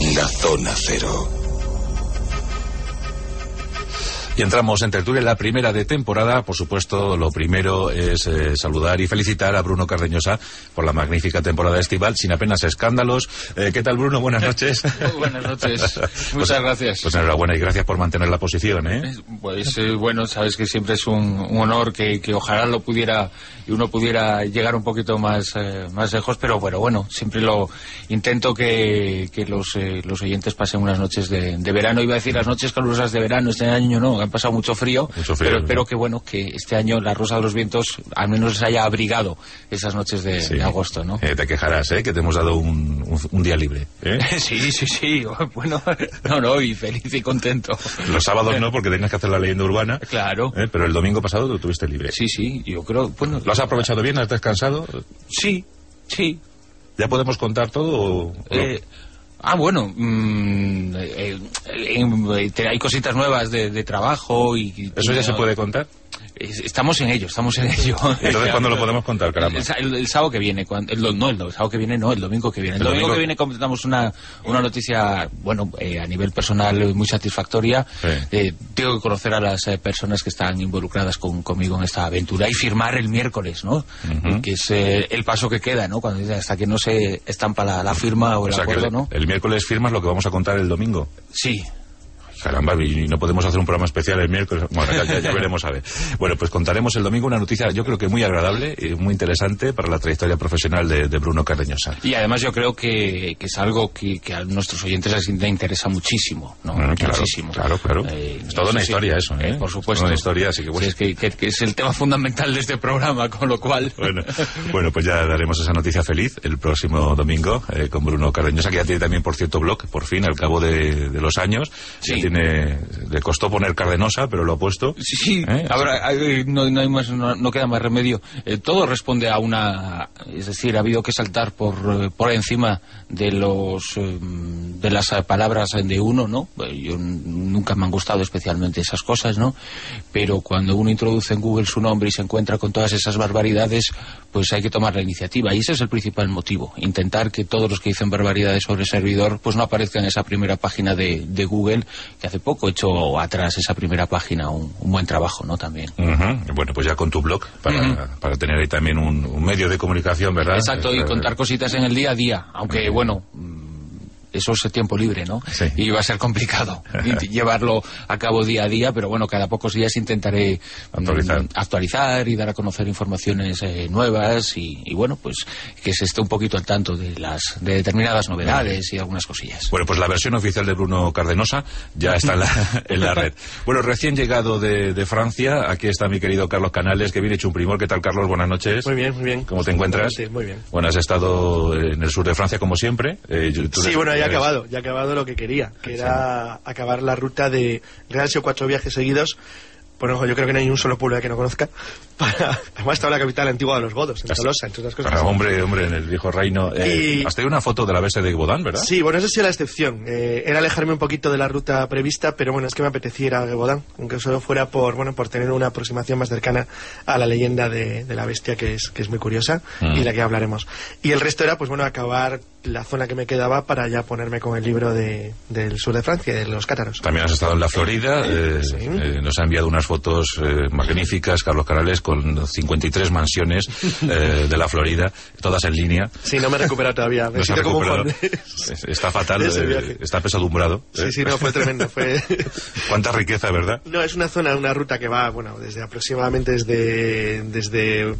Zona Cero. Y entramos en tertulia, la primera de temporada. Por supuesto, lo primero es saludar y felicitar a Bruno Cardeñosa por la magnífica temporada estival, sin apenas escándalos. ¿Qué tal, Bruno? Buenas noches. Buenas noches. Muchas gracias. Pues enhorabuena y gracias por mantener la posición, ¿eh? Pues bueno, sabes que siempre es un honor que ojalá uno pudiera llegar un poquito más lejos, pero bueno, siempre lo intento que los oyentes pasen unas noches de verano. Iba a decir las noches calurosas de verano, este año no, han pasado mucho frío, pero espero que este año la Rosa de los Vientos al menos les haya abrigado esas noches de agosto, ¿no? Te quejarás, que te hemos dado un día libre, ¿eh? Sí, bueno, no, y feliz y contento. Los sábados no, porque tenías que hacer la leyenda urbana. Claro. Pero el domingo pasado lo tuviste libre. Sí, yo creo, bueno... ¿Lo has aprovechado bien? ¿Has descansado? Sí. ¿Ya podemos contar todo? Bueno, hay cositas nuevas de trabajo y... ¿Eso ya se puede contar? Estamos en ello. Entonces, ¿cuándo lo podemos contar, caramba? El sábado que viene, el domingo que viene. El domingo que viene comentamos una noticia, a nivel personal muy satisfactoria. Sí. Tengo que conocer a las personas que están involucradas conmigo en esta aventura y firmar el miércoles, ¿no? Que es el paso que queda, ¿no? Hasta que no se estampa la firma o el acuerdo, ¿no? El miércoles firmas lo que vamos a contar el domingo. Sí. Caramba, y no podemos hacer un programa especial el miércoles. Bueno, ya veremos a ver. Bueno, pues contaremos el domingo una noticia, yo creo que muy agradable y muy interesante para la trayectoria profesional de Bruno Cardeñosa. Y además yo creo que es algo que a nuestros oyentes les interesa muchísimo, ¿no? Muchísimo. Claro. Es toda una historia eso, ¿eh? Por supuesto. Toda una historia, así que bueno. Sí, es que es el tema fundamental de este programa, con lo cual... Bueno, pues ya daremos esa noticia feliz el próximo domingo con Bruno Cardeñosa, que ya tiene también, por cierto, blog, por fin, al cabo de los años. Sí. Le costó poner Cardenosa, pero lo ha puesto. Sí, ahora no queda más remedio. Todo responde a una... Es decir, ha habido que saltar por encima de las palabras de uno, ¿no? Yo nunca me han gustado especialmente esas cosas, ¿no? Pero cuando uno introduce en Google su nombre y se encuentra con todas esas barbaridades, pues hay que tomar la iniciativa. Y ese es el principal motivo. Intentar que todos los que dicen barbaridades sobre el servidor, pues no aparezcan en esa primera página de Google, que hace poco he hecho atrás esa primera página un buen trabajo, ¿no? También. Bueno, pues ya con tu blog para tener ahí también un medio de comunicación, ¿verdad? Exacto, y contar cositas en el día a día, aunque eso es tiempo libre, ¿no? Sí. Y va a ser complicado llevarlo a cabo día a día, pero bueno, cada pocos días intentaré actualizar y dar a conocer informaciones nuevas y bueno, pues que se esté un poquito al tanto de determinadas novedades y algunas cosillas. Bueno, pues la versión oficial de Bruno Cardeñosa ya está en la red. Bueno, recién llegado de Francia, aquí está mi querido Carlos Canales, que viene hecho un primor. ¿Qué tal, Carlos? Buenas noches. Muy bien. ¿Cómo te encuentras? Sí, muy bien. Bueno, has estado en el sur de Francia como siempre. Sí, bueno, ya he acabado lo que quería, que era acabar la ruta de Real. Han sido 4 viajes seguidos. Bueno, yo creo que no hay un solo pueblo que no conozca. Además estaba la capital antigua de los godos, en Tolosa, entre otras cosas. Hombre, en el viejo reino. Has tenido una foto de la bestia de Godán, ¿verdad? Sí, bueno, esa sí era la excepción. Era alejarme un poquito de la ruta prevista, pero bueno, es que me apetecía ir a Godán, aunque solo fuera por tener una aproximación más cercana a la leyenda de la bestia, que es muy curiosa y de la que hablaremos. Y el resto era, acabar la zona que me quedaba para ya ponerme con el libro del sur de Francia, de los cátaros. También has estado en la Florida. Sí. Nos ha enviado unas fotos magníficas, Carlos Canales, con 53 mansiones de la Florida, todas en línea. Sí, no me he recuperado todavía. Me siento como un Está fatal, está pesadumbrado. Sí, no, fue tremendo. Cuánta riqueza, ¿verdad? No, es una ruta que va, desde aproximadamente desde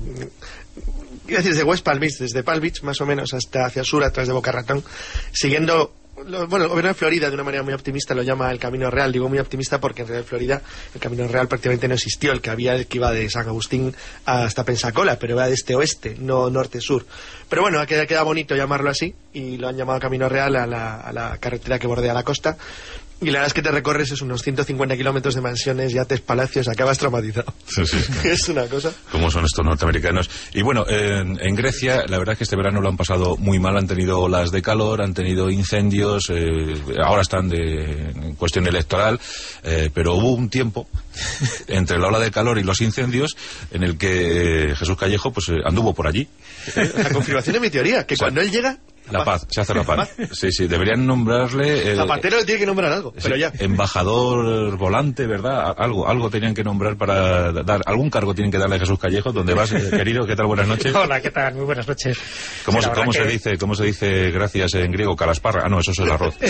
West Palm Beach, desde Palm Beach más o menos hasta hacia el sur, a través de Boca Ratón, siguiendo... el gobierno de Florida de una manera muy optimista lo llama el Camino Real. Digo muy optimista porque en realidad en Florida el Camino Real prácticamente no existió. El que iba de San Agustín hasta Pensacola, pero iba de este-oeste, no norte-sur. Pero bueno, queda bonito llamarlo así y lo han llamado Camino Real a la carretera que bordea la costa. Y la verdad es que te recorres unos 150 kilómetros de mansiones, yates, palacios, acabas traumatizado. Sí. Es una cosa. ¿Cómo son estos norteamericanos? Y bueno, en Grecia, la verdad es que este verano lo han pasado muy mal, han tenido olas de calor, han tenido incendios, ahora están en cuestión electoral, pero hubo un tiempo entre la ola de calor y los incendios en el que Jesús Callejo anduvo por allí. La confirmación de mi teoría, que cuando él llega, La paz, se hace la paz. Sí, deberían nombrarle... Zapatero le tiene que nombrar algo, pero ya. Embajador volante, ¿verdad? Algo tenían que nombrar para dar... Algún cargo tienen que darle a Jesús Callejo, donde vas, querido, ¿qué tal? Buenas noches. Hola, ¿qué tal? Muy buenas noches. ¿Cómo se dice gracias en griego? Calasparra. Ah, no, eso es el arroz.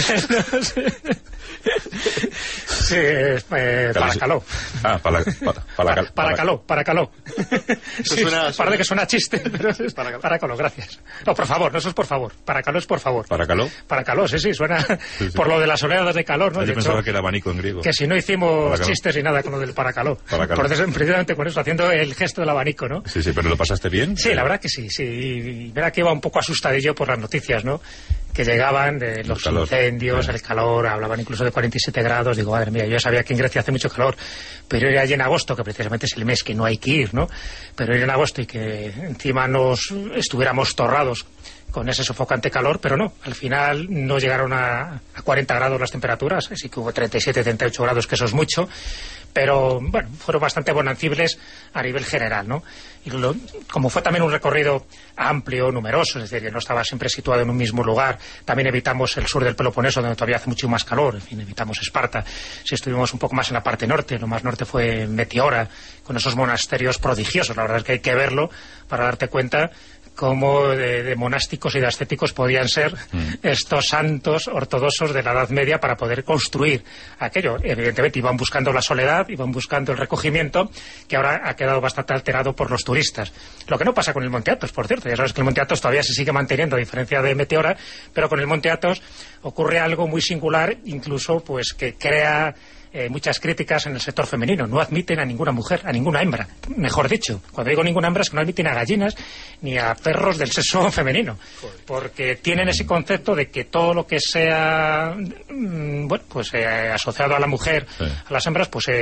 Sí, paracaló. Ah, paracaló. Eso Sí, suena... parece que suena chiste, pero es paracaló, gracias. No, por favor, no, eso es por favor. Paracaló es por favor. ¿Paracaló? Paracaló, sí, suena por lo de las oleadas de calor, ¿no? Yo pensaba que era abanico en griego. Que si no hicimos Paracaló. chistes ni nada con lo del paracaló. Precisamente con eso, haciendo el gesto del abanico, ¿no? Sí, pero ¿lo pasaste bien? Sí, la verdad que sí. Y verá que iba un poco asustadillo por las noticias, ¿no? Que llegaban de los incendios, el calor, hablaban incluso de 47 grados. Digo, madre mía, yo sabía que en Grecia hace mucho calor, pero ir allí en agosto, que precisamente es el mes que no hay que ir, ¿no? Pero ir en agosto y que encima nos estuviéramos torrados con ese sofocante calor, pero no, al final no llegaron a 40 grados las temperaturas, así que hubo 37, 38 grados, que eso es mucho, pero bueno, fueron bastante bonancibles a nivel general, ¿no? Y como fue también un recorrido amplio, numeroso, es decir, que no estaba siempre situado en un mismo lugar, también evitamos el sur del Peloponeso, donde todavía hace mucho más calor, en fin, evitamos Esparta. Si estuvimos un poco más en la parte norte, lo más norte fue Meteora, con esos monasterios prodigiosos, la verdad es que hay que verlo para darte cuenta cómo de monásticos y de ascéticos podían ser estos santos ortodoxos de la Edad Media para poder construir aquello. Evidentemente iban buscando la soledad, iban buscando el recogimiento, que ahora ha quedado bastante alterado por los turistas. Lo que no pasa con el Monte Athos, por cierto. Ya sabes que el Monte Athos todavía se sigue manteniendo, a diferencia de Meteora, pero con el Monte Athos ocurre algo muy singular, incluso pues que crea muchas críticas en el sector femenino. No admiten a ninguna mujer, a ninguna hembra, mejor dicho. Cuando digo ninguna hembra es que no admiten a gallinas ni a perros del sexo femenino, porque tienen ese concepto de que todo lo que sea asociado a la mujer, a las hembras, pues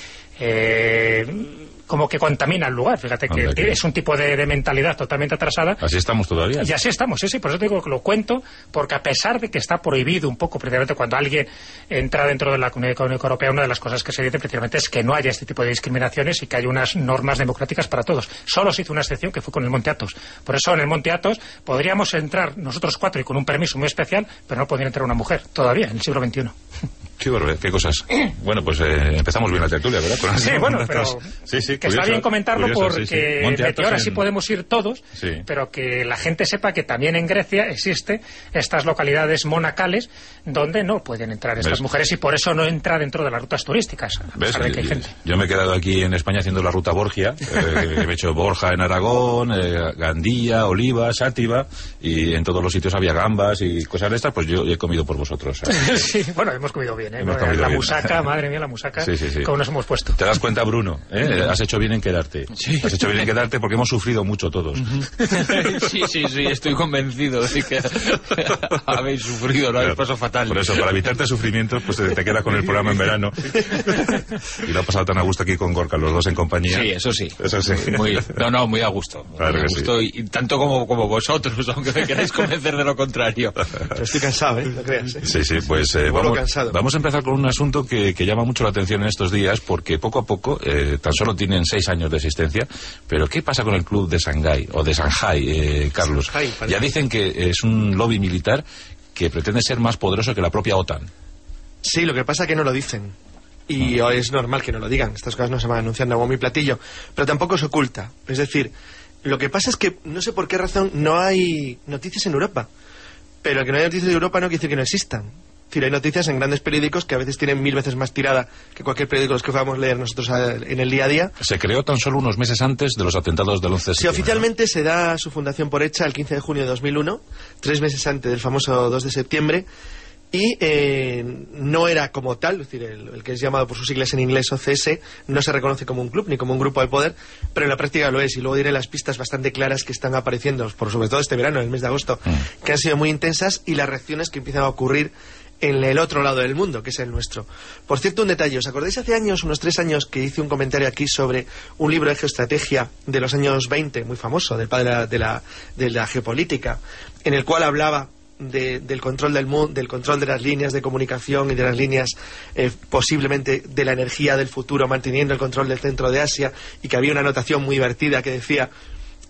como que contamina el lugar. Fíjate que es un tipo de mentalidad totalmente atrasada. Así estamos todavía. Y así estamos, sí, por eso digo que lo cuento, porque a pesar de que está prohibido un poco, precisamente cuando alguien entra dentro de la Comunidad Económica Europea, una de las cosas que se dice precisamente es que no haya este tipo de discriminaciones y que haya unas normas democráticas para todos. Solo se hizo una excepción, que fue con el Monte Athos. Por eso en el Monte Athos podríamos entrar nosotros 4 y con un permiso muy especial, pero no podría entrar una mujer todavía, en el siglo XXI. Qué cosas. Bueno, pues empezamos bien la tertulia, ¿verdad? Sí, bueno, pero que curioso, está bien comentarlo, curioso, porque Meteora sí podemos ir todos, pero que la gente sepa que también en Grecia existe estas localidades monacales donde no pueden entrar estas mujeres, y por eso no entra dentro de las rutas turísticas, a pesar de que hay gente. Yo me he quedado aquí en España haciendo la ruta Borgia, he hecho Borja en Aragón, Gandía, Oliva, Sátiva, y en todos los sitios había gambas y cosas de estas, pues yo he comido por vosotros. Sí, bueno, hemos comido bien. La musaca, madre mía, la musaca, cómo nos hemos puesto. ¿Te das cuenta, Bruno? Has hecho bien en quedarte. Sí. Has hecho bien en quedarte porque hemos sufrido mucho todos. Sí, estoy convencido de que habéis sufrido, lo habéis pasado fatal. Por eso, para evitarte sufrimientos, pues te quedas con el programa en verano. Y lo ha pasado tan a gusto aquí con Gorka, los dos en compañía. Sí, eso sí. Eso sí. Muy a gusto. Claro muy a gusto, y tanto como vosotros, aunque me queráis convencer de lo contrario. Pero estoy cansado, no creas. Sí, pues vamos a empezar con un asunto que llama mucho la atención en estos días, porque poco a poco, tan solo tienen 6 años de existencia, pero ¿qué pasa con el club de Shanghái, o de Shanghái, Carlos? Ya dicen que es un lobby militar que pretende ser más poderoso que la propia OTAN. Sí, lo que pasa es que no lo dicen. Y es normal que no lo digan. Estas cosas no se van anunciando a bombo y platillo. Pero tampoco se oculta. Es decir, lo que pasa es que no sé por qué razón no hay noticias en Europa. Pero que no haya noticias en Europa no quiere decir que no existan. Es decir, hay noticias en grandes periódicos que a veces tienen 1000 veces más tirada que cualquier periódico los que podamos leer nosotros en el día a día. Se creó tan solo unos meses antes de los atentados del 11 de septiembre. Sí, oficialmente se da su fundación por hecha el 15 de junio de 2001, 3 meses antes del famoso 2 de septiembre, y no era como tal, es decir, el que es llamado por sus siglas en inglés OCS, no se reconoce como un club ni como un grupo de poder, pero en la práctica lo es, y luego diré las pistas bastante claras que están apareciendo, por sobre todo este verano, en el mes de agosto, que han sido muy intensas, y las reacciones que empiezan a ocurrir en el otro lado del mundo, que es el nuestro. Por cierto, un detalle, ¿os acordáis hace años, unos 3 años, que hice un comentario aquí sobre un libro de geoestrategia de los años 20, muy famoso, del padre de la geopolítica, en el cual hablaba del control del mundo, del control de las líneas de comunicación y de las líneas posiblemente de la energía del futuro, manteniendo el control del centro de Asia, y que había una anotación muy divertida que decía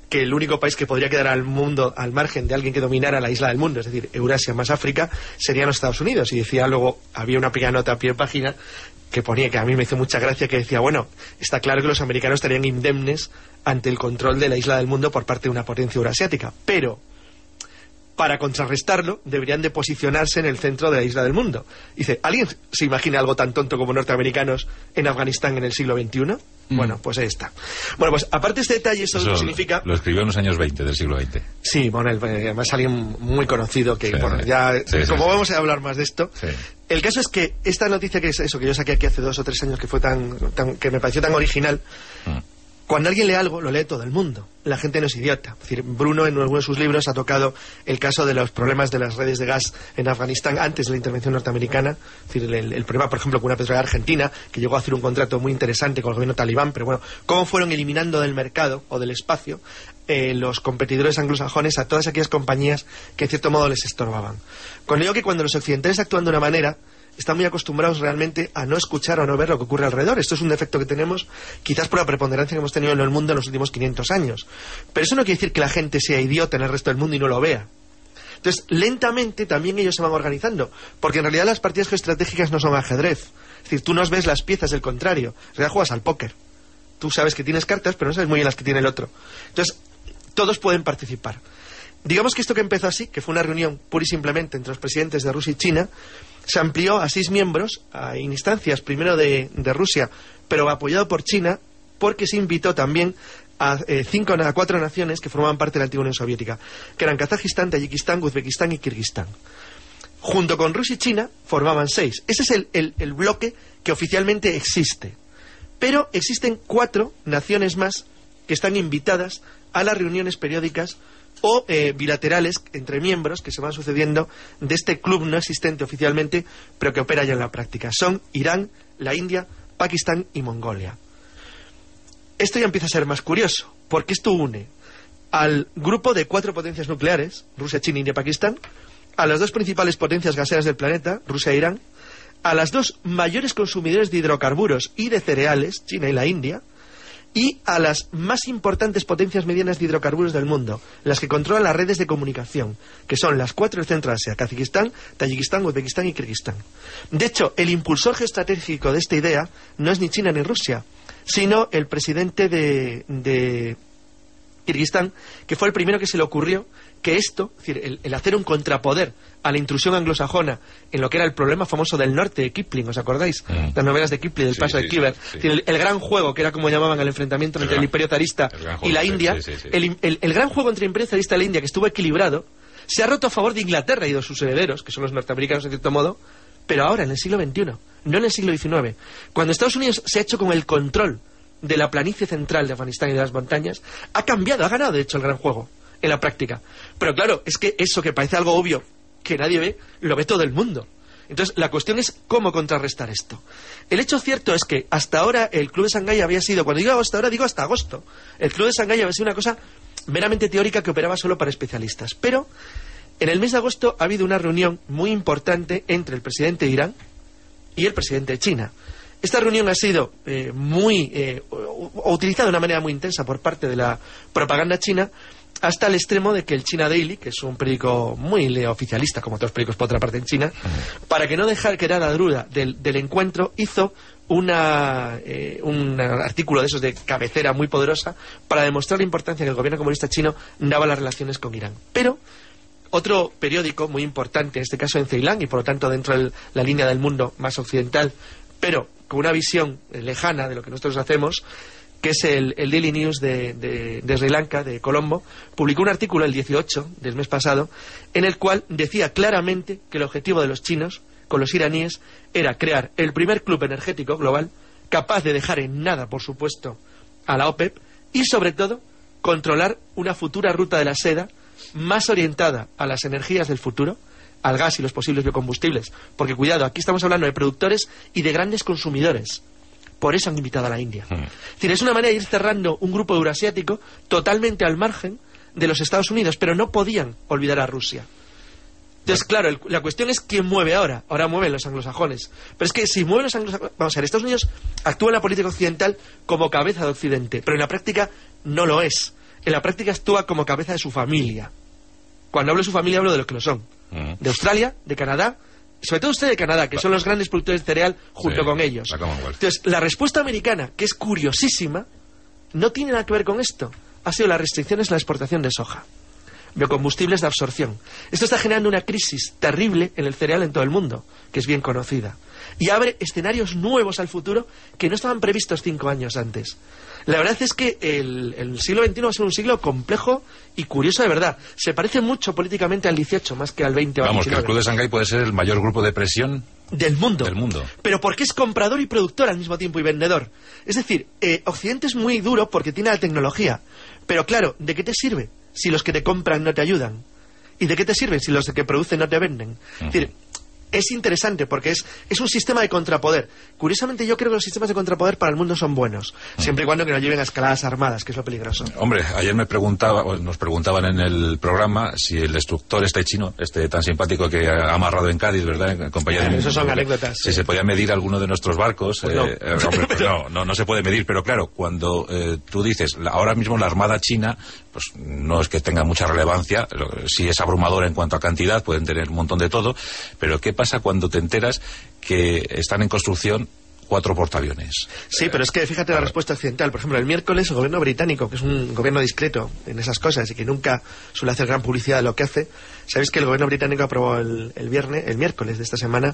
que el único país que podría quedar al mundo al margen de alguien que dominara la isla del mundo, es decir, Eurasia más África, serían los Estados Unidos. Y decía luego, había una pequeña nota a pie de página que ponía, que a mí me hizo mucha gracia, que decía, bueno, está claro que los americanos estarían indemnes ante el control de la isla del mundo por parte de una potencia eurasiática, pero para contrarrestarlo deberían de posicionarse en el centro de la isla del mundo. Dice, ¿alguien se imagina algo tan tonto como norteamericanos en Afganistán en el siglo XXI? Bueno, pues ahí está. Bueno, pues aparte de este detalle, eso significa... Lo escribió en los años 20 del siglo XX. Sí, bueno, además alguien muy conocido que, sí, bueno, ya... Sí, como sí, vamos a hablar más de esto... Sí. El caso es que esta noticia, que es eso, que yo saqué aquí hace 2 o 3 años, que fue que me pareció tan original... Cuando alguien lee algo, lo lee todo el mundo. La gente no es idiota. Es decir, Bruno en uno de sus libros ha tocado el caso de los problemas de las redes de gas en Afganistán antes de la intervención norteamericana. Es decir, el problema, por ejemplo, con una petrolera argentina, que llegó a hacer un contrato muy interesante con el gobierno talibán, pero bueno, cómo fueron eliminando del mercado o del espacio los competidores anglosajones a todas aquellas compañías que en cierto modo les estorbaban. Cuando digo que cuando los occidentales actúan de una manera, están muy acostumbrados realmente a no escuchar o no ver lo que ocurre alrededor. Esto es un defecto que tenemos, quizás por la preponderancia que hemos tenido en el mundo en los últimos 500 años. Pero eso no quiere decir que la gente sea idiota en el resto del mundo y no lo vea. Entonces, lentamente también ellos se van organizando, porque en realidad las partidas geoestratégicas no son ajedrez. Es decir, tú no ves las piezas, del contrario. En realidad juegas al póker. Tú sabes que tienes cartas, pero no sabes muy bien las que tiene el otro. Entonces, todos pueden participar. Digamos que esto que empezó así, que fue una reunión pura y simplemente entre los presidentes de Rusia y China, se amplió a 6 miembros, en instancias primero de Rusia, pero apoyado por China, porque se invitó también a 4 naciones que formaban parte de la antigua Unión Soviética, que eran Kazajistán, Tayikistán, Uzbekistán y Kirguistán. Junto con Rusia y China formaban 6. Ese es el bloque que oficialmente existe. Pero existen 4 naciones más que están invitadas a las reuniones periódicas o bilaterales entre miembros que se van sucediendo de este club no existente oficialmente, pero que opera ya en la práctica. Son Irán, la India, Pakistán y Mongolia. Esto ya empieza a ser más curioso, porque esto une al grupo de 4 potencias nucleares, Rusia, China, India, Pakistán, a las 2 principales potencias gaseras del planeta, Rusia e Irán, a las 2 mayores consumidores de hidrocarburos y de cereales, China y la India, y a las más importantes potencias medianas de hidrocarburos del mundo, las que controlan las redes de comunicación, que son las 4 del Centro de Asia: Kazajistán, Tayikistán, Uzbekistán y Kirguistán. De hecho, el impulsor geoestratégico de esta idea no es ni China ni Rusia, sino el presidente de Kirguistán, que fue el primero que se le ocurrió que esto, es decir, el hacer un contrapoder a la intrusión anglosajona en lo que era el problema famoso del norte de Kipling, ¿os acordáis? Las novelas de Kipling, del paso de Khyber. Sí. Es decir, el gran juego, que era como llamaban el enfrentamiento entre el imperio zarista y la India. El gran juego entre el imperio zarista y la India, que estuvo equilibrado, se ha roto a favor de Inglaterra y de sus herederos, que son los norteamericanos en cierto modo, pero ahora, en el siglo XXI, no en el siglo XIX. Cuando Estados Unidos se ha hecho con el control de la planicie central de Afganistán y de las montañas, ha cambiado, ha ganado de hecho el gran juego en la práctica. Pero claro, es que eso que parece algo obvio, que nadie ve, lo ve todo el mundo. Entonces la cuestión es cómo contrarrestar esto. El hecho cierto es que hasta ahora el Club de Shanghái había sido, cuando digo hasta ahora digo hasta agosto, el Club de Shanghái había sido una cosa meramente teórica que operaba solo para especialistas. Pero en el mes de agosto ha habido una reunión muy importante entre el presidente de Irán y el presidente de China. Esta reunión ha sido utilizada de una manera muy intensa por parte de la propaganda china, hasta el extremo de que el China Daily, que es un periódico muy oficialista, como otros periódicos por otra parte en China, para que no dejar que era la duda del encuentro, hizo un artículo de esos de cabecera muy poderosa para demostrar la importancia que el gobierno comunista chino daba a las relaciones con Irán. Pero otro periódico muy importante, en este caso en Ceilán, y por lo tanto dentro de la línea del mundo más occidental, pero con una visión lejana de lo que nosotros hacemos, que es el Daily News de Sri Lanka, de Colombo, publicó un artículo el 18 del mes pasado, en el cual decía claramente que el objetivo de los chinos con los iraníes era crear el primer club energético global, capaz de dejar en nada, por supuesto, a la OPEP, y sobre todo controlar una futura ruta de la seda más orientada a las energías del futuro, al gas y los posibles biocombustibles. Porque cuidado, aquí estamos hablando de productores y de grandes consumidores. Por eso han invitado a la India. Es decir, es una manera de ir cerrando un grupo eurasiático totalmente al margen de los Estados Unidos, pero no podían olvidar a Rusia. Entonces, claro, la cuestión es quién mueve ahora. Ahora mueven los anglosajones. Pero es que si mueven los anglosajones... Vamos a ver, Estados Unidos actúa en la política occidental como cabeza de Occidente, pero en la práctica no lo es. en la práctica actúa como cabeza de su familia. Cuando hablo de su familia hablo de los que lo son. De Australia, de Canadá, sobre todo usted de Canadá, que son los grandes productores de cereal junto con ellos. Entonces, la respuesta americana, que es curiosísima, no tiene nada que ver con esto. Ha sido las restricciones en la exportación de soja, biocombustibles de absorción. Esto está generando una crisis terrible en el cereal en todo el mundo, que es bien conocida. Y abre escenarios nuevos al futuro que no estaban previstos 5 años antes. La verdad es que el siglo XXI va a ser un siglo complejo y curioso de verdad. Se parece mucho políticamente al XVIII más que al XX o al XIX. Vamos, que el Club de Shanghái puede ser el mayor grupo de presión del mundo. Pero porque es comprador y productor al mismo tiempo y vendedor. Es decir, Occidente es muy duro porque tiene la tecnología. Pero claro, ¿de qué te sirve si los que te compran no te ayudan? ¿Y de qué te sirve si los que producen no te venden? Es decir, es interesante porque es un sistema de contrapoder. Curiosamente yo creo que los sistemas de contrapoder para el mundo son buenos, siempre y cuando que no lleven a escaladas armadas, que es lo peligroso. Hombre, ayer nos preguntaban en el programa si el destructor chino, tan simpático que ha amarrado en Cádiz, ¿verdad? En compañía de eso son anécdotas. Si se podía medir alguno de nuestros barcos, pues no. Hombre, pues no se puede medir, pero claro, cuando tú dices, ahora mismo la Armada china, pues no es que tenga mucha relevancia, sí es abrumadora en cuanto a cantidad, pueden tener un montón de todo, pero ¿qué pasa cuando te enteras que están en construcción 4 portaaviones? Sí, pero es que fíjate la respuesta occidental. Por ejemplo, el miércoles el gobierno británico, que es un gobierno discreto en esas cosas y que nunca suele hacer gran publicidad de lo que hace, ¿sabéis que el gobierno británico aprobó el miércoles de esta semana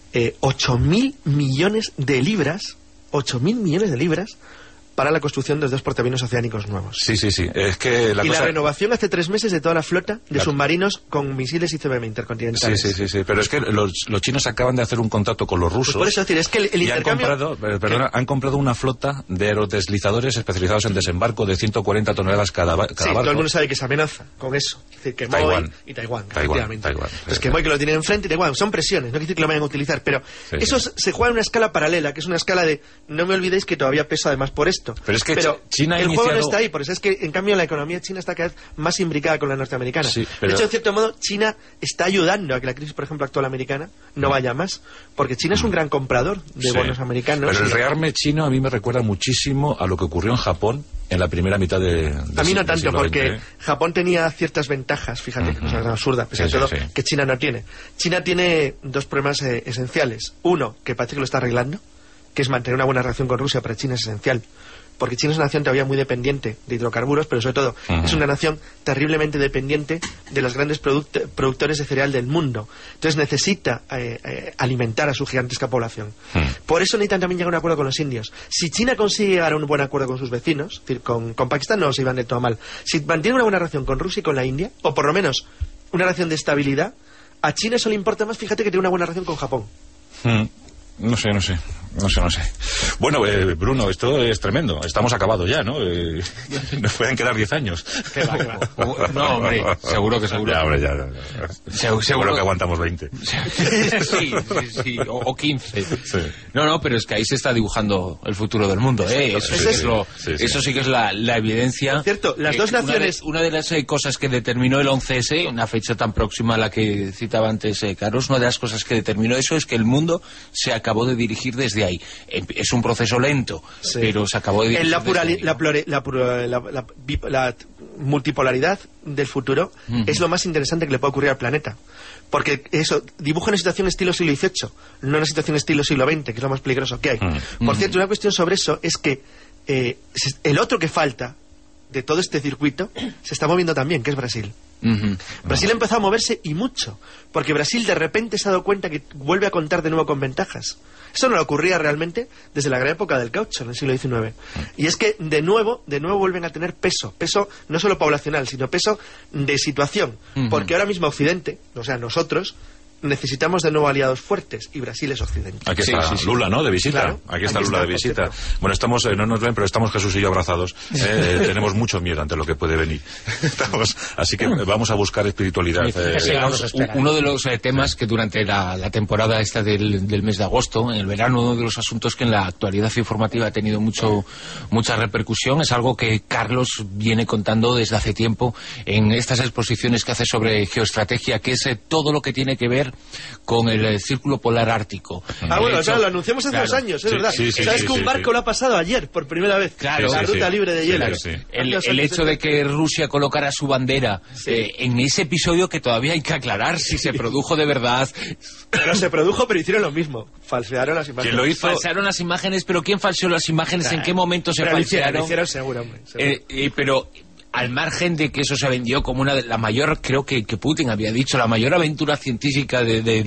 8.000 millones de libras, 8.000 millones de libras para la construcción de 2 portaaviones oceánicos nuevos? Sí. Es que la renovación hace 3 meses de toda la flota de submarinos con misiles ICBM intercontinentales. Sí. Pero es que los chinos acaban de hacer un contrato con los rusos. Pues por eso decir, es que el intercambio... han comprado una flota de aerodeslizadores especializados en desembarco de 140 toneladas cada barco. Todo el mundo sabe que se amenaza con eso. Es decir, que Taiwán. Y Taiwán, efectivamente. Es que que lo tienen enfrente y Taiwán. Son presiones, no quiere decir que lo vayan a utilizar, pero eso se juega en una escala paralela, que es una escala de no me olvidéis que todavía pesa además por esto. Pero es que China el juego no está ahí, por eso es que en cambio la economía china está cada vez más imbricada con la norteamericana. De hecho, en cierto modo, China está ayudando a que la crisis, por ejemplo, actual americana no vaya más, porque China es un gran comprador de bonos americanos. Pero el rearme chino a mí me recuerda muchísimo a lo que ocurrió en Japón en la primera mitad de a mí no tanto, porque Japón tenía ciertas ventajas, fíjate, que cosa absurda, pese a todo, que China no tiene. China tiene 2 problemas esenciales. Uno, que parece que lo está arreglando, que es mantener una buena relación con Rusia. Para China es esencial, porque China es una nación todavía muy dependiente de hidrocarburos, pero sobre todo es una nación terriblemente dependiente de los grandes productores de cereal del mundo. Entonces necesita alimentar a su gigantesca población. Por eso necesitan también llegar a un acuerdo con los indios. Si China consigue llegar a un buen acuerdo con sus vecinos, es decir, con Pakistán no se iban de todo mal, si mantiene una buena relación con Rusia y con la India, o por lo menos una relación de estabilidad, a China eso le importa más, fíjate, que tiene una buena relación con Japón. No sé. Bueno, Bruno, esto es tremendo. Estamos acabados ya, ¿no? Nos pueden quedar 10 años. ¿Qué va? No, hombre, seguro. Ya. Seguro que aguantamos 20. Sí, o 15. Sí. No, pero es que ahí se está dibujando el futuro del mundo, ¿eh? Eso sí que es la evidencia. Es cierto, las dos naciones... Una de las cosas que determinó el 11S, una fecha tan próxima a la que citaba antes Carlos, una de las cosas que determinó eso es que el mundo se acabó de dirigir desde ahí. Es un proceso lento, pero se acabó de dirigir la multipolaridad del futuro es lo más interesante que le puede ocurrir al planeta. Porque eso dibuja una situación estilo siglo XVIII, no una situación estilo siglo XX, que es lo más peligroso que hay. Por cierto, una cuestión sobre eso es que el otro que falta de todo este circuito se está moviendo también, que es Brasil. Brasil empezó a moverse y mucho, porque Brasil de repente se ha dado cuenta que vuelve a contar de nuevo con ventajas. Eso no le ocurría realmente desde la gran época del caucho en el siglo XIX. Y es que de nuevo vuelven a tener peso no solo poblacional, sino peso de situación, porque ahora mismo Occidente, o sea nosotros, necesitamos de nuevo aliados fuertes, y Brasil es Occidente. Aquí está Lula, ¿no? De visita. Claro, aquí está Lula de visita. Bueno, estamos, no nos ven, pero estamos Jesús y yo abrazados. Tenemos mucho miedo ante lo que puede venir. Así que vamos a buscar espiritualidad. Uno de los temas que durante la temporada esta del mes de agosto, en el verano, uno de los asuntos que en la actualidad informativa ha tenido mucha repercusión, es algo que Carlos viene contando desde hace tiempo en estas exposiciones que hace sobre geoestrategia, que es todo lo que tiene que ver ver con el Círculo Polar Ártico. Bueno, claro, lo anunciamos hace 2 años, es verdad. ¿Sabes que un barco lo ha pasado ayer, por primera vez? Claro. La ruta libre de hielo. El hecho de que Rusia colocara su bandera en ese episodio, que todavía hay que aclarar si se produjo de verdad. Pero se produjo, pero hicieron lo mismo. Falsearon las imágenes. ¿Quién lo hizo? Falsearon las imágenes, pero ¿quién falseó las imágenes? ¿En qué momento se falsearon? Lo hicieron seguro, hombre. Pero al margen de que eso se vendió como la mayor, creo que Putin había dicho, la mayor aventura científica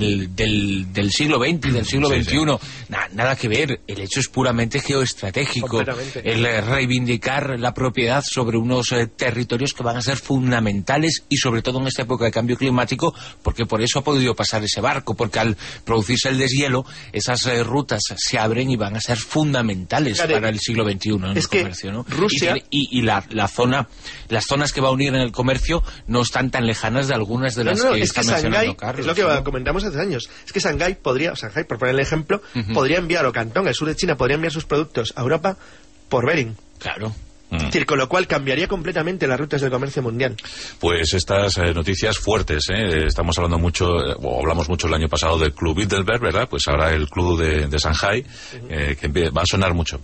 del siglo XX y del siglo XXI, nada que ver. El hecho es puramente geoestratégico. El reivindicar la propiedad sobre unos territorios que van a ser fundamentales, y sobre todo en esta época de cambio climático, porque por eso ha podido pasar ese barco, porque al producirse el deshielo, esas rutas se abren y van a ser fundamentales para el siglo XXI en el comercio, ¿no? Rusia... Y las zonas que va a unir en el comercio no están tan lejanas de algunas de las que está mencionando Carlos. Es lo que comentamos hace años. Es que Shanghái, por poner el ejemplo, podría enviar, o Cantón, el sur de China, podría enviar sus productos a Europa por Bering. Claro. Es decir, con lo cual cambiaría completamente las rutas del comercio mundial. Pues estas noticias fuertes, estamos hablando mucho, o hablamos mucho el año pasado del Club Bilderberg, ¿verdad? Pues ahora el Club de Shanghái, que va a sonar mucho.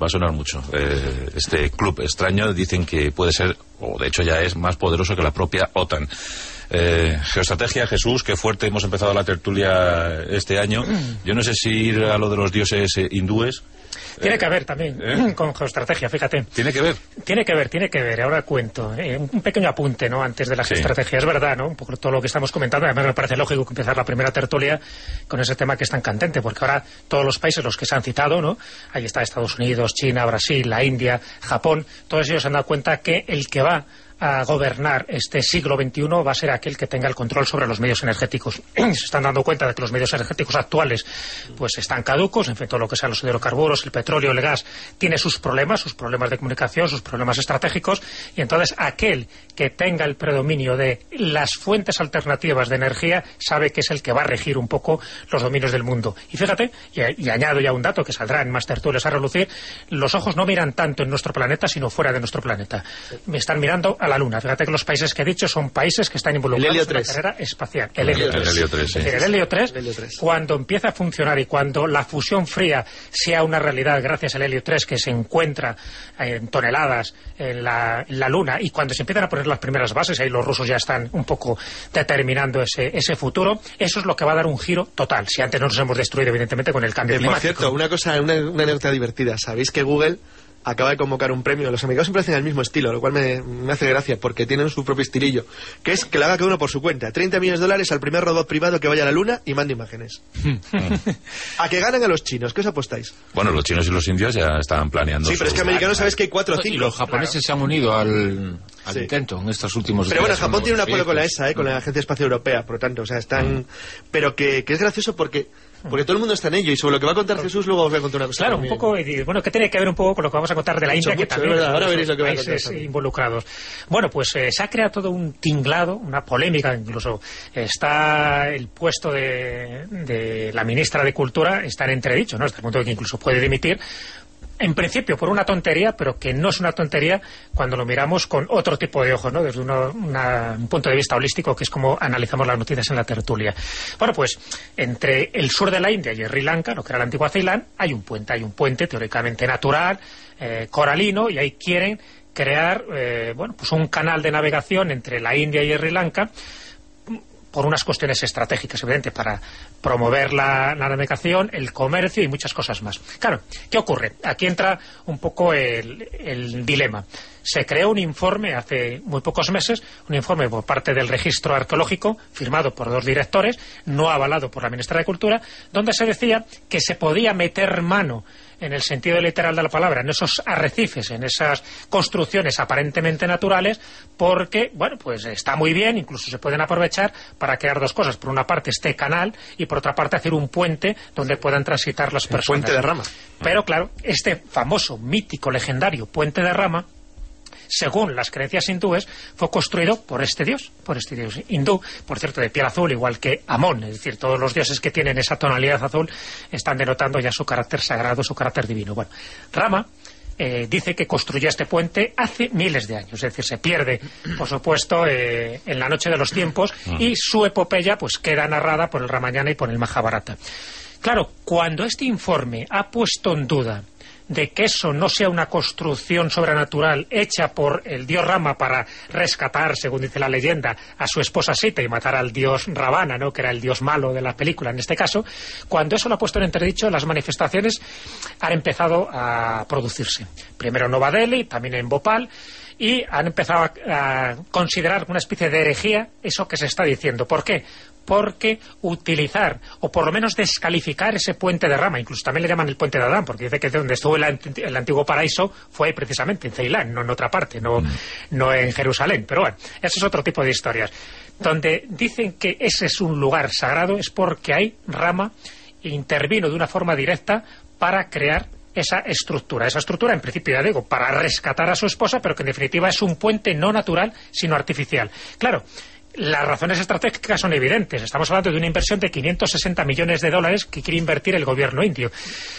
Este club extraño dicen que puede ser, o de hecho ya es, más poderoso que la propia OTAN. Geoestrategia, Jesús, qué fuerte hemos empezado la tertulia este año. Yo no sé si ir a lo de los dioses hindúes. Tiene que ver también con geoestrategia, fíjate. ¿Tiene que ver? Tiene que ver. Ahora cuento. Un pequeño apunte, ¿no? Antes de la geoestrategia. Es verdad, ¿no? Un poco todo lo que estamos comentando. Además, me parece lógico que empezar la primera tertulia con ese tema que es tan candente, porque ahora todos los países, los que se han citado, ¿no? Ahí está Estados Unidos, China, Brasil, la India, Japón. Todos ellos se han dado cuenta que el que va a gobernar este siglo XXI va a ser aquel que tenga el control sobre los medios energéticos. Se están dando cuenta de que los medios energéticos actuales pues están caducos, en fin, todo lo que sean los hidrocarburos, el petróleo, el gas, tiene sus problemas de comunicación, sus problemas estratégicos, y entonces aquel que tenga el predominio de las fuentes alternativas de energía sabe que es el que va a regir un poco los dominios del mundo. Y fíjate, y añado ya un dato que saldrá en más tertulias a relucir, los ojos no miran tanto en nuestro planeta, sino fuera de nuestro planeta. Me están mirando a la Luna. Fíjate que los países que he dicho son países que están involucrados en la carrera espacial. El helio 3. El helio 3, cuando empieza a funcionar y cuando la fusión fría sea una realidad gracias al helio 3 que se encuentra en toneladas en la Luna, y cuando se empiezan a poner las primeras bases, ahí los rusos ya están un poco determinando ese futuro, eso es lo que va a dar un giro total. Si antes no nos hemos destruido, evidentemente, con el cambio climático. Por cierto, una anécdota divertida. ¿Sabéis que Google acaba de convocar un premio? Los americanos siempre hacen el mismo estilo, lo cual me hace gracia, porque tienen su propio estilillo, que es que lo haga cada uno por su cuenta. $30 millones al primer robot privado que vaya a la Luna y mande imágenes. A que ganan a los chinos, ¿qué os apostáis? Bueno, los chinos y los indios ya estaban planeando. Sí, pero es que americanos sabes que hay 4 o 5. Y los japoneses se han unido al intento en estos últimos días. Pero bueno, Japón tiene un acuerdo con la ESA, con la Agencia Espacial Europea, por lo tanto, o sea, están... Pero que es gracioso porque todo el mundo está en ello, y sobre lo que va a contar Jesús luego os voy a contar una cosa. Claro, un poco, bueno, que tiene que ver un poco con lo que vamos a contar de la India, que también ahora veréis lo que países involucrados. Bueno, pues se ha creado todo un tinglado, una polémica, incluso está el puesto de la ministra de Cultura, está en entredicho, ¿no? Hasta el punto de que incluso puede dimitir. En principio por una tontería, pero que no es una tontería cuando lo miramos con otro tipo de ojos, ¿no? Desde un punto de vista holístico, que es como analizamos las noticias en la tertulia. Bueno, pues entre el sur de la India y Sri Lanka, lo que era la antigua Ceilán, hay un puente teóricamente natural, coralino, y ahí quieren crear pues un canal de navegación entre la India y Sri Lanka, por unas cuestiones estratégicas, evidente, para promover la navegación, el comercio y muchas cosas más. Claro, ¿qué ocurre? Aquí entra un poco el dilema. Se creó un informe hace muy pocos meses, un informe por parte del registro arqueológico, firmado por 2 directores, no avalado por la ministra de Cultura, donde se decía que se podía meter mano, en el sentido literal de la palabra, en esos arrecifes, en esas construcciones aparentemente naturales, porque, bueno, pues está muy bien, incluso se pueden aprovechar para crear 2 cosas. Por una parte este canal, y por otra parte hacer un puente donde puedan transitar las personas. Puente de Rama. Pero claro, este famoso, mítico, legendario puente de Rama, según las creencias hindúes, fue construido por este dios hindú, por cierto, de piel azul, igual que Amón. Es decir, todos los dioses que tienen esa tonalidad azul están denotando ya su carácter sagrado, su carácter divino. Bueno, Rama dice que construyó este puente hace miles de años, es decir, se pierde, por supuesto, en la noche de los tiempos, y su epopeya pues queda narrada por el Ramayana y por el Mahabharata. Claro, cuando este informe ha puesto en duda de que eso no sea una construcción sobrenatural hecha por el dios Rama para rescatar, según dice la leyenda, a su esposa Sita y matar al dios Ravana, ¿no?, que era el dios malo de la película en este caso, cuando eso lo ha puesto en entredicho, las manifestaciones han empezado a producirse. Primero en Nueva Delhi, también en Bhopal, y han empezado a considerar una especie de herejía eso que se está diciendo. ¿Por qué? Porque utilizar, o por lo menos descalificar ese puente de Rama, incluso también le llaman el puente de Adán, porque dice que donde estuvo el antiguo paraíso fue precisamente en Ceilán, no en otra parte, no en Jerusalén. Pero bueno, eso es otro tipo de historias. Donde dicen que ese es un lugar sagrado es porque ahí Rama intervino de una forma directa para crear esa estructura en principio, ya digo, para rescatar a su esposa, pero que en definitiva es un puente no natural, sino artificial. Claro, las razones estratégicas son evidentes. Estamos hablando de una inversión de 560 millones de dólares que quiere invertir el gobierno indio.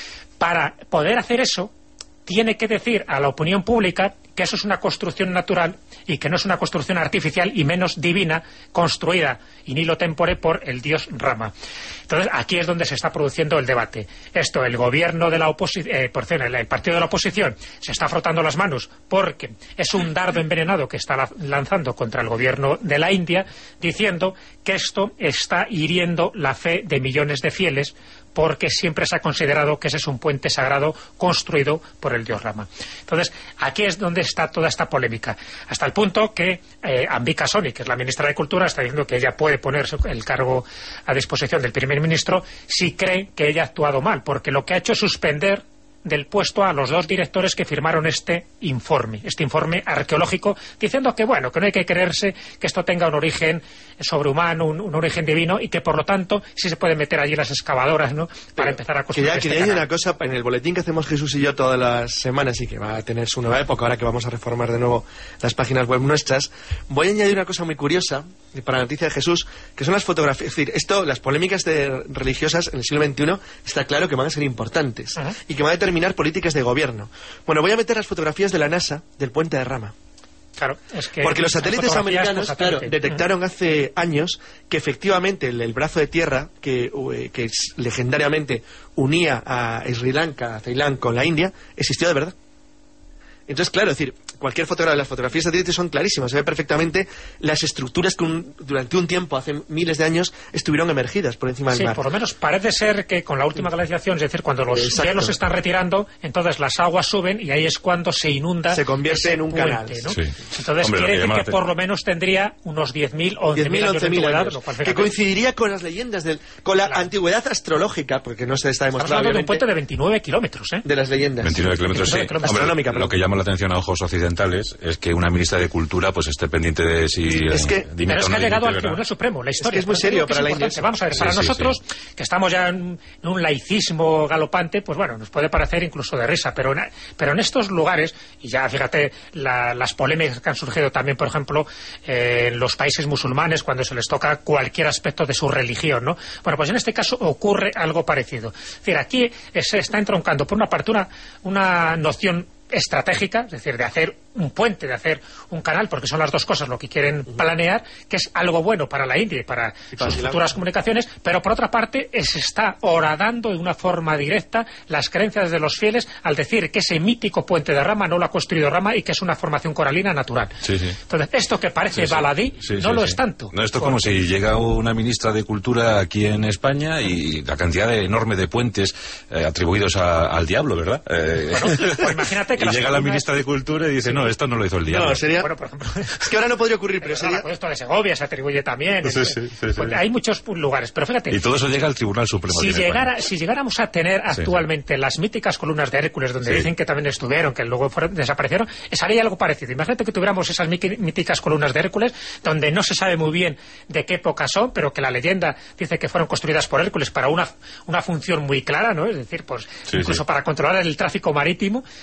Para poder hacer eso, tiene que decir a la opinión pública que eso es una construcción natural y que no es una construcción artificial y menos divina, construida in illo tempore por el dios Rama. Entonces, aquí es donde se está produciendo el debate. Esto, el gobierno de la oposición, el partido de la oposición, se está frotando las manos porque es un dardo envenenado que está lanzando contra el gobierno de la India, diciendo que esto está hiriendo la fe de millones de fieles, porque siempre se ha considerado que ese es un puente sagrado construido por el dios Rama. Entonces, aquí es donde está toda esta polémica, hasta el punto que Ambika Soni, que es la ministra de Cultura, está diciendo que ella puede poner el cargo a disposición del primer ministro si cree que ella ha actuado mal, porque lo que ha hecho es suspender del puesto a los 2 directores que firmaron este informe arqueológico, diciendo que bueno, que no hay que creerse que esto tenga un origen sobrehumano, un origen divino, y que por lo tanto sí se pueden meter allí las excavadoras, ¿no?, para empezar a construir este canal. Hay una cosa, en el boletín que hacemos Jesús y yo todas las semanas, y que va a tener su nueva época ahora que vamos a reformar de nuevo las páginas web nuestras, voy a añadir una cosa muy curiosa para la noticia de Jesús, que son las fotografías. Es decir, las polémicas religiosas en el siglo XXI está claro que van a ser importantes y que van a determinar políticas de gobierno. Bueno, voy a meter las fotografías de la NASA del puente de Rama. Claro, es que porque los satélites americanos detectaron hace años que efectivamente el brazo de tierra que legendariamente unía a Sri Lanka, a Ceilán con la India, existió de verdad. Entonces, claro, es decir, cualquier fotografía, las fotografías satélites son clarísimas, se ve perfectamente las estructuras que durante un tiempo, hace miles de años, estuvieron emergidas por encima del mar. Sí, por lo menos parece ser que con la última glaciación, es decir, cuando los hielos se están retirando, entonces las aguas suben y ahí es cuando se inunda, se convierte en un puente, canal, ¿no? Sí. Entonces quiere decir que por lo menos tendría unos 10.000 o 11.000 años de antigüedad, que coincidiría con las leyendas, con la antigüedad astrológica, porque no se está demostrado. Estamos hablando de un puente de 29 kilómetros, de las leyendas. 29 kilómetros, sí. Astronómica, lo que llama la atención a ojos occidentales es que una ministra de Cultura pues esté pendiente de si pero es que ha llegado al Tribunal Supremo la historia. Es muy serio para la India. Vamos a ver, para nosotros, que estamos ya en un laicismo galopante, pues bueno, nos puede parecer incluso de risa, pero en estos lugares, y ya fíjate las polémicas que han surgido también, por ejemplo, en los países musulmanes, cuando se les toca cualquier aspecto de su religión, ¿no? Bueno, pues en este caso ocurre algo parecido. Es decir, aquí se está entroncando, por una parte, una noción estratégica, es decir, de hacer un puente, de hacer un canal, porque son las dos cosas lo que quieren planear, que es algo bueno para la India y para sus futuras comunicaciones, pero por otra parte se está horadando de una forma directa las creencias de los fieles al decir que ese mítico puente de Rama no lo ha construido Rama y que es una formación coralina natural. Entonces, esto que parece baladí no lo es tanto. No, esto es como si llega una ministra de Cultura aquí en España y la cantidad enorme de puentes atribuidos al diablo, ¿verdad? Bueno, pues imagínate que y llega la ministra de Cultura y dice, no, esto no lo hizo el diablo. No, sería... Bueno, por ejemplo... Es que ahora no podría ocurrir, pero sería... Pues esto de Segovia se atribuye también. Sí. Hay muchos lugares, pero fíjate... Y todo eso llega al Tribunal Supremo. Si llegáramos a tener actualmente las míticas columnas de Hércules, donde dicen que también estuvieron, que luego desaparecieron, haría algo parecido. Imagínate que tuviéramos esas míticas columnas de Hércules, donde no se sabe muy bien de qué época son, pero que la leyenda dice que fueron construidas por Hércules para una función muy clara, ¿no? Es decir, pues incluso para controlar el tráfico marítimo. Bueno,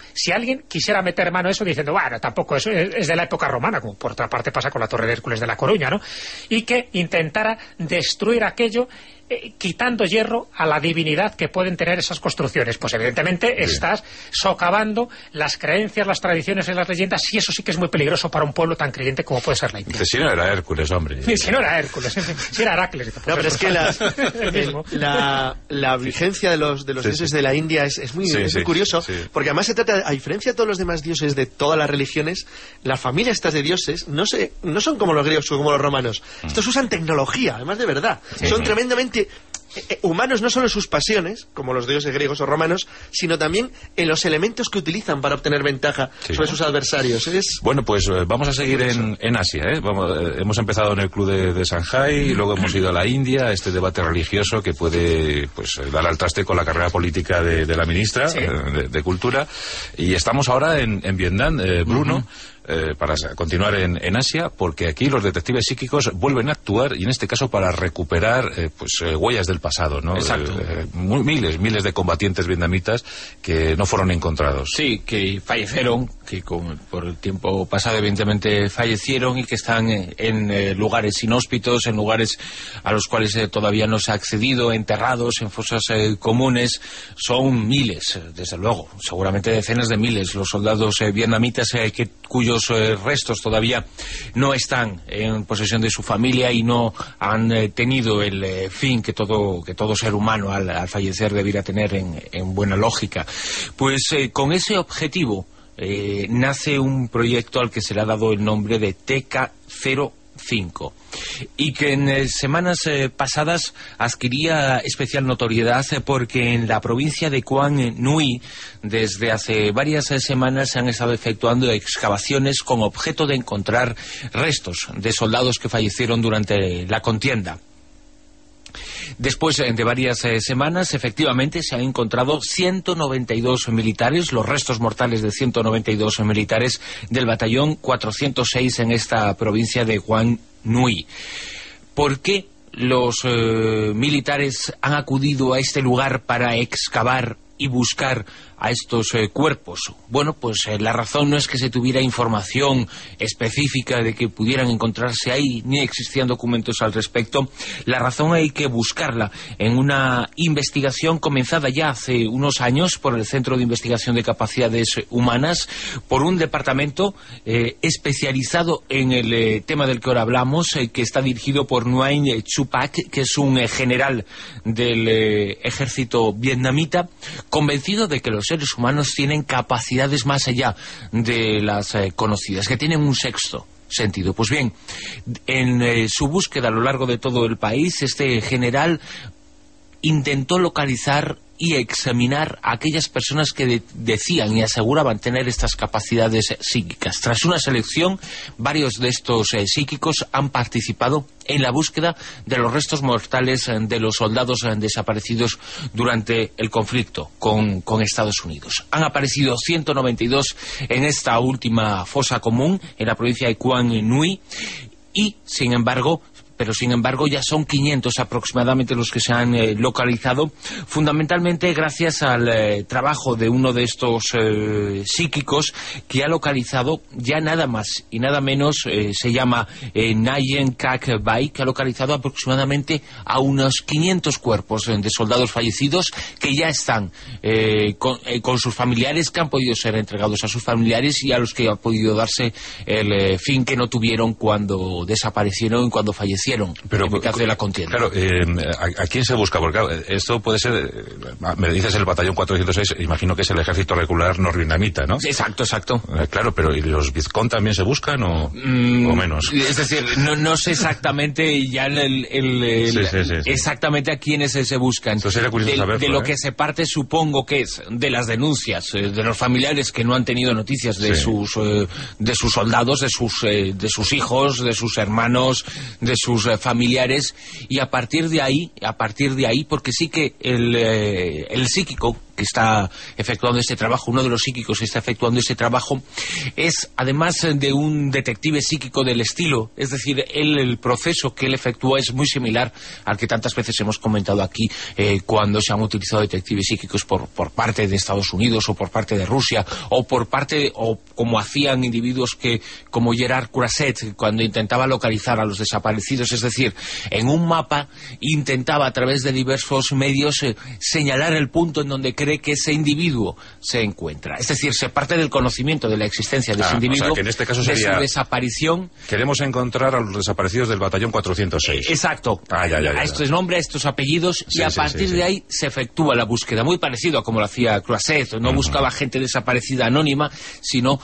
si alguien quisiera meter mano a eso diciendo, bueno, tampoco eso es de la época romana, como por otra parte pasa con la Torre de Hércules de La Coruña, ¿no? Y que intentara destruir aquello quitando hierro a la divinidad que pueden tener esas construcciones. Pues evidentemente estás socavando las creencias, las tradiciones y las leyendas, y eso sí que es muy peligroso para un pueblo tan creyente como puede ser la India. Si no era Hércules, hombre. Si no era Hércules, si era Heracles. No, pero es que la vigencia de los dioses de la India es muy curioso, porque además se trata, a diferencia de todos los demás dioses de todas las religiones, las familias estas de dioses no son como los griegos o como los romanos. Estos usan tecnología, además de verdad. Son tremendamente humanos, no solo en sus pasiones, como los dioses griegos o romanos, sino también en los elementos que utilizan para obtener ventaja sobre sus adversarios. Bueno, pues vamos a seguir en Asia, ¿eh? Hemos empezado en el club de Shanghái, y luego hemos ido a la India, este debate religioso que puede dar al traste con la carrera política de la ministra de Cultura, y estamos ahora en Vietnam, Bruno. Para continuar en Asia, porque aquí los detectives psíquicos vuelven a actuar, y en este caso para recuperar huellas del pasado, ¿no? Exacto. Miles de combatientes vietnamitas que no fueron encontrados. Sí, que fallecieron, que por el tiempo pasado evidentemente fallecieron, y que están en lugares inhóspitos, en lugares a los cuales todavía no se ha accedido, enterrados en fosas comunes. Son miles, desde luego, seguramente decenas de miles los soldados vietnamitas cuyos restos todavía no están en posesión de su familia y no han tenido el fin que todo ser humano al fallecer debiera tener en buena lógica. Pues con ese objetivo nace un proyecto al que se le ha dado el nombre de TK-05, y que en semanas pasadas adquiría especial notoriedad porque en la provincia de Quang Nguyen desde hace varias semanas se han estado efectuando excavaciones con objeto de encontrar restos de soldados que fallecieron durante la contienda. Después de varias semanas, efectivamente, se han encontrado 192 militares, los restos mortales de 192 militares del batallón 406 en esta provincia de Quang Nguyen. ¿Por qué los militares han acudido a este lugar para excavar y buscar a estos cuerpos? Bueno, pues la razón no es que se tuviera información específica de que pudieran encontrarse ahí, ni existían documentos al respecto. La razón hay que buscarla en una investigación comenzada ya hace unos años por el Centro de Investigación de Capacidades Humanas, por un departamento especializado en el tema del que ahora hablamos, que está dirigido por Nguyen Chu Pac, que es un general del ejército vietnamita, convencido de que los seres humanos tienen capacidades más allá de las conocidas, que tienen un sexto sentido. Pues bien, en su búsqueda a lo largo de todo el país, este general intentó localizar y examinar a aquellas personas que decían y aseguraban tener estas capacidades psíquicas. Tras una selección, varios de estos psíquicos han participado en la búsqueda de los restos mortales de los soldados desaparecidos durante el conflicto con Estados Unidos. Han aparecido 192 en esta última fosa común en la provincia de Quang Nguyen, y sin embargo ya son 500 aproximadamente los que se han localizado, fundamentalmente gracias al trabajo de uno de estos psíquicos, que ha localizado ya nada más y nada menos, se llama Nguyen Kak Bai, que ha localizado aproximadamente a unos 500 cuerpos de soldados fallecidos que ya están con sus familiares, que han podido ser entregados a sus familiares y a los que ha podido darse el fin que no tuvieron cuando desaparecieron y cuando fallecieron. Pero, en el caso de la contienda. Claro, ¿a quién se busca? Porque claro, esto puede ser, me dices el batallón 406, imagino que es el ejército regular norvietnamita, ¿no? Exacto. Claro, pero ¿y los Vizcón también se buscan o menos? Es decir, no sé exactamente ya exactamente a quiénes se buscan. Entonces era curioso saberlo, de lo que se parte, supongo que es de las denuncias de los familiares que no han tenido noticias de sus soldados, de sus hijos, de sus hermanos, de sus familiares, y a partir de ahí, porque sí que el psíquico está efectuando este trabajo, uno de los psíquicos que está efectuando este trabajo, es además de un detective psíquico del estilo, es decir, el proceso que él efectúa es muy similar al que tantas veces hemos comentado aquí cuando se han utilizado detectives psíquicos por parte de Estados Unidos o por parte de Rusia o como hacían individuos como Gerard Croiset cuando intentaba localizar a los desaparecidos, es decir, en un mapa intentaba a través de diversos medios señalar el punto en donde cree que ese individuo se encuentra. Es decir, se parte del conocimiento de la existencia de ese individuo, o sea, que en este caso sería, de su desaparición. Queremos encontrar a los desaparecidos del batallón 406. Exacto. Ya. A estos nombres, a estos apellidos, y a partir de ahí se efectúa la búsqueda. Muy parecido a como lo hacía Croiset. No buscaba gente desaparecida anónima, sino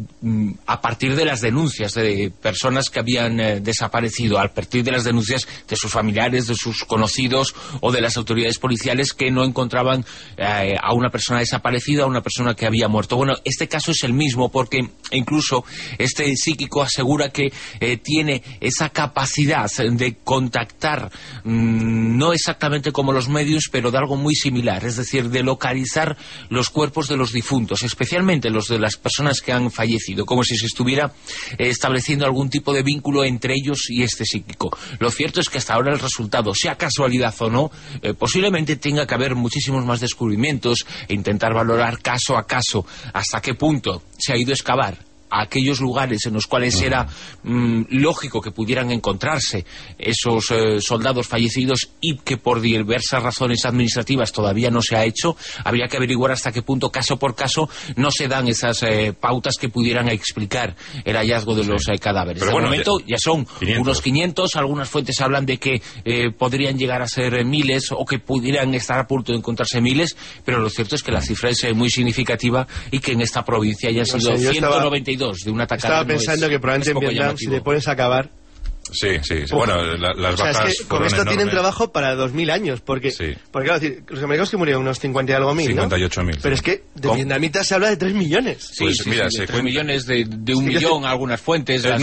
a partir de las denuncias de personas que habían desaparecido, a partir de las denuncias de sus familiares, de sus conocidos o de las autoridades policiales que no encontraban a una persona desaparecida, a una persona que había muerto. Bueno, este caso es el mismo porque incluso este psíquico asegura que tiene esa capacidad de contactar, no exactamente como los medios, pero de algo muy similar, es decir, de localizar los cuerpos de los difuntos, especialmente los de las personas que han fallecido, como si se estuviera estableciendo algún tipo de vínculo entre ellos y este psíquico. Lo cierto es que hasta ahora el resultado, sea casualidad o no, posiblemente tenga que haber muchísimos más descubrimientos e intentar valorar caso a caso hasta qué punto se ha ido a excavar a aquellos lugares en los cuales era lógico que pudieran encontrarse esos soldados fallecidos y que por diversas razones administrativas todavía no se ha hecho. Habría que averiguar hasta qué punto, caso por caso, no se dan esas pautas que pudieran explicar el hallazgo de los cadáveres. De momento ya son 500. Unos 500, algunas fuentes hablan de que podrían llegar a ser miles o que pudieran estar a punto de encontrarse miles, pero lo cierto es que la cifra es muy significativa y que en esta provincia hayan sido 192 de una atacada. Estaba pensando que probablemente en Vietnam, si te pones a acabar... Sí. Bueno, las bajas... Es que con esto tienen trabajo para 2000 años, porque claro, los americanos que murieron unos 50 y algo mil, 58.000. Pero es que de vietnamitas se habla de 3 millones. Pues mira, de 3 millones, de 1 millón, algunas fuentes. Es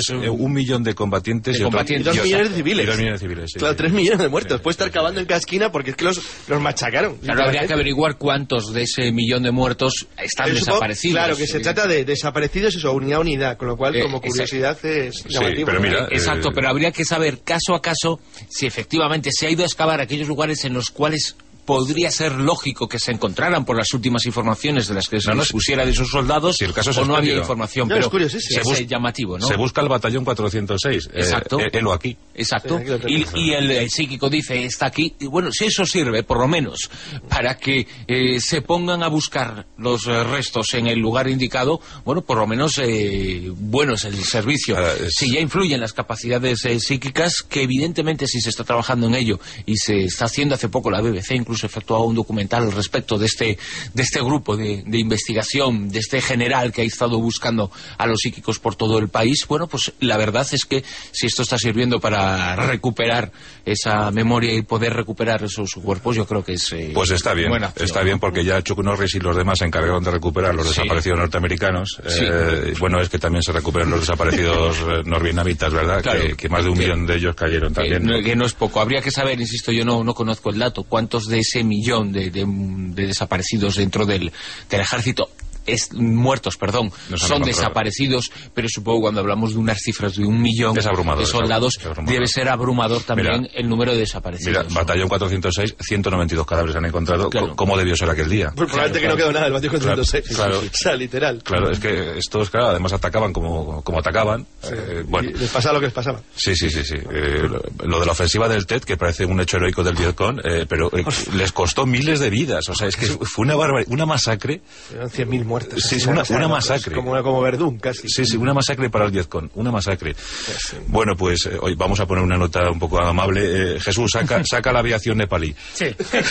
1 millón de combatientes y 2 millones de civiles. Y 2 millones de civiles, claro, 3 millones de muertos. Puede estar cavando en cada esquina porque es que los machacaron. Claro, habría que averiguar cuántos de ese millón de muertos están desaparecidos. Claro, que se trata de desaparecidos, eso, unidad a unidad, con lo cual, como curiosidad, es llamativo. Pero mira, exacto, pero habría que saber caso a caso si efectivamente se ha ido a excavar aquellos lugares en los cuales podría ser lógico que se encontraran por las últimas informaciones de las que se nos pusiera de esos soldados, si el caso o no había información, pero es llamativo, ¿no? Se busca el batallón 406. Exacto. Él o aquí. Exacto. Y el psíquico dice, está aquí. Y bueno, si eso sirve, por lo menos, para que se pongan a buscar los restos en el lugar indicado, bueno, por lo menos bueno es el servicio. Si ya influyen las capacidades psíquicas, que evidentemente si se está trabajando en ello, y se está haciendo hace poco la BBC, incluso efectuado un documental al respecto de este grupo de investigación, de este general que ha estado buscando a los psíquicos por todo el país. Bueno, pues la verdad es que si esto está sirviendo para recuperar esa memoria y poder recuperar esos cuerpos, yo creo que es pues está bien, está bien, porque ya Chuck Norris y los demás se encargaron de recuperar los desaparecidos norteamericanos. Bueno, es que también se recuperen los desaparecidos norvietnamitas, ¿verdad? Claro, que más de 1 millón de ellos cayeron también. Que no es poco. Habría que saber, insisto, yo no conozco el dato, cuántos de ese millón de desaparecidos dentro del ejército muertos, son desaparecidos, pero supongo cuando hablamos de unas cifras de 1 millón de soldados, debe ser abrumador también el número de desaparecidos. Mira, batallón 406, 192 cadáveres han encontrado. Claro. ¿Cómo debió ser aquel día? Pues probablemente que no quedó nada del batallón 406. Claro. O sea, literal. Claro, es que estos, claro, además atacaban como atacaban. Bueno. Les pasaba lo que les pasaba. Sí. Lo de la ofensiva del Tet, que parece un hecho heroico del Vietcong, pero les costó miles de vidas. O sea, es que fue una barbaridad, una masacre. Eran 100.000 muertos. Sí, una masacre. Como Verdún, casi. Sí, una masacre para el Vietcong, una masacre. Sí. Bueno, pues hoy vamos a poner una nota un poco amable. Jesús, saca la aviación nepalí. Sí.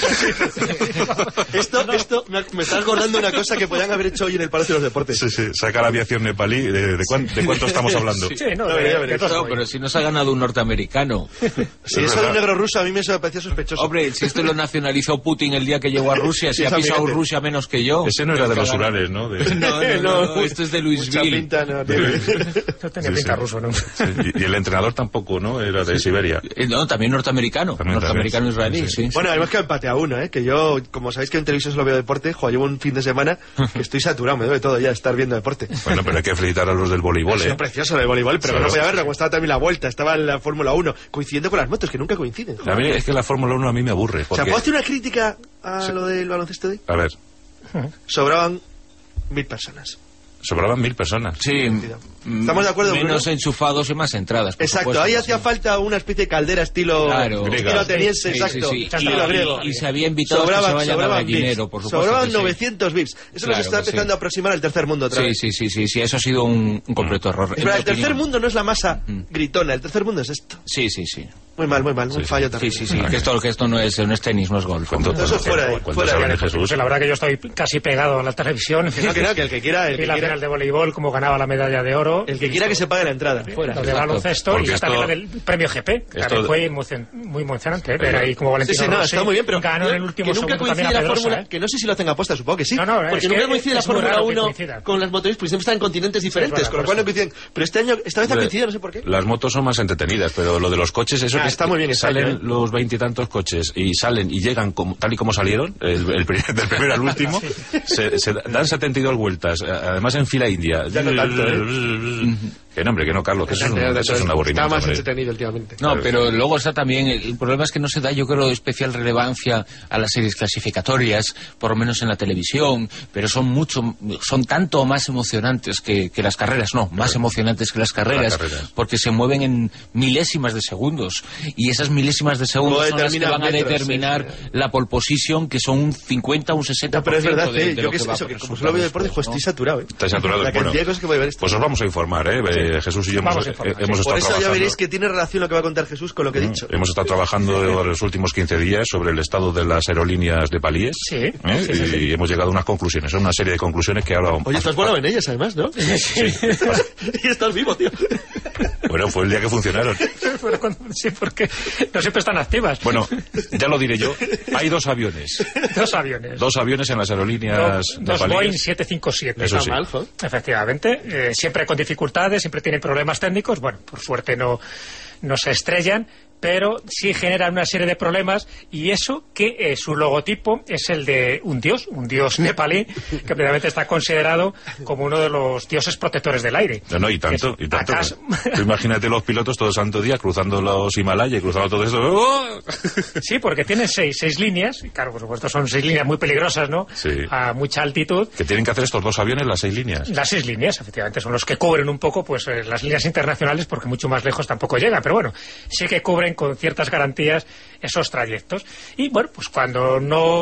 Esto me está acordando una cosa que podían haber hecho hoy en el Palacio de los Deportes. Sí, saca la aviación nepalí. ¿De cuánto estamos hablando? Pero si nos ha ganado un norteamericano. Si eso de un negro ruso a mí me parecía sospechoso. Hombre, si esto lo nacionalizó Putin el día que llegó a Rusia, si ha pisado Rusia menos que yo. Ese no era de los Urales, ¿no? No, esto es de Louisville. No tenía pinta ruso, ¿no? Sí. Y el entrenador tampoco, ¿no? Era de Siberia. No, también norteamericano. Norteamericano israelí, sí. Bueno, además que empate a 1, que yo, como sabéis que en televisión solo veo deporte, llevo un fin de semana que estoy saturado, me duele todo ya estar viendo deporte. Bueno, pero hay que felicitar a los del voleibol, Es precioso el voleibol, pero no podía verlo, como estaba también la vuelta, estaba en la Fórmula 1, coincidiendo con las motos, que nunca coinciden. A mí es que la Fórmula 1 a mí me aburre. Porque... O sea, ¿puedo hacer una crítica a lo del baloncesto de hoy? A ver. Sobraban 1000 personas. Sobraban 1000 personas. Sí, ¿estamos de acuerdo? Menos enchufados y más entradas. Exacto, supuesto, ahí hacía falta una especie de caldera estilo ateniense, exacto. Estilo griego. Y se había invitado a que se vayan al gallinero, por supuesto. Sobraban 900 VIPs. Eso es lo que se está empezando a aproximar al tercer mundo otra vez. Sí, eso ha sido un completo error. Pero el tercer mundo no es la masa gritona, el tercer mundo es esto. Sí. Muy mal, un fallo también. Sí, que esto no es tenis, no es golf. Eso fuera de Jesús. La verdad que yo estoy casi pegado a la televisión. Que el que quiera... Y la final de voleibol, como ganaba la medalla de oro. El que quiera que se pague la entrada. Lo de baloncesto y también lo del premio GP. Claro, fue muy emocionante ver ahí como Valentino Rossi. Está muy bien, pero ganó en el último segundo también a la Pedrosa, fórmula, que no sé si lo hacen aposta, supongo que sí. Porque es nunca coincide la Fórmula 1 con las motoristas, porque siempre están en continentes diferentes, con lo cual no coinciden. Pero esta vez ha coincidido, no sé por qué. Las motos son más entretenidas, pero lo de los coches, eso que está muy bien. Salen los 20 y tantos coches y salen y llegan tal y como salieron, del primero al último, se dan 72 vueltas, además en fila india. Ya no tanto, Que no, hombre, que no, Carlos, que eso es un aburrimiento. Está más entretenido últimamente. No, pero luego está también, el problema es que no se da, yo creo, especial relevancia a las series clasificatorias, por lo menos en la televisión, pero son tanto más emocionantes que las carreras, más emocionantes que las carreras, porque se mueven en milésimas de segundos, y esas milésimas de segundos son las que van a determinar la pole position, que son un 50 o un 60%. Pero es verdad, de yo que es eso, que como solo veo deporte, estoy saturado. Está saturado, bueno, pues os vamos a informar, Jesús y yo hemos estado trabajando. Por eso ya veréis que tiene relación lo que va a contar Jesús con lo que he dicho. Hemos estado trabajando los últimos 15 días sobre el estado de las aerolíneas de palíes. Y hemos llegado a unas conclusiones, una serie de conclusiones que ahora... Oye, estás volado en ellas además, ¿no? Sí. Y estás vivo, tío. Bueno, fue el día que funcionaron. Sí, porque no siempre están activas. Bueno, ya lo diré yo. Hay dos aviones. Dos aviones en las aerolíneas de dos palíes. Boeing 757. Eso sí. Efectivamente. Siempre con dificultades, siempre tienen problemas técnicos. Bueno, por suerte no se estrellan, pero sí generan una serie de problemas, y eso que su logotipo es el de un dios nepalí, que precisamente está considerado como uno de los dioses protectores del aire. No, y tanto. Tú imagínate los pilotos todo santo día cruzando los Himalayas y cruzando todo esto. ¡Oh! Sí, porque tienen seis líneas, y claro, por supuesto son 6 líneas muy peligrosas, ¿no? Sí. A mucha altitud. ¿Qué tienen que hacer estos dos aviones, las 6 líneas? Las 6 líneas, efectivamente, son los que cubren un poco pues las líneas internacionales, porque mucho más lejos tampoco llegan, pero bueno, sí que cubren con ciertas garantías esos trayectos. Y bueno, pues cuando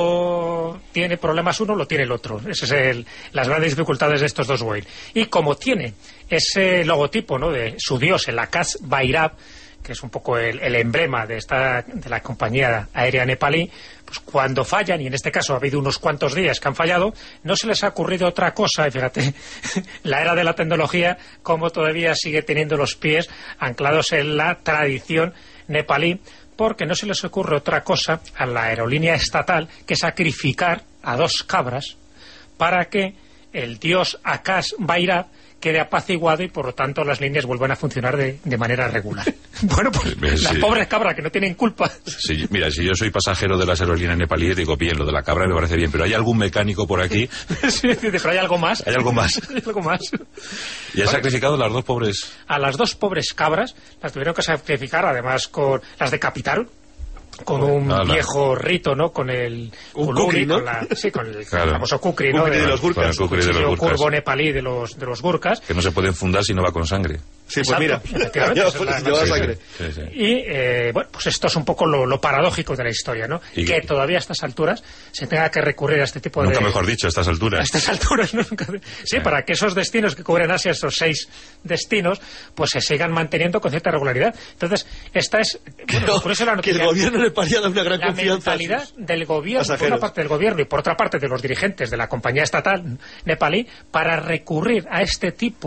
no tiene problemas uno, lo tiene el otro. Esas es las grandes dificultades de estos dos Boeing. Y como tiene ese logotipo, ¿no?, de su dios, el Akash Bhairav, que es un poco el emblema de la compañía aérea nepalí, pues cuando fallan, y en este caso ha habido unos cuantos días que han fallado, no se les ha ocurrido otra cosa, y fíjate, la era de la tecnología, como todavía sigue teniendo los pies anclados en la tradición nepalí, porque no se les ocurre otra cosa a la aerolínea estatal que sacrificar a 2 cabras para que el dios Akash Bhairav quede apaciguado y por lo tanto las líneas vuelvan a funcionar de manera regular. Bueno, pues sí. Las pobres cabras que no tienen culpa. Sí, mira, si yo soy pasajero de las aerolíneas nepalíes, digo, bien, lo de la cabra me parece bien, pero ¿hay algún mecánico por aquí? Sí, pero ¿hay algo más? ¿Hay algo más? ¿Hay algo más? ¿Y han sacrificado a las 2 pobres? A las 2 pobres cabras las tuvieron que sacrificar, además las decapitaron con un viejo rito, ¿no? Con el kukri, ¿no? con el famoso kukri, ¿no? De los gurkas. Con el kukri de los gurkas. Curvo nepalí de los gurkas. Que no se pueden fundar si no va con sangre. Sí, pues mira, lleva sangre. Sí. Y bueno, pues esto es un poco lo paradójico de la historia, ¿no? Que todavía a estas alturas se tenga que recurrir a este tipo Nunca mejor dicho, a estas alturas. A estas alturas, ¿no? Sí, para que esos destinos que cubren Asia, esos 6 destinos, pues se sigan manteniendo con cierta regularidad. Entonces, esta es... Bueno, por eso la noticia, que el gobierno le paría dar una gran confianza. La mentalidad del gobierno, por una parte del gobierno y por otra parte de los dirigentes de la compañía estatal nepalí, para recurrir a este tipo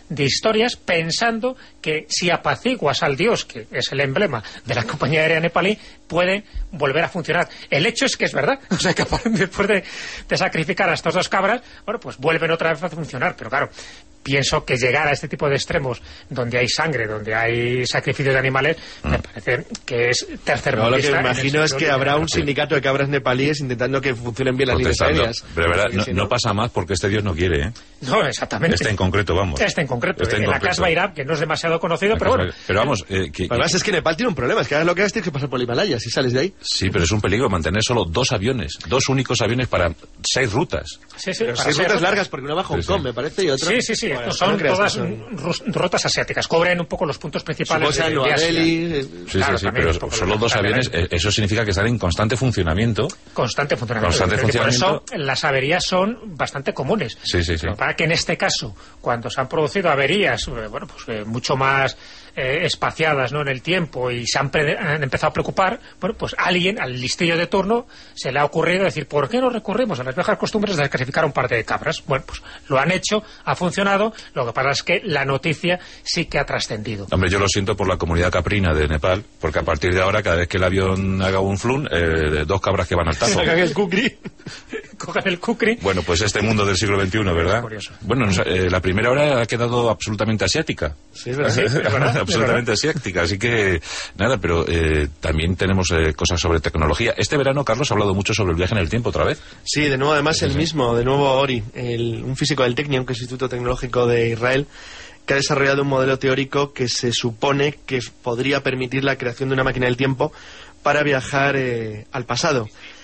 de historias pensando que si apaciguas al dios, que es el emblema de la compañía aérea nepalí, puede volver a funcionar. El hecho es que es verdad, o sea que después de sacrificar a estos 2 cabras, bueno, pues vuelven otra vez a funcionar, pero claro, pienso que llegar a este tipo de extremos donde hay sangre, donde hay sacrificios de animales, me parece que es tercermundista. Lo que me imagino es que habrá un sindicato de cabras nepalíes intentando que funcionen bien las líneas aéreas. Pero de verdad, no pasa más porque este dios no quiere, ¿eh? No, exactamente. Este en concreto, vamos. Este en concreto. La Kasbah Iraq, que no es demasiado conocido, pero bueno. Pero vamos... Además es que Nepal tiene un problema, es que ahora lo que hagas tienes que pasar por el Himalaya, si sales de ahí. Sí, pero es un peligro mantener solo 2 aviones, 2 únicos aviones para 6 rutas. Sí, pero 6 rutas largas, porque una va a Hong Kong, me parece, y otra... Sí, bueno, son todas rutas asiáticas, cubren un poco los puntos principales de Asia. Sí, pero solo 2 aviones, eso significa que están en constante funcionamiento. Constante funcionamiento. Por eso las averías son bastante comunes. Sí. Para que en este caso, cuando se han producido averías, bueno, pues mucho más espaciadas, ¿no?, en el tiempo, y se han empezado a preocupar, bueno, pues alguien, al listillo de turno, se le ha ocurrido decir, ¿por qué no recurrimos a las viejas costumbres de sacrificar un par de cabras? Bueno, pues lo han hecho, ha funcionado, lo que pasa es que la noticia sí que ha trascendido. Hombre, yo lo siento por la comunidad caprina de Nepal, porque a partir de ahora, cada vez que el avión haga un flun, 2 cabras que van al tajo. Cojan el kukri. Cojan el kukri. Bueno, pues este mundo del siglo XXI, ¿verdad? Curioso. Bueno, la primera hora ha quedado absolutamente asiática. Sí, es verdad. Absolutamente asiática, así que nada, pero también tenemos cosas sobre tecnología. Este verano, Carlos, ha hablado mucho sobre el viaje en el tiempo otra vez. Sí, de nuevo, además el mismo, de nuevo Ori, un físico del Technion, que es el Instituto Tecnológico de Israel, que ha desarrollado un modelo teórico que se supone que podría permitir la creación de una máquina del tiempo para viajar al pasado.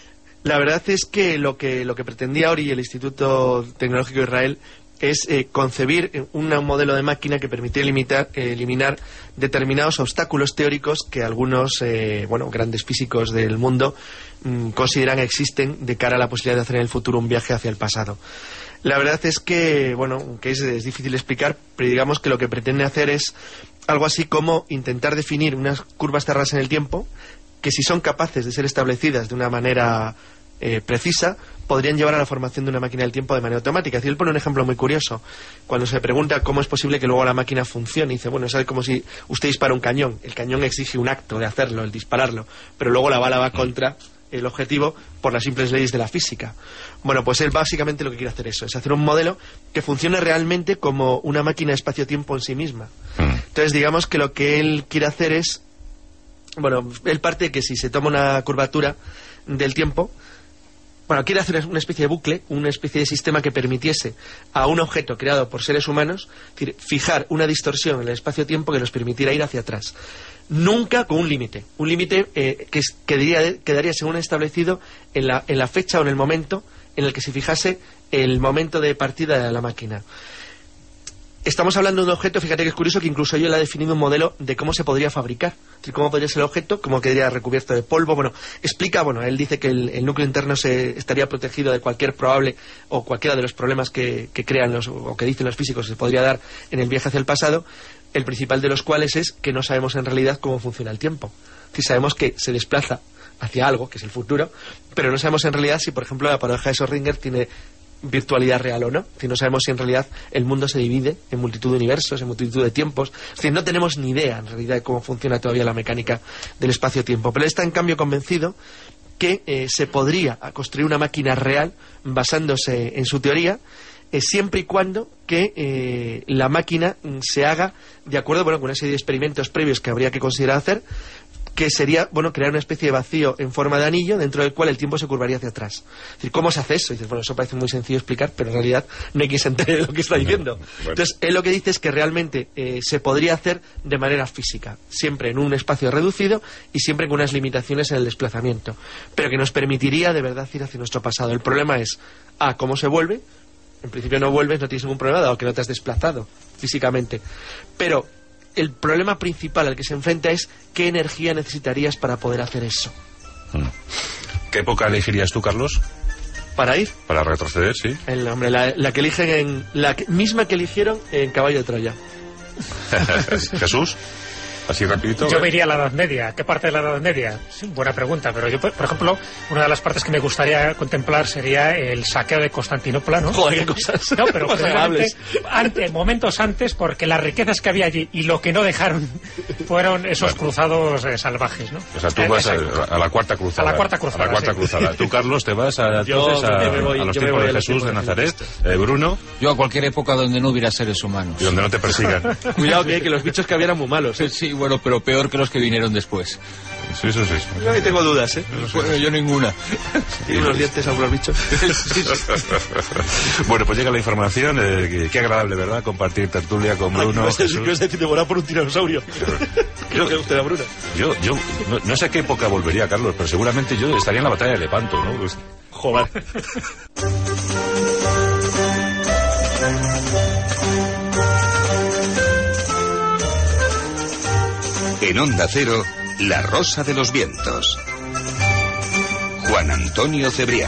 La verdad es que lo que pretendía Ori y el Instituto Tecnológico de Israel es concebir un modelo de máquina que permitiera eliminar determinados obstáculos teóricos que algunos grandes físicos del mundo consideran existen de cara a la posibilidad de hacer en el futuro un viaje hacia el pasado. La verdad es que, que es difícil explicar, pero digamos que lo que pretende hacer es algo así como intentar definir unas curvas cerradas en el tiempo que, si son capaces de ser establecidas de una manera precisa, podrían llevar a la formación de una máquina del tiempo de manera automática. Y él pone un ejemplo muy curioso. Cuando se pregunta cómo es posible que luego la máquina funcione, dice, es como si usted dispara un cañón. El cañón exige un acto de hacerlo, el dispararlo, pero luego la bala va contra el objetivo por las simples leyes de la física. Bueno, pues él básicamente lo que quiere hacer es hacer un modelo que funcione realmente como una máquina de espacio-tiempo en sí misma. Entonces, digamos que lo que él quiere hacer es, él parte de que si se toma una curvatura del tiempo, quiere hacer una especie de bucle, una especie de sistema que permitiese a un objeto creado por seres humanos, es decir, fijar una distorsión en el espacio-tiempo que nos permitiera ir hacia atrás. Nunca con un límite que quedaría según establecido en la fecha o en el momento en el que se fijase el momento de partida de la máquina. Estamos hablando de un objeto, fíjate que es curioso que incluso yo le he definido un modelo de cómo se podría fabricar, es decir, cómo podría ser el objeto, cómo quedaría recubierto de polvo. Explica, él dice que el núcleo interno estaría protegido de cualquier probable o cualquiera de los problemas que crean o que dicen los físicos se podría dar en el viaje hacia el pasado, el principal de los cuales es que no sabemos en realidad cómo funciona el tiempo. Es decir, sabemos que se desplaza hacia algo, que es el futuro, pero no sabemos en realidad si, por ejemplo, la paradoja de Schrödinger tiene virtualidad real o no. Si no sabemos si en realidad el mundo se divide en multitud de universos, en multitud de tiempos. Es decir, no tenemos ni idea en realidad de cómo funciona todavía la mecánica del espacio-tiempo. Pero él está en cambio convencido que se podría construir una máquina real basándose en su teoría, siempre y cuando que la máquina se haga de acuerdo con una serie de experimentos previos que habría que considerar hacer, que sería, crear una especie de vacío en forma de anillo dentro del cual el tiempo se curvaría hacia atrás. Es decir, ¿cómo se hace eso? Y dices, eso parece muy sencillo explicar, pero en realidad no hay quien se entere de lo que está diciendo. Entonces, él lo que dice es que realmente se podría hacer de manera física, siempre en un espacio reducido y siempre con unas limitaciones en el desplazamiento, pero que nos permitiría de verdad ir hacia nuestro pasado. El problema es, ¿cómo se vuelve? En principio no vuelves, no tienes ningún problema, dado que no te has desplazado físicamente. Pero el problema principal al que se enfrenta es qué energía necesitarías para poder hacer eso. ¿Qué época elegirías tú, Carlos? ¿Para ir? Para retroceder, sí. La que eligen misma que eligieron en Caballo de Troya. ¿Jesús? Así rapidito. Yo me iría a la Edad Media. ¿Qué parte de la Edad Media? Sí, buena pregunta, pero yo, por ejemplo, una de las partes que me gustaría contemplar sería el saqueo de Constantinopla, ¿no? Joder, qué cosas. No, pero momentos antes, porque las riquezas que había allí y lo que no dejaron fueron esos cruzados salvajes, ¿no? O sea, tú vas a la Cuarta Cruzada. A la Cuarta Cruzada, a la Cuarta Cruzada. Tú, Carlos, te vas a los tiempos de Jesús de Nazaret. Bruno. Yo a cualquier época donde no hubiera seres humanos. Y donde no te persigan. Cuidado que los bichos que había eran muy malos, ¿eh? Sí, bueno, pero peor que los que vinieron después. Sí, eso sí. Yo ahí tengo dudas, ¿eh? Bueno, yo ninguna. Tiene unos dientes algunos bichos. Bueno, pues llega la información. Qué agradable, ¿verdad? Compartir tertulia con Bruno. ¿Qué es decir, devorado por un tiranosaurio? Creo que usted era Bruno. Yo no sé a qué época volvería, Carlos, pero seguramente yo estaría en la batalla de Lepanto, ¿no? Pues... Joder. En Onda Cero, La Rosa de los Vientos. Juan Antonio Cebrián.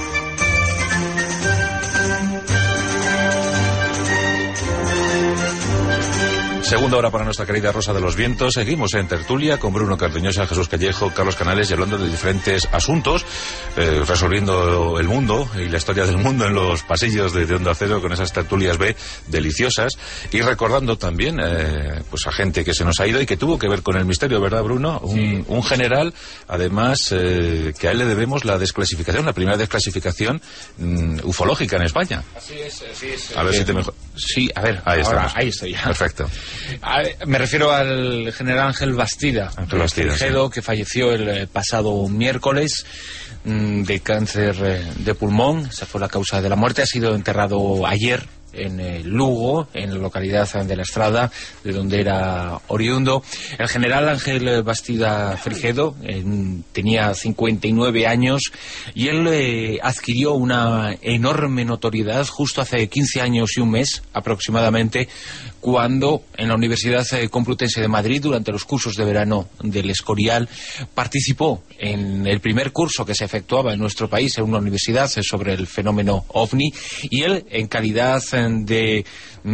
Segunda hora para nuestra querida Rosa de los Vientos. Seguimos en tertulia con Bruno Cardeñosa, Jesús Callejo, Carlos Canales, y hablando de diferentes asuntos, resolviendo el mundo y la historia del mundo en los pasillos de Onda Cero con esas tertulias B deliciosas, y recordando también pues a gente que se nos ha ido y que tuvo que ver con el misterio, ¿verdad, Bruno? Sí. Un general, además, que a él le debemos la desclasificación, la primera desclasificación ufológica en España. Así es. A ver si te mejor... Sí, a ver, ahí estoy ya. Perfecto. Me refiero al general Ángel Bastida, Frigedo, que falleció el pasado miércoles de cáncer de pulmón. Esa fue la causa de la muerte. Ha sido enterrado ayer en Lugo, en la localidad de La Estrada, de donde era oriundo. El general Ángel Bastida Frigedo tenía 59 años y él adquirió una enorme notoriedad justo hace 15 años y un mes aproximadamente, cuando en la Universidad Complutense de Madrid, durante los cursos de verano del Escorial, participó en el primer curso que se efectuaba en nuestro país en una universidad sobre el fenómeno OVNI, y él, en calidad de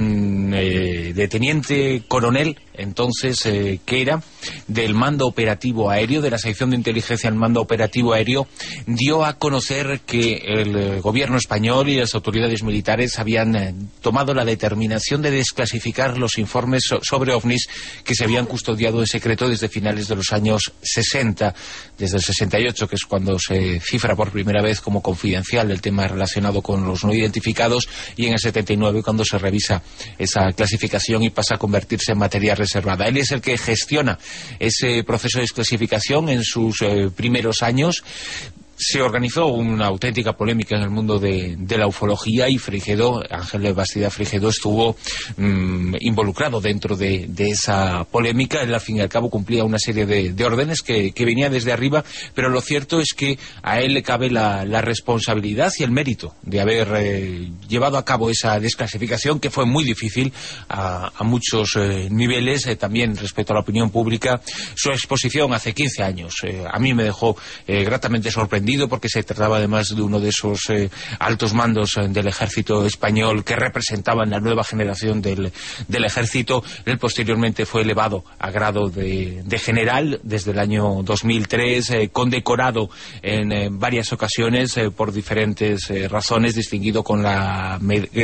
teniente coronel, entonces, que era del mando operativo aéreo, de la sección de inteligencia del mando operativo aéreo, dio a conocer que el gobierno español y las autoridades militares habían tomado la determinación de desclasificar los informes sobre ovnis que se habían custodiado en secreto desde finales de los años 60, desde el 68, que es cuando se cifra por primera vez como confidencial el tema relacionado con los no identificados, y en el 79 cuando se revisa esa clasificación y pasa a convertirse en materia reservada. Él es el que gestiona ese proceso de desclasificación en sus primeros años. Se organizó una auténtica polémica en el mundo de la ufología, y Frigedo, Ángel Bastida Frigedo, estuvo involucrado dentro de esa polémica. Él, al fin y al cabo, cumplía una serie de órdenes que venía desde arriba, pero lo cierto es que a él le cabe la responsabilidad y el mérito de haber llevado a cabo esa desclasificación, que fue muy difícil a muchos niveles, también respecto a la opinión pública. Su exposición hace 15 años a mí me dejó gratamente sorprendido, porque se trataba además de uno de esos altos mandos del ejército español que representaban la nueva generación del ejército. Él posteriormente fue elevado a grado de general desde el año 2003, condecorado en varias ocasiones por diferentes razones, distinguido con la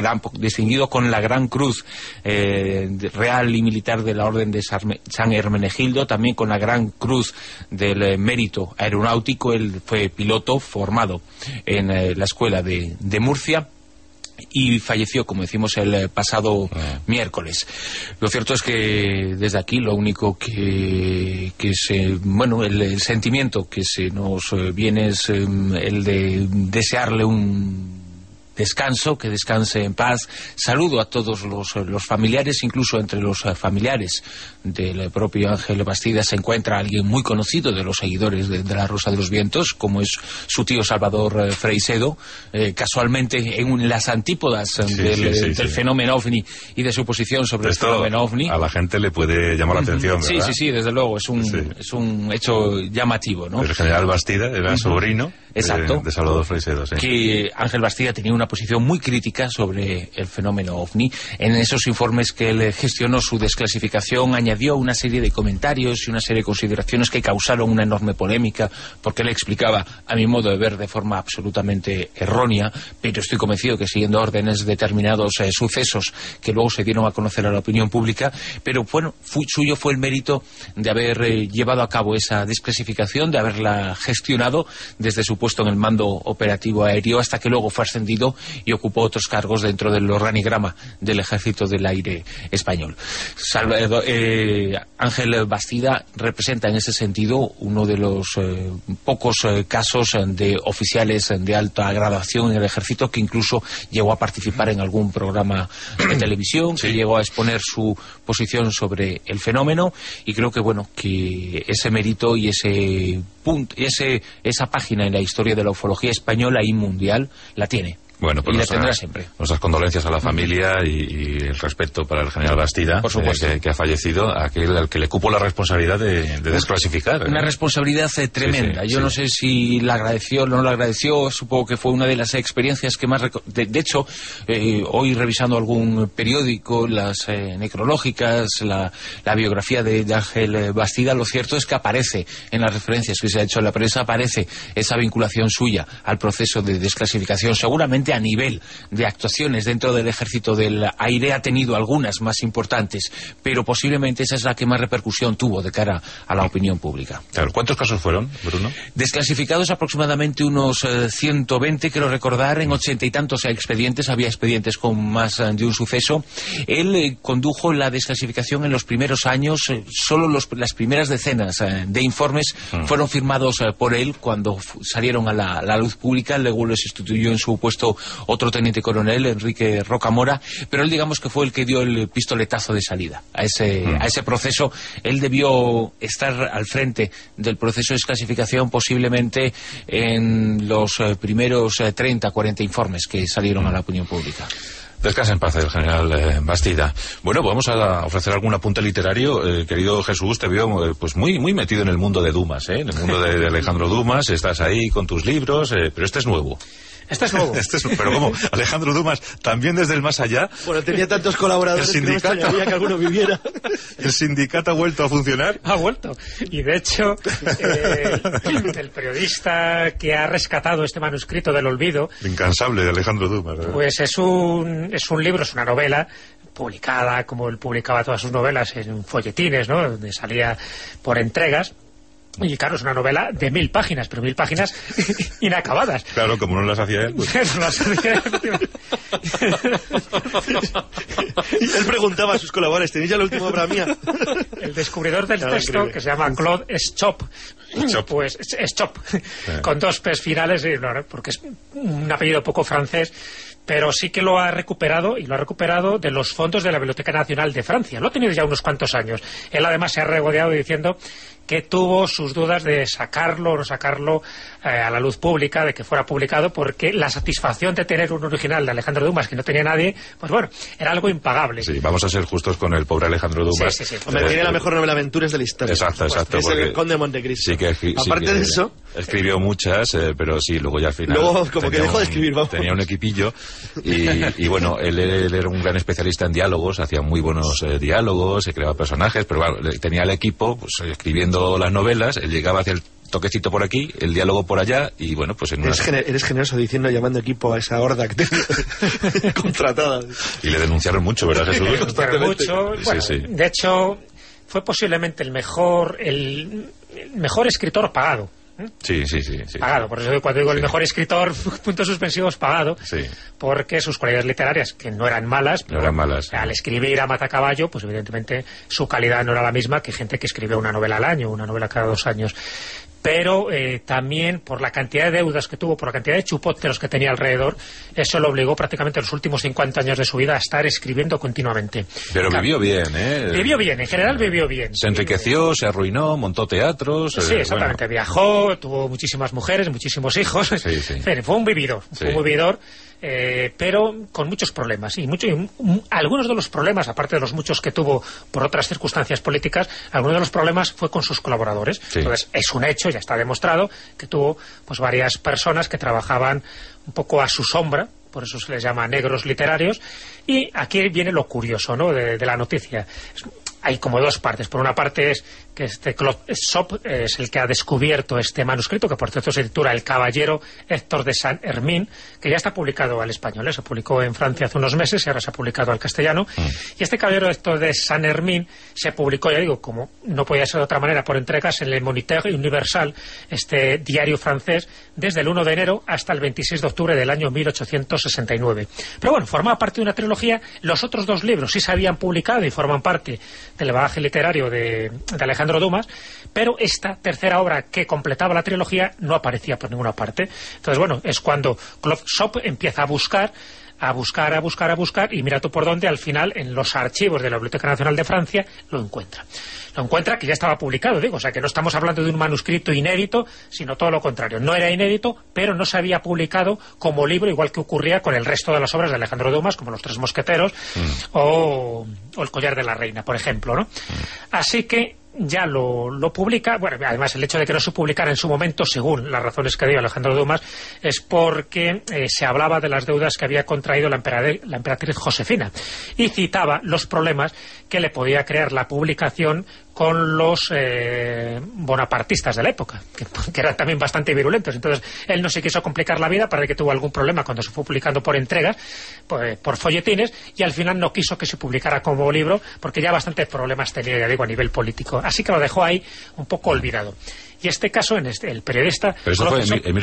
Gran Cruz Real y Militar de la Orden de San Hermenegildo, también con la Gran Cruz del Mérito Aeronáutico. Él fue piloto formado en la escuela de Murcia, y falleció, como decimos, el pasado miércoles. Lo cierto es que desde aquí lo único el sentimiento que se nos viene es el de desearle un descanso, que descanse en paz. Saludo a todos los familiares, incluso entre los familiares del propio Ángel Bastida se encuentra alguien muy conocido de los seguidores de La Rosa de los Vientos, como es su tío Salvador Freixedo, casualmente en las antípodas del fenómeno OVNI y de su posición sobre el fenómeno OVNI. A la gente le puede llamar la atención, ¿verdad? Sí, desde luego, es un hecho llamativo, ¿no? El general Bastida era sobrino Exacto. De Salvador Freixedo, sí. Que Ángel Bastida tenía una posición muy crítica sobre el fenómeno OVNI. En esos informes que él gestionó su desclasificación, añadió una serie de comentarios y una serie de consideraciones que causaron una enorme polémica, porque él explicaba, a mi modo de ver, de forma absolutamente errónea, pero estoy convencido que siguiendo órdenes determinados sucesos que luego se dieron a conocer a la opinión pública, pero bueno, suyo fue el mérito de haber llevado a cabo esa desclasificación, de haberla gestionado desde su puesto en el mando operativo aéreo, hasta que luego fue ascendido y ocupó otros cargos dentro del organigrama del Ejército del Aire español. Ángel Bastida representa en ese sentido uno de los pocos casos de oficiales de alta graduación en el Ejército que incluso llegó a participar en algún programa de televisión, que llegó a exponer su posición sobre el fenómeno, y creo que bueno, que ese mérito y ese punto, esa página en la historia de la ufología española y mundial la tiene. Bueno, pues y la tendrá siempre. Nuestras condolencias a la familia y el respeto para el general Bastida, por supuesto, que ha fallecido, aquel al que le cupo la responsabilidad de desclasificar. Una responsabilidad tremenda. Yo no sé si la agradeció o no la agradeció, supongo que fue una de las experiencias que más... De hecho, hoy revisando algún periódico, las necrológicas, la biografía de Ángel Bastida, lo cierto es que aparece en las referencias que se ha hecho en la prensa, aparece esa vinculación suya al proceso de desclasificación. Seguramente a nivel de actuaciones dentro del Ejército del Aire ha tenido algunas más importantes, pero posiblemente esa es la que más repercusión tuvo de cara a la opinión pública. Claro. ¿Cuántos casos fueron, Bruno? Desclasificados aproximadamente unos 120, creo recordar, en 80 y tantos expedientes, había expedientes con más de un suceso. Él condujo la desclasificación en los primeros años, solo las primeras decenas de informes fueron firmados por él cuando salieron a la luz pública. Luego les sustituyó en su puesto otro teniente coronel, Enrique Rocamora, pero él digamos que fue el que dio el pistoletazo de salida a ese proceso. Él debió estar al frente del proceso de desclasificación posiblemente en los primeros 30, 40 informes que salieron a la opinión pública. Descansa en paz el general Bastida. Bueno, vamos a ofrecer algún apunte literario. Querido Jesús, te veo pues muy metido en el mundo de Dumas, en el mundo de Alejandro Dumas. Estás ahí con tus libros, pero este es nuevo. Este es nuevo. Pero ¿cómo? Alejandro Dumas, también desde el más allá. Bueno, tenía tantos colaboradores que no me extrañaría que alguno viviera. ¿El sindicato ha vuelto a funcionar? Ha vuelto. Y de hecho, el periodista que ha rescatado este manuscrito del olvido... Incansable de Alejandro Dumas, ¿verdad? Pues es un libro, es una novela publicada, como él publicaba todas sus novelas, en folletines, ¿no?, donde salía por entregas. Y claro, es una novela de 1000 páginas, pero 1000 páginas inacabadas. Claro, como no las hacía él. Pues. No las hacía él. Y él preguntaba a sus colaboradores, ¿tenéis ya la última obra mía? El descubridor del texto, increíble, que se llama Claude Schop, pues Schop, con 2 P's finales, porque es un apellido poco francés, pero sí que lo ha recuperado, y lo ha recuperado de los fondos de la Biblioteca Nacional de Francia. Lo ha tenido ya unos cuantos años. Él además se ha regodeado diciendo que tuvo sus dudas de sacarlo o no sacarlo a la luz pública, de que fuera publicado, porque la satisfacción de tener un original de Alejandro Dumas que no tenía nadie, pues bueno, era algo impagable. Sí, vamos a ser justos con el pobre Alejandro Dumas. Sí. Hombre, tiene la mejor novela aventuras de la historia. Exacto. Es el Conde de Montecristo. Aparte de eso... Escribió muchas, pero sí, luego ya al final... Luego como que dejó de escribir, vamos. Tenía un equipillo y bueno, él era un gran especialista en diálogos, hacía muy buenos diálogos, se creaba personajes, pero bueno, tenía el equipo, pues escribiendo las novelas, él llegaba hacia el toquecito por aquí, el diálogo por allá, y bueno, pues en eres generoso diciendo, llamando equipo a esa horda que te contratada. Y le denunciaron mucho, ¿verdad, Jesús? Mucho. Bueno, sí. De hecho, fue posiblemente el mejor escritor pagado. Sí. Pagado, por eso cuando digo el mejor escritor, puntos suspensivos, pagado, porque sus cualidades literarias, que no eran malas, pero al escribir a matacaballo, pues evidentemente su calidad no era la misma que gente que escribe una novela al año, una novela cada 2 años. Pero también por la cantidad de deudas que tuvo, por la cantidad de chupópteros que tenía alrededor, eso lo obligó prácticamente los últimos 50 años de su vida a estar escribiendo continuamente. Pero vivió bien, Vivió bien, en general vivió bien. Se enriqueció, se arruinó, montó teatros... Sí, exactamente, viajó, tuvo muchísimas mujeres, muchísimos hijos. Fue un vividor, pero con muchos problemas. Y algunos de los problemas, aparte de los muchos que tuvo por otras circunstancias políticas, algunos de los problemas fue con sus colaboradores. Sí. Entonces, es un hecho, ya está demostrado, que tuvo pues varias personas que trabajaban un poco a su sombra, por eso se les llama negros literarios, y aquí viene lo curioso, ¿no?, de la noticia. Hay como dos partes. Por una parte es que Claude Sop es el que ha descubierto este manuscrito, que por cierto se titula El caballero Héctor de Saint-Hermin, que ya está publicado al español, se publicó en Francia hace unos meses y ahora se ha publicado al castellano. Y este caballero Héctor de Saint-Hermin se publicó, ya digo, como no podía ser de otra manera, por entregas en Le Moniteur Universal, este diario francés, desde el 1 de enero hasta el 26 de octubre del año 1869. Pero bueno, formaba parte de una trilogía. Los otros dos libros sí se habían publicado y forman parte del bagaje literario de Alejandro Dumas, pero esta tercera obra que completaba la trilogía no aparecía por ninguna parte. Entonces, bueno, es cuando Claude Sop empieza a buscar, y mira tú por dónde, al final, en los archivos de la Biblioteca Nacional de Francia, lo encuentra. Lo encuentra que ya estaba publicado, digo, o sea que no estamos hablando de un manuscrito inédito, sino todo lo contrario. No era inédito, pero no se había publicado como libro, igual que ocurría con el resto de las obras de Alejandro Dumas, como Los Tres Mosqueteros o El Collar de la Reina, por ejemplo, ¿no? Así que ya lo publica. Bueno, además el hecho de que no se publicara en su momento, según las razones que dio Alejandro Dumas, es porque se hablaba de las deudas que había contraído la emperatriz Josefina, y citaba los problemas que le podía crear la publicación con los bonapartistas de la época, que eran también bastante virulentos. Entonces él no se quiso complicar la vida, para que tuvo algún problema cuando se fue publicando por entregas, por folletines, y al final no quiso que se publicara como libro, porque ya bastantes problemas tenía, ya digo, a nivel político. Así que lo dejó ahí un poco olvidado. Y este caso, el periodista... Pero eso fue en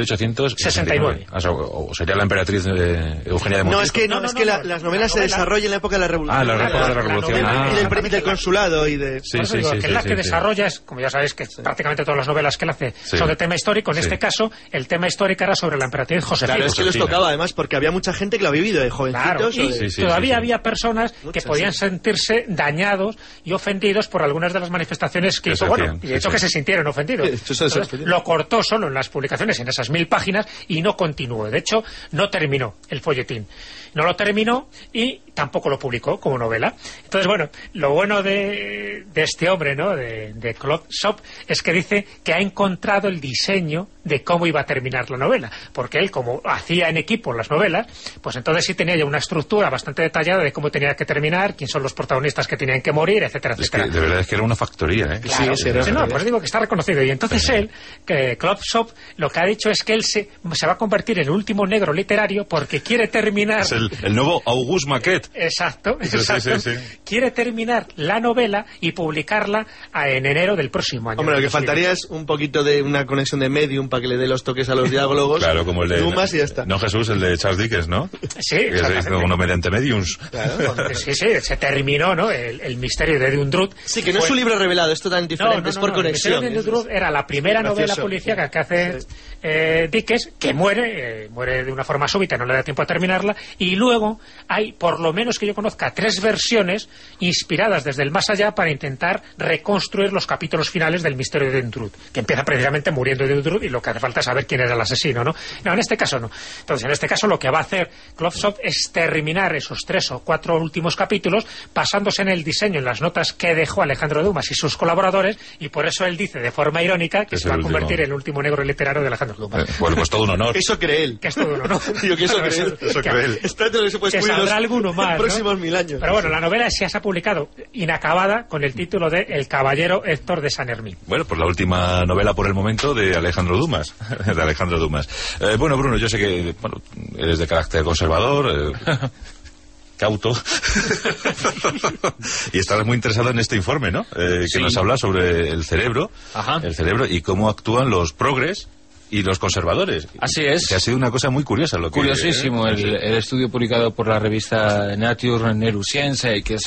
1869. O sería la emperatriz Eugenia de Montesquieu. No, es que las novelas se desarrollan en la época de la Revolución. La época de la Revolución. Y del consulado y de... la que desarrolla es, como ya sabéis, que prácticamente todas las novelas que él hace son de tema histórico. En este caso, el tema histórico era sobre la emperatriz Josefina. Claro, es que les tocaba además, porque había mucha gente que lo había vivido, de jovencitos. Claro, y todavía había personas que podían sentirse dañados y ofendidos por algunas de las manifestaciones que hizo. Bueno, y de hecho que se sintieron ofendidos. Entonces, lo cortó solo en las publicaciones, en esas 1000 páginas, y no continuó. De hecho, no terminó el folletín. No lo terminó y tampoco lo publicó como novela. Entonces, bueno, lo bueno de este hombre, ¿no?, de Claude Sop, es que dice que ha encontrado el diseño de cómo iba a terminar la novela, porque él, como hacía en equipo las novelas, pues entonces sí tenía ya una estructura bastante detallada de cómo tenía que terminar, quién son los protagonistas que tenían que morir, etcétera, etcétera. Que de verdad es que era una factoría, ¿eh? Claro, no, pues digo que está reconocido. Y entonces Claude Sop, lo que ha dicho es que él se va a convertir en el último negro literario, porque quiere terminar... Es el nuevo Auguste Maquet. Exacto. Sí. Quiere terminar la novela y publicarla en enero del próximo año. Hombre, lo que faltaría es un poquito de una conexión de Medium para que le dé los toques a los diálogos. Claro, como el de Dumas, y ya está. No, Jesús, el de Charles Dickens, ¿no? Sí, exactamente. Uno mediante Mediums. Claro, sí, se terminó, ¿no?, el misterio de Dundrut. Sí, que no es un libro revelado, es totalmente diferente, es por conexión. El misterio de Dundrut era la primera novela policíaca que hace Dickens, que muere de una forma súbita, no le da tiempo a terminarla, y luego hay, por lo menos que yo conozca, 3 versiones inspiradas desde el más allá para intentar reconstruir los capítulos finales del misterio de Dundrut, que empieza precisamente muriendo de Dundrut, y lo que hace falta es saber quién era el asesino, ¿no? No, en este caso no. Entonces, en este caso lo que va a hacer Claude Sop es terminar esos 3 o 4 últimos capítulos, basándose en el diseño, en las notas que dejó Alejandro Dumas y sus colaboradores, y por eso él dice de forma irónica que se va a convertir en el último negro literario de Alejandro Dumas. Bueno, pues todo un honor. Eso cree él. Que es todo un honor. Digo que eso cree él. Espérate lo que se puede escribir saldrá alguno más, los próximos 1000 años. Pero bueno, la novela se ha publicado inacabada con el título de El caballero Héctor de Saint-Hermin. Bueno, pues la última novela por el momento de Alejandro Dumas. Bueno, Bruno, yo sé que eres de carácter conservador, cauto, y estás muy interesado en este informe, ¿no? Que nos habla sobre el cerebro y cómo actúan los progres y los conservadores. Así es. Que ha sido una cosa muy curiosa. Curiosísimo, el estudio publicado por la revista Nature Neuroscience, que es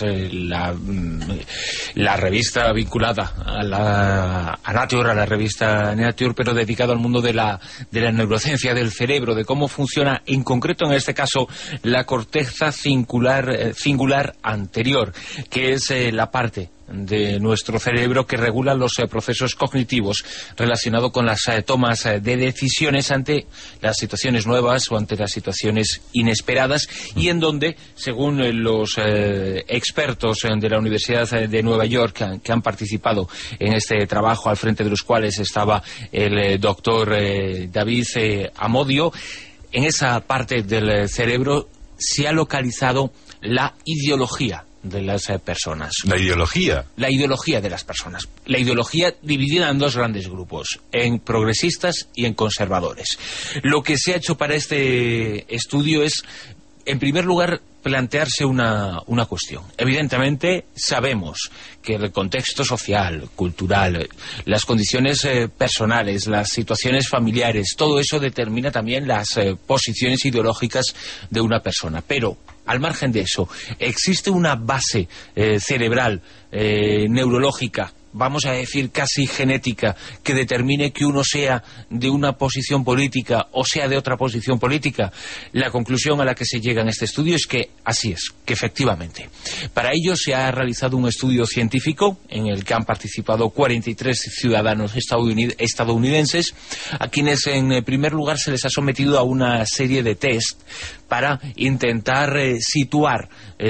la revista vinculada a Nature, a la revista Nature, pero dedicado al mundo de la neurociencia, del cerebro, de cómo funciona, en concreto en este caso, la corteza cingular anterior, que es la parte de nuestro cerebro que regula los procesos cognitivos relacionados con las tomas de decisiones ante las situaciones nuevas o ante las situaciones inesperadas, y en donde, según los expertos de la Universidad de Nueva York que han participado en este trabajo, al frente de los cuales estaba el doctor David Amodio, en esa parte del cerebro se ha localizado la ideología de las personas. ¿La ideología? La ideología de las personas. La ideología dividida en dos grandes grupos, en progresistas y en conservadores. Lo que se ha hecho para este estudio es, en primer lugar, plantearse una cuestión. Evidentemente, sabemos que el contexto social, cultural, las condiciones personales, las situaciones familiares, todo eso determina también las posiciones ideológicas de una persona. Pero, al margen de eso, existe una base cerebral, neurológica, vamos a decir casi genética, que determine que uno sea de una posición política o sea de otra posición política. La conclusión a la que se llega en este estudio es que así es, que efectivamente. Para ello se ha realizado un estudio científico en el que han participado 43 ciudadanos estadounidenses, a quienes en primer lugar se les ha sometido a una serie de test para intentar situar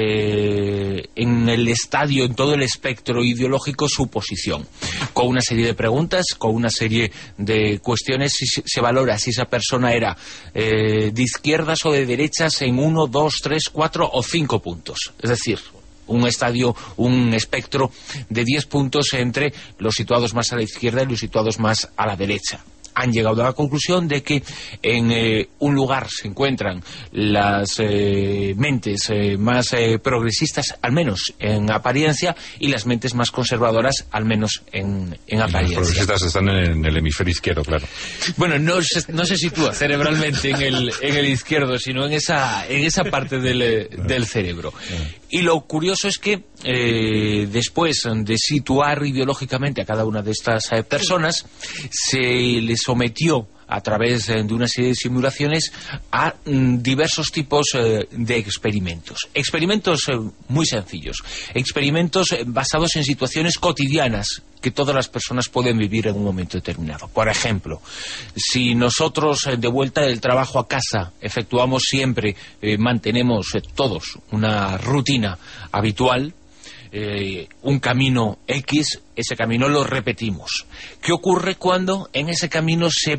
en el estadio, en todo el espectro ideológico, su posición. Con una serie de preguntas, con una serie de cuestiones, se valora si esa persona era de izquierdas o de derechas en 1, 2, 3, 4 o 5 puntos. Es decir, un estadio, un espectro de 10 puntos entre los situados más a la izquierda y los situados más a la derecha. Han llegado a la conclusión de que en un lugar se encuentran las mentes más progresistas, al menos en apariencia, y las mentes más conservadoras, al menos en apariencia. Los progresistas están en el hemisferio izquierdo, claro. Bueno, no se sitúa cerebralmente en el izquierdo, sino en esa parte del cerebro. Y lo curioso es que después de situar ideológicamente a cada una de estas personas, se les sometió a través de una serie de simulaciones a diversos tipos de experimentos. Experimentos muy sencillos. Experimentos basados en situaciones cotidianas que todas las personas pueden vivir en un momento determinado. Por ejemplo, si nosotros de vuelta del trabajo a casa efectuamos siempre, mantenemos todos una rutina habitual, un camino X, ese camino lo repetimos. ¿Qué ocurre cuando en ese camino se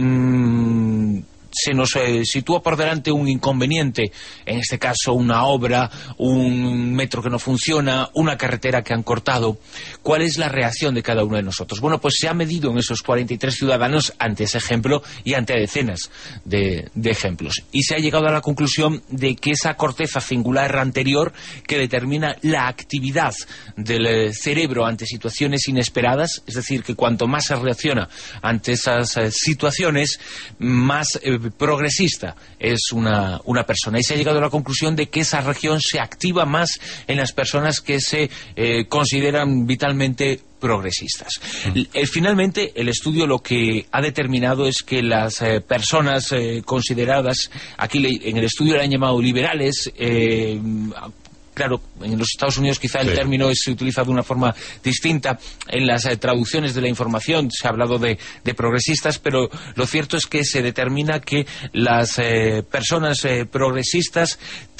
nos sitúa por delante un inconveniente? En este caso, una obra, un metro que no funciona, una carretera que han cortado. ¿Cuál es la reacción de cada uno de nosotros? Bueno, pues se ha medido en esos 43 ciudadanos ante ese ejemplo y ante decenas de ejemplos. Y se ha llegado a la conclusión de que esa corteza cingular anterior, que determina la actividad del cerebro ante situaciones inesperadas, es decir, que cuanto más se reacciona ante esas situaciones, más progresista es una persona. Y se ha llegado a la conclusión de que esa región se activa más en las personas que se consideran vitalmente progresistas. Finalmente, el estudio lo que ha determinado es que las personas consideradas, aquí en el estudio le han llamado liberales, claro, en los Estados Unidos quizá el término se utiliza de una forma distinta. En las traducciones de la información se ha hablado de progresistas, pero lo cierto es que se determina que las personas progresistas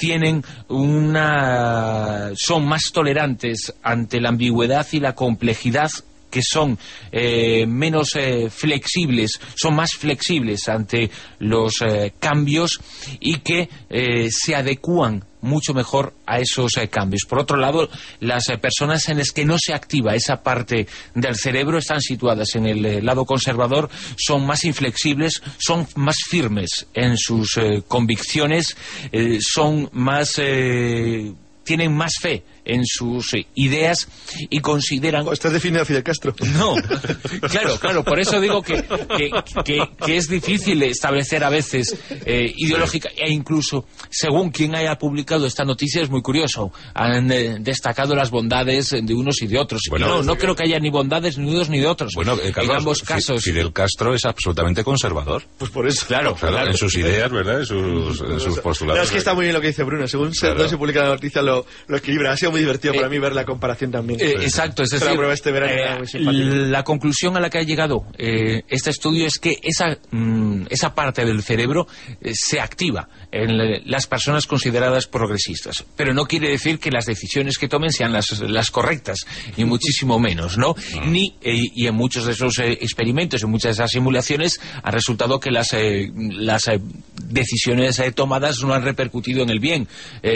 son más tolerantes ante la ambigüedad y la complejidad, que son menos flexibles, son más flexibles ante los cambios, y que se adecúan mucho mejor a esos cambios. Por otro lado, las personas en las que no se activa esa parte del cerebro están situadas en el lado conservador, son más inflexibles, son más firmes en sus convicciones, son más tienen más fe en sus ideas y consideran... ¿Estás definiendo a Fidel Castro? No, claro, por eso digo que es difícil establecer a veces ideológica, e incluso, según quien haya publicado esta noticia, es muy curioso, han destacado las bondades de unos y de otros. Bueno, no creo que haya ni bondades ni de unos ni de otros. Bueno, Carlos, en ambos casos... Fidel Castro es absolutamente conservador. Pues por eso. Claro. En sus ideas, ¿verdad? En sus postulados. No, es que está muy bien lo que dice Bruno. Según se publica la noticia, lo equilibra. Ha sido muy divertido para mí ver la comparación también. Exacto, es decir, este verano era muy simpático. la conclusión a la que ha llegado este estudio es que esa parte del cerebro se activa en las personas consideradas progresistas, pero no quiere decir que las decisiones que tomen sean las correctas, ni muchísimo menos, ¿no? Y en muchos de esos experimentos, en muchas de esas simulaciones, ha resultado que las decisiones tomadas no han repercutido en el bien.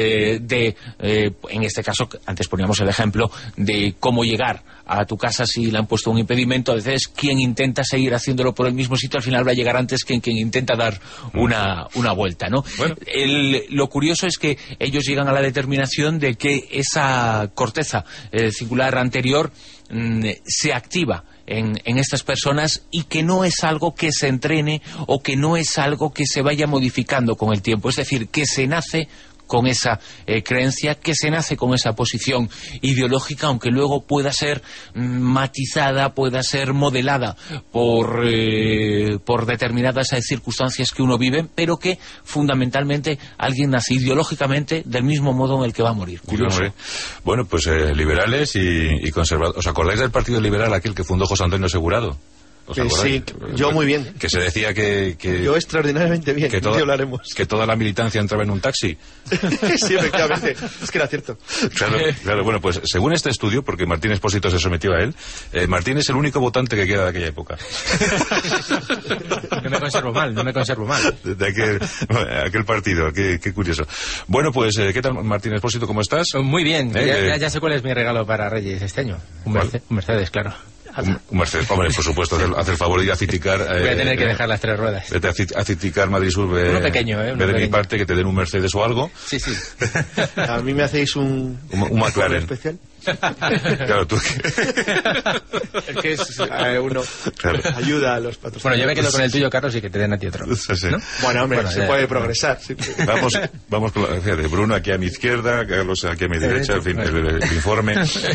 En este caso, antes poníamos el ejemplo de cómo llegar a tu casa si le han puesto un impedimento. A veces quien intenta seguir haciéndolo por el mismo sitio al final va a llegar antes que quien intenta dar una vuelta, ¿no? Bueno. Lo curioso es que ellos llegan a la determinación de que esa corteza cingulare anterior se activa en estas personas y que no es algo que se entrene o que no es algo que se vaya modificando con el tiempo. Es decir, que se nace con esa creencia, que se nace con esa posición ideológica, aunque luego pueda ser matizada, pueda ser modelada por determinadas circunstancias que uno vive, pero que fundamentalmente alguien nace ideológicamente del mismo modo en el que va a morir. Curioso. Bueno, pues liberales y conservadores. ¿Os acordáis del Partido Liberal, aquel que fundó José Antonio Segurado? Sí, yo muy bien. Que se decía que yo extraordinariamente bien, que hablaremos. Que toda la militancia entraba en un taxi. Sí, efectivamente, es que era cierto. Claro, bueno, pues según este estudio, porque Martín Expósito se sometió a él, Martín es el único votante que queda de aquella época. No me conservo mal. De aquel partido, qué curioso. Bueno, pues, ¿qué tal, Martín Expósito, cómo estás? Muy bien, ya sé cuál es mi regalo para Reyes este año. Un Mercedes, claro. Un Mercedes, hombre, por supuesto, haz el favor de ir a citicar. Voy a tener que dejar las 3 ruedas. Vete a citicar Madrid Sur. Uno pequeño, de mi parte, que te den un Mercedes o algo. Sí. A mí me hacéis un McLaren especial. Claro, tú. Es que es uno. Claro. Ayuda a los patrocinadores. Bueno, yo me quedo con el tuyo, Carlos, y que te den a ti otro. Sí. ¿No? Bueno, hombre, se puede progresar. Sí. Vamos con fíjate, Bruno aquí a mi izquierda, Carlos aquí a mi derecha, en fin, el informe.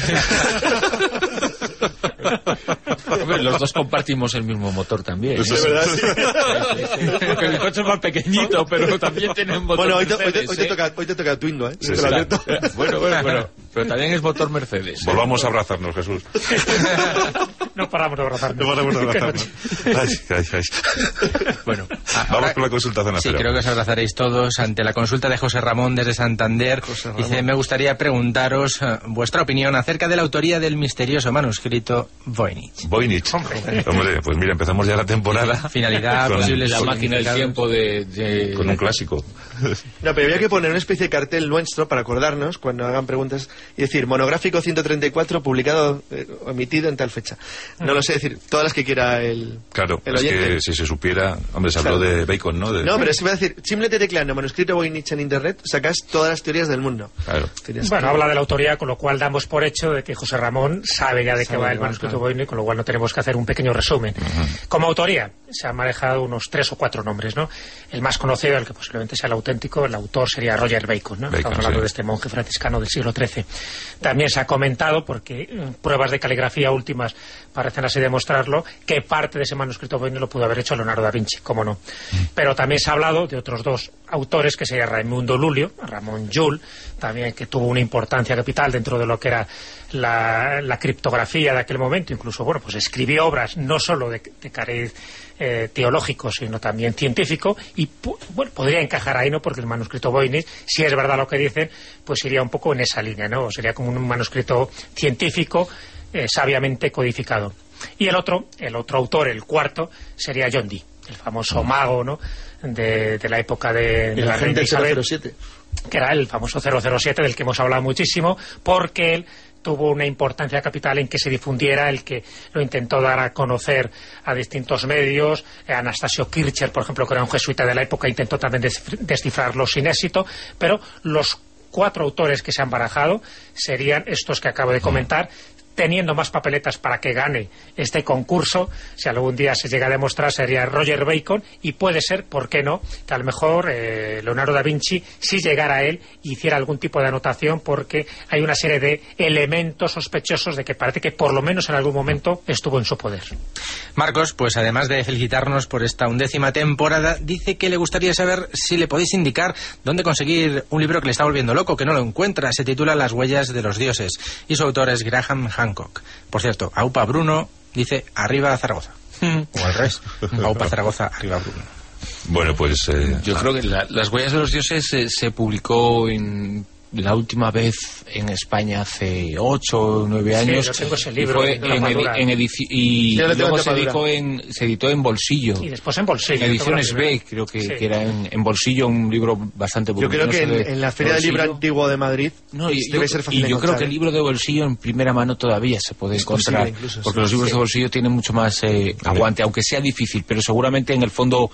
Los dos compartimos el mismo motor también. ¿Es verdad? Sí. Porque mi coche es más pequeñito, pero también tiene un motor Mercedes. Hoy te toca Twingo, ¿eh? Sí. Bueno. Pero también es motor Mercedes. Volvamos a abrazarnos, Jesús. No paramos de abrazarnos. Ay. Bueno, vamos con la consulta zona cero. Sí, creo que os abrazaréis todos ante la consulta de José Ramón desde Santander. Dice, me gustaría preguntaros vuestra opinión acerca de la autoría del misterioso manuscrito Voynich. Hombre, pues mira, empezamos ya la temporada. Finalidad, posibles la máquina del tiempo con un clásico. No, pero había que poner una especie de cartel nuestro para acordarnos cuando hagan preguntas y decir, monográfico 134, publicado, emitido en tal fecha. No lo sé, decir, todas las que quiera el es oyente. Que si se supiera, hombre, se habló de Bacon, ¿no? No, pero es que voy a decir, simplemente tecleando manuscrito Voynich en internet, sacas todas las teorías del mundo. Claro. Bueno, habla de la autoría, con lo cual damos por hecho de que José Ramón sabe ya de qué va el manuscrito Voynich, con lo cual no tenemos que hacer un pequeño resumen. Como autoría, se han manejado unos 3 o 4 nombres, ¿no? El más conocido, el que posiblemente sea el auténtico, el autor sería Roger Bacon, ¿no? Estamos hablando de este monje franciscano del siglo XIII. También se ha comentado, porque pruebas de caligrafía últimas parecen así demostrarlo, que parte de ese manuscrito Voynich lo pudo haber hecho Leonardo da Vinci, cómo no. Pero también se ha hablado de otros 2 autores, que sería Raimundo Lulio, Ramón Llull, también, que tuvo una importancia capital dentro de lo que era la criptografía de aquel momento. Incluso, bueno, pues escribió obras no solo de cariz teológico, sino también científico, y bueno, podría encajar ahí, ¿no? Porque el manuscrito Voynich, si es verdad lo que dicen, pues iría un poco en esa línea, ¿no? Sería como un manuscrito científico sabiamente codificado. Y el otro autor, el cuarto, sería John Dee, el famoso mago, ¿no? De la época de la reina Isabel, 007, que era el famoso 007 del que hemos hablado muchísimo, porque él tuvo una importancia capital en que se difundiera, el que lo intentó dar a conocer a distintos medios. Anastasio Kircher, por ejemplo, que era un jesuita de la época, intentó también descifrarlo sin éxito, pero los 4 autores que se han barajado serían estos que acabo de comentar, teniendo más papeletas para que gane este concurso, si algún día se llega a demostrar, sería Roger Bacon, y puede ser, ¿por qué no?, que a lo mejor Leonardo da Vinci sí llegara a él y hiciera algún tipo de anotación, porque hay una serie de elementos sospechosos de que parece que por lo menos en algún momento estuvo en su poder. Marcos, pues además de felicitarnos por esta 11ª temporada, dice que le gustaría saber si le podéis indicar dónde conseguir un libro que le está volviendo loco, que no lo encuentra. Se titula Las huellas de los dioses y su autor es Graham Hancock. Por cierto, Aupa Bruno dice arriba Zaragoza. O al revés, Aupa Zaragoza, arriba Bruno. Bueno, pues... yo creo que Las huellas de los dioses se publicó la última vez en España hace 8 o 9 años. Sí, yo tengo ese libro. Y luego se editó en Bolsillo. Y después en Bolsillo. En ediciones B, creo que era en Bolsillo, un libro bastante voluminoso. Yo creo que en la Feria del Libro Antiguo de Madrid debe ser fácil de encontrar. Yo creo que el libro de Bolsillo en primera mano todavía se puede encontrar, porque los libros de Bolsillo tienen mucho más aguante, aunque sea difícil, pero seguramente en el fondo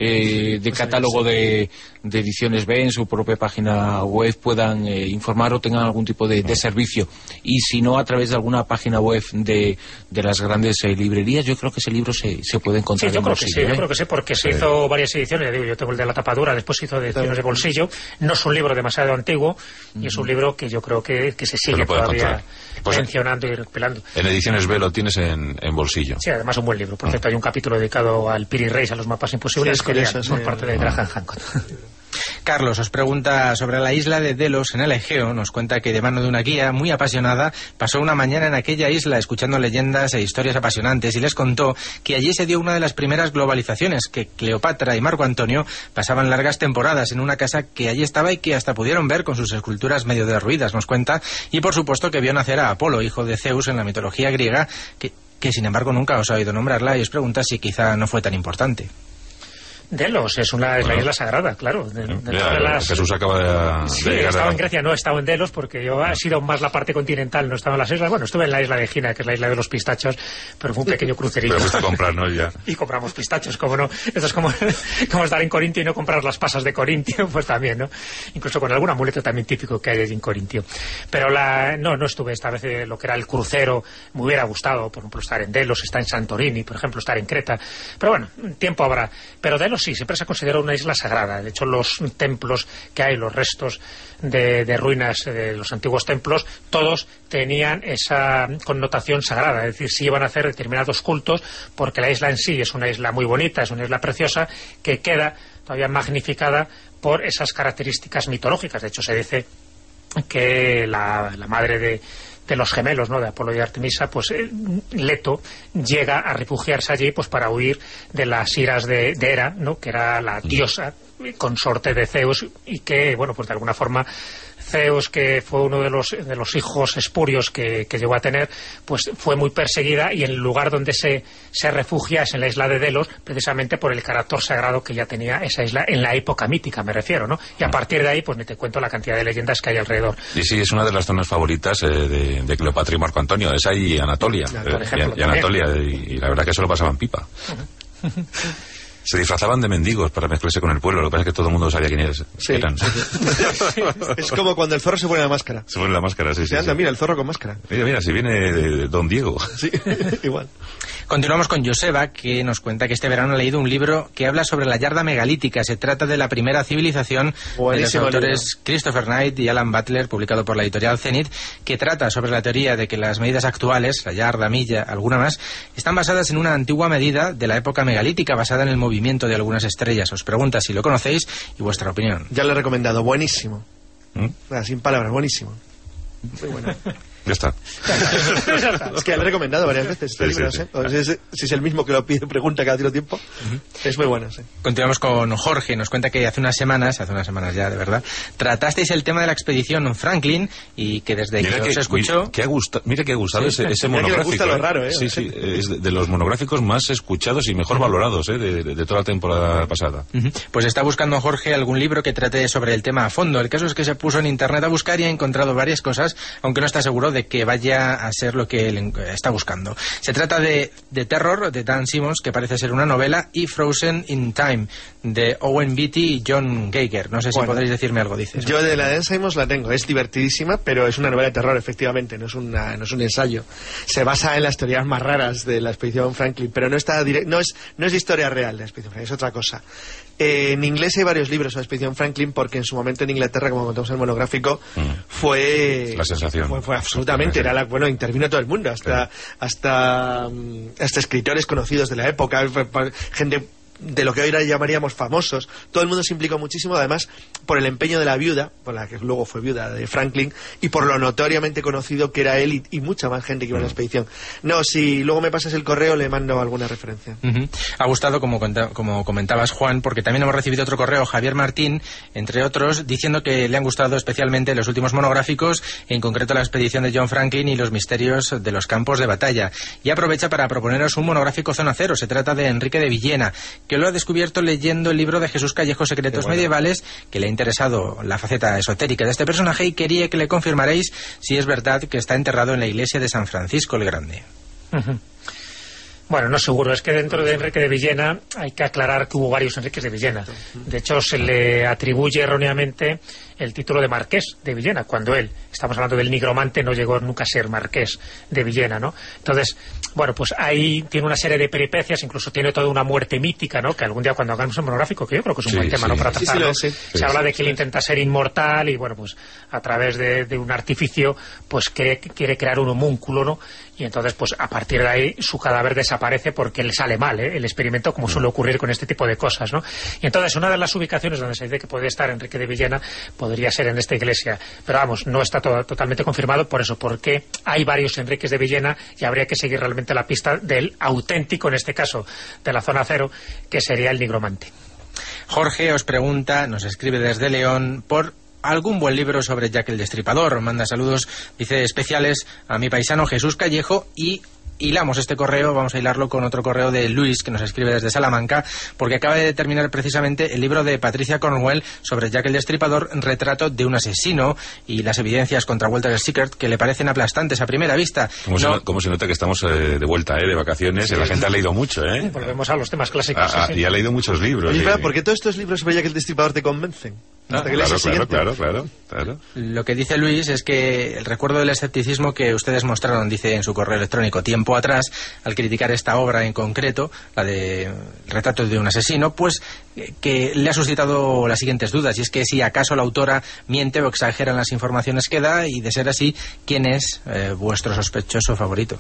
de catálogo de ediciones B, en su propia página web, puedan informar o tengan algún tipo de servicio, y si no, a través de alguna página web de las grandes librerías, yo creo que ese libro se puede encontrar. Sí, yo creo que sí, porque se hizo varias ediciones. Ya digo, yo tengo el de la tapadura, después se hizo de ediciones de Bolsillo. No es un libro demasiado antiguo, y es un libro que yo creo que se sigue todavía mencionando y recopilando. En ediciones B lo tienes en Bolsillo. Sí, además un buen libro. Por cierto, hay un capítulo dedicado al Piri Reis, a los mapas imposibles, por parte de Graham Hancock. Carlos os pregunta sobre la isla de Delos en el Egeo. Nos cuenta que de mano de una guía muy apasionada pasó una mañana en aquella isla escuchando leyendas e historias apasionantes, y les contó que allí se dio una de las primeras globalizaciones, que Cleopatra y Marco Antonio pasaban largas temporadas en una casa que allí estaba y que hasta pudieron ver con sus esculturas medio derruidas, nos cuenta, y por supuesto que vio nacer a Apolo, hijo de Zeus en la mitología griega, que sin embargo nunca os ha oído nombrarla, y os pregunta si quizá no fue tan importante. Delos es la isla sagrada, claro. Jesús acaba de llegar. Estaba en Grecia, no he estado en Delos, porque yo ha sido más la parte continental, no estaba en las islas. Bueno, estuve en la isla de Gina, que es la isla de los pistachos, pero fue un pequeño crucerito. Pero fuiste a comprar, ¿no? Ya. Y compramos pistachos, como no. Esto es como estar en Corintio y no comprar las pasas de Corintio, pues también, ¿no? Incluso con algún amuleto también típico que hay allí en Corintio. Pero no estuve esta vez. Lo que era el crucero me hubiera gustado, por ejemplo, estar en Delos, estar en Santorini, por ejemplo, estar en Creta. Pero bueno, tiempo habrá. Pero Delos sí, siempre se ha considerado una isla sagrada. De hecho, los templos que hay, los restos de ruinas de los antiguos templos, todos tenían esa connotación sagrada. Es decir, se iban a hacer determinados cultos, porque la isla en sí es una isla muy bonita, es una isla preciosa, que queda todavía magnificada por esas características mitológicas. De hecho, se dice que la madre de los gemelos, ¿no?, de Apolo y Artemisa, pues Leto llega a refugiarse allí pues para huir de las iras de Hera, ¿no?, que era la diosa consorte de Zeus, y que, bueno, pues de alguna forma Zeus, que fue uno de los hijos espurios que llegó a tener, pues fue muy perseguida, y el lugar donde se refugia es en la isla de Delos, precisamente por el carácter sagrado que ya tenía esa isla en la época mítica, me refiero, ¿no? Y a partir de ahí, pues ni te cuento la cantidad de leyendas que hay alrededor. Y sí, es una de las zonas favoritas de Cleopatra y Marco Antonio, esa y Anatolia. Por ejemplo, y Anatolia, y la verdad que eso lo pasaban pipa. Se disfrazaban de mendigos para mezclarse con el pueblo. Lo que pasa es que todo el mundo sabía quién eran. Es como cuando el zorro se pone la máscara. Se pone la máscara, sí. Anda, mira, el zorro con máscara. Mira, si viene Don Diego. Sí, igual. Continuamos con Joseba, que nos cuenta que este verano ha leído un libro que habla sobre la yarda megalítica. Se trata de la primera civilización. Buenísimo, de los autores Christopher Knight y Alan Butler, publicado por la editorial Zenith, que trata sobre la teoría de que las medidas actuales, la yarda, milla, alguna más, están basadas en una antigua medida de la época megalítica, basada en el movimiento de algunas estrellas. Os pregunta si lo conocéis y vuestra opinión. Ya lo he recomendado, buenísimo. Sin palabras, buenísimo. Muy bueno. Ya está. Es que lo he recomendado varias veces este libro, sí. Si es el mismo que lo pide, pregunta cada tiro tiempo. Es muy bueno, sí. Continuamos con Jorge. Nos cuenta que hace unas semanas ya, de verdad, tratasteis el tema de la expedición Franklin, y que desde que os escuchó... Mira que ha gustado ese monográfico. Me gusta lo raro, Sí, es de los monográficos más escuchados y mejor valorados de toda la temporada pasada. Pues está buscando Jorge algún libro que trate sobre el tema a fondo. El caso es que se puso en internet a buscar y ha encontrado varias cosas, aunque no está seguro claro de que vaya a ser lo que él está buscando. Se trata de Terror, de Dan Simmons, que parece ser una novela, y Frozen in Time, de Owen Beatty y John Geiger. No sé si podréis decirme algo, dices. Yo de la Dan Simmons la tengo, es divertidísima, pero es una novela de terror, efectivamente, no es un ensayo. Se basa en las teorías más raras de la expedición Franklin, pero no es de historia real la expedición Franklin, es otra cosa. En inglés hay varios libros sobre la expedición Franklin, porque en su momento en Inglaterra, como contamos en el monográfico, fue la sensación. Fue absolutamente, intervino todo el mundo, hasta escritores conocidos de la época, gente de lo que hoy llamaríamos famosos. Todo el mundo se implicó muchísimo, además por el empeño de la viuda, por la que luego fue viuda de Franklin, y por lo notoriamente conocido que era él y mucha más gente que iba a la expedición. No, si luego me pasas el correo le mando alguna referencia. Ha gustado, como comentabas, Juan, porque también hemos recibido otro correo, Javier Martín, entre otros, diciendo que le han gustado especialmente los últimos monográficos, en concreto la expedición de John Franklin y los misterios de los campos de batalla. Y aprovecha para proponeros un monográfico Zona Cero. Se trata de Enrique de Villena, que lo ha descubierto leyendo el libro de Jesús Callejo, Secretos Medievales, que le ha interesado la faceta esotérica de este personaje y quería que le confirmaréis si es verdad que está enterrado en la iglesia de San Francisco el Grande. Bueno, no seguro. Es que dentro de Enrique de Villena hay que aclarar que hubo varios Enriques de Villena. De hecho, se le atribuye erróneamente el título de Marqués de Villena, cuando él, estamos hablando del nigromante, no llegó nunca a ser Marqués de Villena, ¿no? Entonces, bueno, pues ahí tiene una serie de peripecias, incluso tiene toda una muerte mítica, ¿no? Que algún día cuando hagamos un monográfico, que yo creo que es un buen tema, ¿no? Para tratarlo, se habla de que él intenta ser inmortal y, bueno, pues a través de un artificio, pues quiere crear un homúnculo, ¿no? Y entonces, pues a partir de ahí, su cadáver desaparece porque le sale mal, el experimento, como suele ocurrir con este tipo de cosas, ¿no? Y entonces, una de las ubicaciones donde se dice que puede estar Enrique de Villena podría ser en esta iglesia, pero vamos, no está totalmente confirmado por eso, porque hay varios Enriques de Villena y habría que seguir realmente la pista del auténtico, en este caso, de la Zona Cero, que sería el nigromante. Jorge os pregunta, nos escribe desde León, por algún buen libro sobre Jack el Destripador. Manda saludos, dice, especiales a mi paisano Jesús Callejo, y hilamos este correo, vamos a hilarlo con otro correo de Luis, que nos escribe desde Salamanca, porque acaba de terminar precisamente el libro de Patricia Cornwell sobre Jack el Destripador, retrato de un asesino, y las evidencias contra Walter Sickert, que le parecen aplastantes a primera vista. Como se nota que estamos de vuelta, de vacaciones, y la gente ha leído mucho, Volvemos a los temas clásicos. Y ha leído muchos libros. Oye, ¿por qué todos estos libros sobre Jack el Destripador te convencen? Claro. Lo que dice Luis es que el recuerdo del escepticismo que ustedes mostraron, dice en su correo electrónico, tiempo atrás, al criticar esta obra en concreto, la de El retrato de un asesino, pues que le ha suscitado las siguientes dudas, y es que si acaso la autora miente o exagera en las informaciones que da, y de ser así, ¿quién es vuestro sospechoso favorito?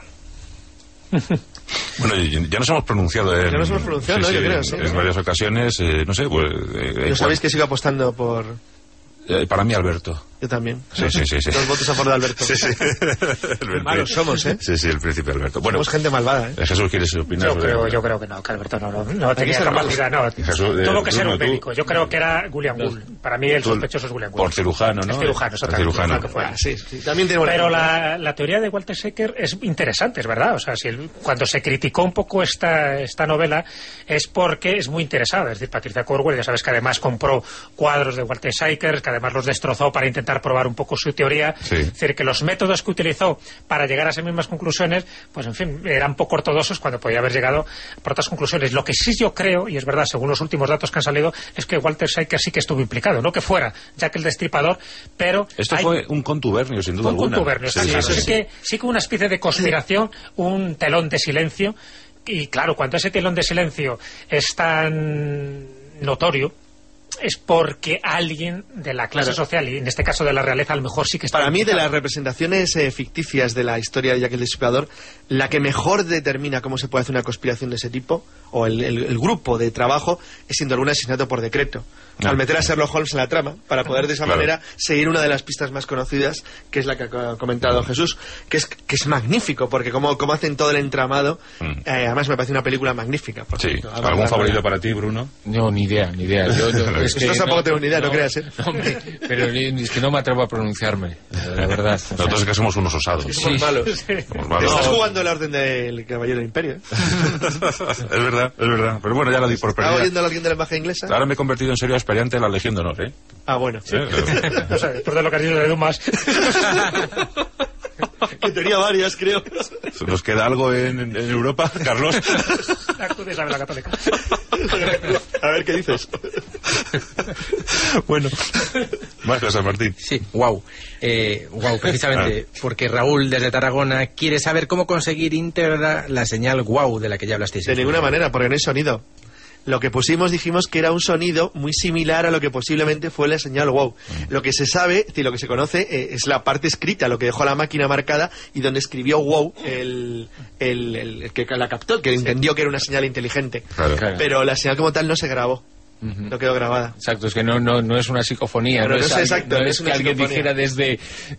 Bueno, ya nos hemos pronunciado yo creo, en varias ocasiones, no sé, pues... ¿No sabéis que sigo apostando por...? Para mí, Alberto. Yo también. Sí. Dos votos a favor de Alberto. Sí. Malos somos, ¿eh? Sí, el príncipe Alberto. Bueno, somos gente malvada, ¿eh? Jesús, ¿quieres opinar? Yo creo que no, que Alberto no tenía capacidad, no. Jesús, todo que ser un médico. Yo creo que era William Gould. Para mí el sospechoso es William Gould. Por cirujano, ¿no? Es cirujano, exactamente. Sí, también tiene pero la teoría de Walter Sickert es interesante, es verdad. O sea, cuando se criticó un poco esta novela es porque es muy interesada. Es decir, Patricia Cornwell, ya sabes que además compró cuadros de Walter Sickert, que además los destrozó para intentar probar un poco su teoría. Sí. Es decir, que los métodos que utilizó para llegar a esas mismas conclusiones, pues en fin, eran poco ortodoxos cuando podía haber llegado por otras conclusiones. Lo que sí yo creo, y es verdad, según los últimos datos que han salido, es que Walter Sickert sí que estuvo implicado, no que fuera Jack el Destripador, pero... Esto fue un contubernio, sin duda alguna. Un contubernio, sí que una especie de conspiración, un telón de silencio, y claro, cuando ese telón de silencio es tan notorio, es porque alguien de la clase social, y en este caso de la realeza, a lo mejor sí que está... Para mí, de las representaciones ficticias de la historia de Jack el Destripador, la que mejor determina cómo se puede hacer una conspiración de ese tipo, o el grupo de trabajo, es sin duda un asesinato por decreto. Al meter a Sherlock Holmes en la trama, para poder de esa manera seguir una de las pistas más conocidas, que es la que ha comentado Jesús, que es magnífico, porque como hacen todo el entramado, además me parece una película magnífica. Sí. ¿Algún favorito para ti, Bruno? No, ni idea. Es que tampoco tengo ni idea, no creas, ¿eh? No, pero es que no me atrevo a pronunciarme, la verdad. Nosotros es que somos unos osados. Somos malos. Somos malos. Estás jugando el orden del Caballero del Imperio, ¿eh? Es verdad. Pero bueno, ya lo di por perdida. ¿Estaba oyendo a alguien de la magia inglesa? Ahora me he convertido en serio aspirante a la Legión de Honor, ¿eh? Ah, bueno. O sea, después de lo que has dicho de Dumas... que tenía varias, creo. ¿Nos queda algo en Europa, Carlos? Acudes a ver la Católica. A ver, ¿qué dices? Bueno, más cosas, Martín. Sí, wow. Wow, precisamente porque Raúl desde Tarragona quiere saber cómo conseguir íntegra la señal wow de la que ya hablasteis. De ninguna manera, porque no hay sonido. Lo que pusimos, dijimos que era un sonido muy similar a lo que posiblemente fue la señal wow. Lo que se sabe, y lo que se conoce, es la parte escrita, lo que dejó la máquina marcada y donde escribió wow el que la captó, el que entendió que era una señal inteligente. Claro. Pero la señal como tal no se grabó. No quedó grabada. Exacto, es que no es una psicofonía. Claro, no es, exacto, no es que alguien dijera desde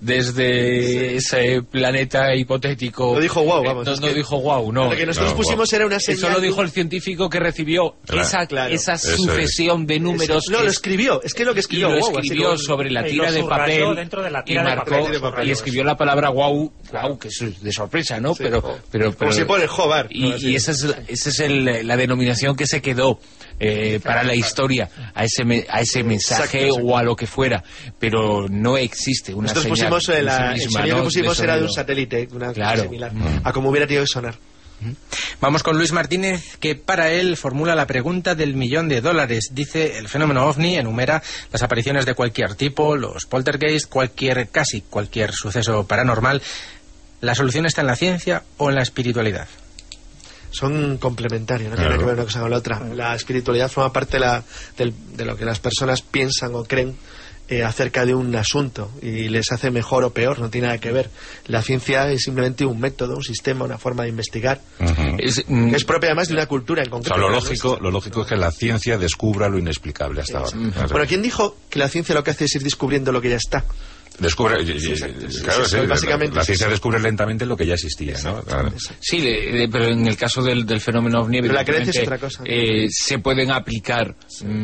ese planeta hipotético. No dijo wow, vamos. No dijo wow, no. Lo que nosotros pusimos era una señal. Eso lo dijo el científico que recibió esa sucesión de números. No, lo escribió. Es que lo que escribió. Y lo escribió sobre la tira de papel. Dentro de la tira y marcó, de papel. y escribió la palabra wow, que es de sorpresa, ¿no? Sí, pero como si pone jobar. Y esa es la denominación que se quedó para la historia a ese mensaje. Exacto. O a lo que fuera, pero no existe una nosotros señal pusimos el sonido que pusimos era de un satélite, una claro. similar a como hubiera tenido que sonar. Vamos con Luis Martínez, que para él formula la pregunta del $1.000.000. Dice: el fenómeno OVNI enumera las apariciones de cualquier tipo, los poltergeist, casi cualquier suceso paranormal. ¿La solución está en la ciencia o en la espiritualidad? Son complementarios, no tiene que ver una cosa con la otra. La espiritualidad forma parte de lo que las personas piensan o creen acerca de un asunto y les hace mejor o peor, no tiene nada que ver. La ciencia es simplemente un método, un sistema, una forma de investigar. Es propia además de una cultura en concreto. O sea, lo lógico es que la ciencia descubra lo inexplicable hasta ahora. Bueno, ¿quién dijo que la ciencia lo que hace es ir descubriendo lo que ya está? Descubre, básicamente la ciencia descubre lentamente lo que ya existía, ¿no? Claro. Sí, pero en el caso del fenómeno OVNI, pero la creencia es otra cosa, ¿no? Se pueden aplicar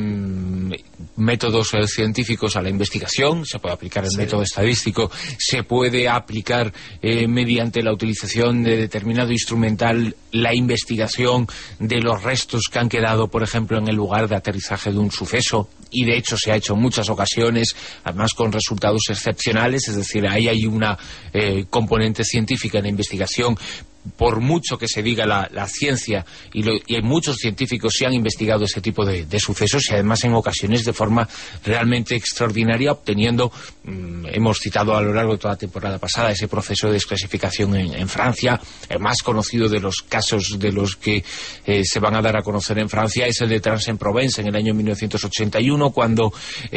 métodos científicos a la investigación, se puede aplicar el método estadístico, se puede aplicar mediante la utilización de determinado instrumental la investigación de los restos que han quedado, por ejemplo, en el lugar de aterrizaje de un suceso, y de hecho se ha hecho en muchas ocasiones, además con resultados excepcionales, es decir, ahí hay una componente científica en la investigación. Por mucho que se diga la ciencia, y hay muchos científicos que han investigado ese tipo de sucesos, y además en ocasiones de forma realmente extraordinaria, obteniendo, hemos citado a lo largo de toda la temporada pasada, ese proceso de desclasificación en Francia. El más conocido de los casos de los que se van a dar a conocer en Francia es el de Trans-en-Provence en el año 1981, cuando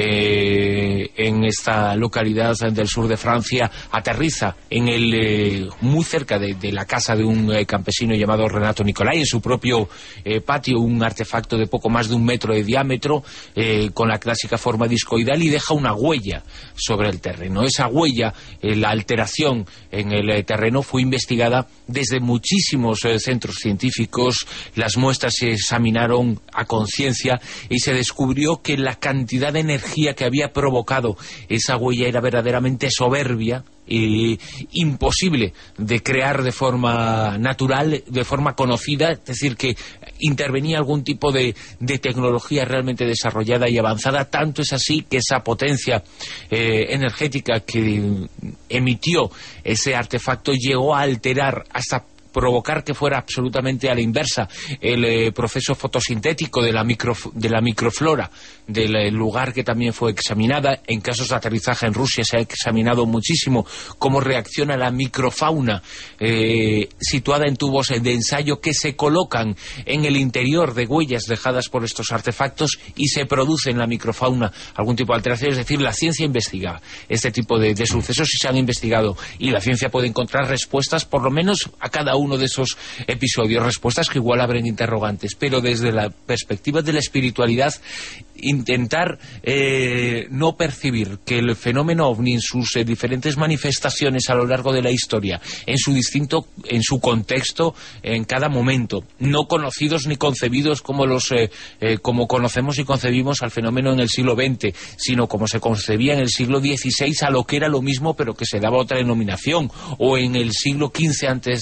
en esta localidad del sur de Francia aterriza muy cerca de la casa de un campesino llamado Renato Nicolai, en su propio patio, un artefacto de poco más de 1 metro de diámetro, con la clásica forma discoidal, y deja una huella sobre el terreno. Esa huella, la alteración en el terreno, fue investigada desde muchísimos centros científicos. Las muestras se examinaron a conciencia y se descubrió que la cantidad de energía que había provocado esa huella era verdaderamente soberbia, imposible de crear de forma natural, de forma conocida, es decir, que intervenía algún tipo de tecnología realmente desarrollada y avanzada. Tanto es así que esa potencia energética que emitió ese artefacto llegó a alterar, hasta provocar que fuera absolutamente a la inversa el proceso fotosintético de la microflora del lugar que también fue examinada. En casos de aterrizaje en Rusia se ha examinado muchísimo cómo reacciona la microfauna situada en tubos de ensayo que se colocan en el interior de huellas dejadas por estos artefactos, y se produce en la microfauna algún tipo de alteración. Es decir, la ciencia investiga este tipo de sucesos y se han investigado, y la ciencia puede encontrar respuestas, por lo menos a cada uno de esos episodios, respuestas que igual abren interrogantes. Pero desde la perspectiva de la espiritualidad, intentar no percibir que el fenómeno OVNI en sus diferentes manifestaciones a lo largo de la historia, en su contexto, en cada momento, no conocidos ni concebidos como como conocemos y concebimos al fenómeno en el siglo XX, sino como se concebía en el siglo XVI, a lo que era lo mismo pero que se daba otra denominación, o en el siglo XV antes de Cristo,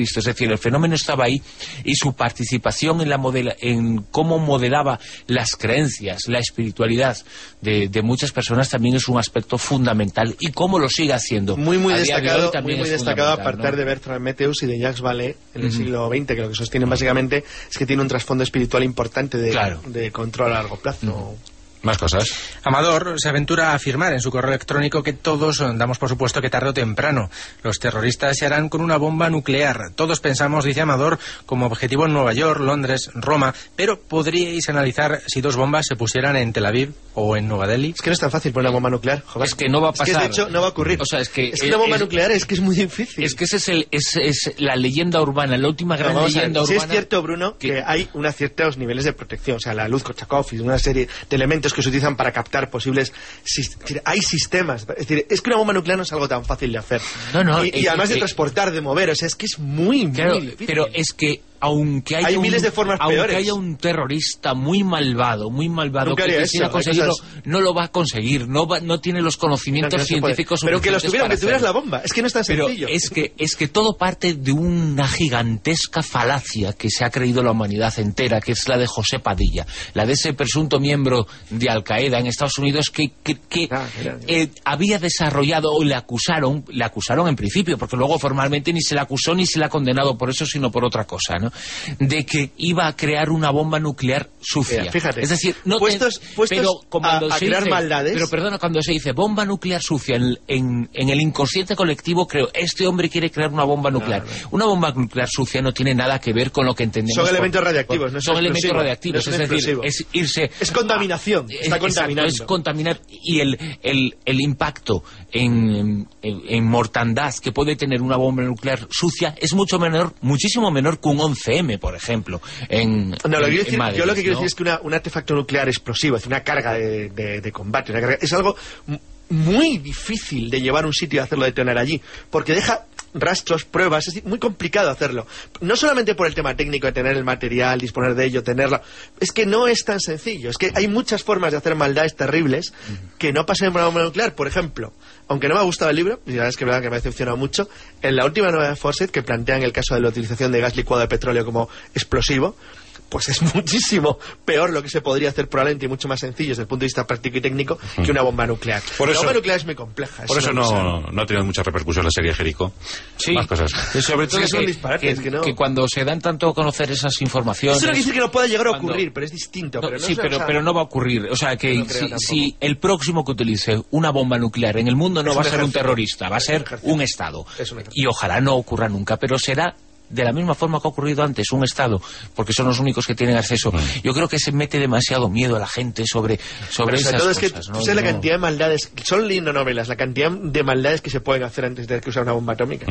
visto. Es decir, el fenómeno estaba ahí y su participación en cómo modelaba las creencias, la espiritualidad de muchas personas también es un aspecto fundamental, y cómo lo sigue haciendo. Muy destacado, a partir de Bertrand Meteus y de Jacques Vallée en el siglo XX, que lo que sostienen básicamente es que tiene un trasfondo espiritual importante de control a largo plazo. Más cosas. Amador se aventura a afirmar en su correo electrónico que todos damos por supuesto que tarde o temprano los terroristas se harán con una bomba nuclear. Todos pensamos, dice Amador, como objetivo en Nueva York, Londres, Roma, pero ¿podríais analizar si 2 bombas se pusieran en Tel Aviv o en Nueva Delhi? Es que no es tan fácil poner una bomba nuclear, joder. Es que no va a pasar. Es que de hecho no va a ocurrir. O sea, es que una bomba nuclear es que es muy difícil. Es que ese es la leyenda urbana, la última gran leyenda urbana. Sí es cierto, Bruno, que hay unos ciertos niveles de protección, o sea, la luz Korchakov y una serie de elementos que se utilizan para captar posibles... Hay sistemas. Es decir, es que una bomba nuclear no es algo tan fácil de hacer. Y además de transportar, de mover, o sea, es que es muy difícil. Pero es que aunque hay miles de formas peores. Aunque haya un terrorista muy malvado que quisiera conseguirlo, no lo va a conseguir, no tiene los conocimientos científicos pero que suficientes. Pero que tuvieras la bomba, es que no es tan sencillo. Es que todo parte de una gigantesca falacia que se ha creído la humanidad entera, que es la de José Padilla, la de ese presunto miembro de Al Qaeda en Estados Unidos que había desarrollado, o le acusaron en principio, porque luego formalmente ni se le acusó ni se le ha condenado por eso, sino por otra cosa, ¿no? De que iba a crear una bomba nuclear sucia. Fíjate, es decir, pero cuando a crear maldades... Pero perdona, cuando se dice bomba nuclear sucia, en el inconsciente colectivo, creo, este hombre quiere crear una bomba nuclear. Una bomba nuclear sucia no tiene nada que ver con lo que entendemos. Son elementos radiactivos, no son elementos radiactivos, es decir, es irse... Es contaminación, está contaminando. Es contaminar, y el impacto en mortandad que puede tener una bomba nuclear sucia es muchísimo menor que un 11M, por ejemplo, en Madrid. Yo lo que quiero decir es que un artefacto nuclear explosivo, es decir, una carga de combate, es algo muy difícil de llevar a un sitio y hacerlo detonar allí, porque deja rastros, pruebas, es muy complicado hacerlo. No solamente por el tema técnico de tener el material, disponer de ello, tenerlo. Es que no es tan sencillo. Es que hay muchas formas de hacer maldades terribles que no pasan por la bomba nuclear. Por ejemplo, aunque no me ha gustado el libro, y la verdad que me ha decepcionado mucho, en la última novela de Fawcett, que plantean el caso de la utilización de gas licuado de petróleo como explosivo, pues es muchísimo peor lo que se podría hacer probablemente, y mucho más sencillo desde el punto de vista práctico y técnico que una bomba nuclear. La bomba nuclear es muy compleja. Por eso no ha tenido mucha repercusión la serie Jericho. Sí, más cosas. Sobre todo que cuando se dan tanto a conocer esas informaciones... Eso no quiere decir que no pueda llegar a ocurrir, pero es distinto. Pero no va a ocurrir. O sea, que si el próximo que utilice una bomba nuclear en el mundo no va a ser un terrorista, va a ser un Estado. Y ojalá no ocurra nunca, pero será de la misma forma que ha ocurrido antes, un Estado, porque son los únicos que tienen acceso. Yo creo que se mete demasiado miedo a la gente sobre esas cosas. Es que tú sabes la cantidad de maldades, son lindas novelas, la cantidad de maldades que se pueden hacer antes de que usar una bomba atómica.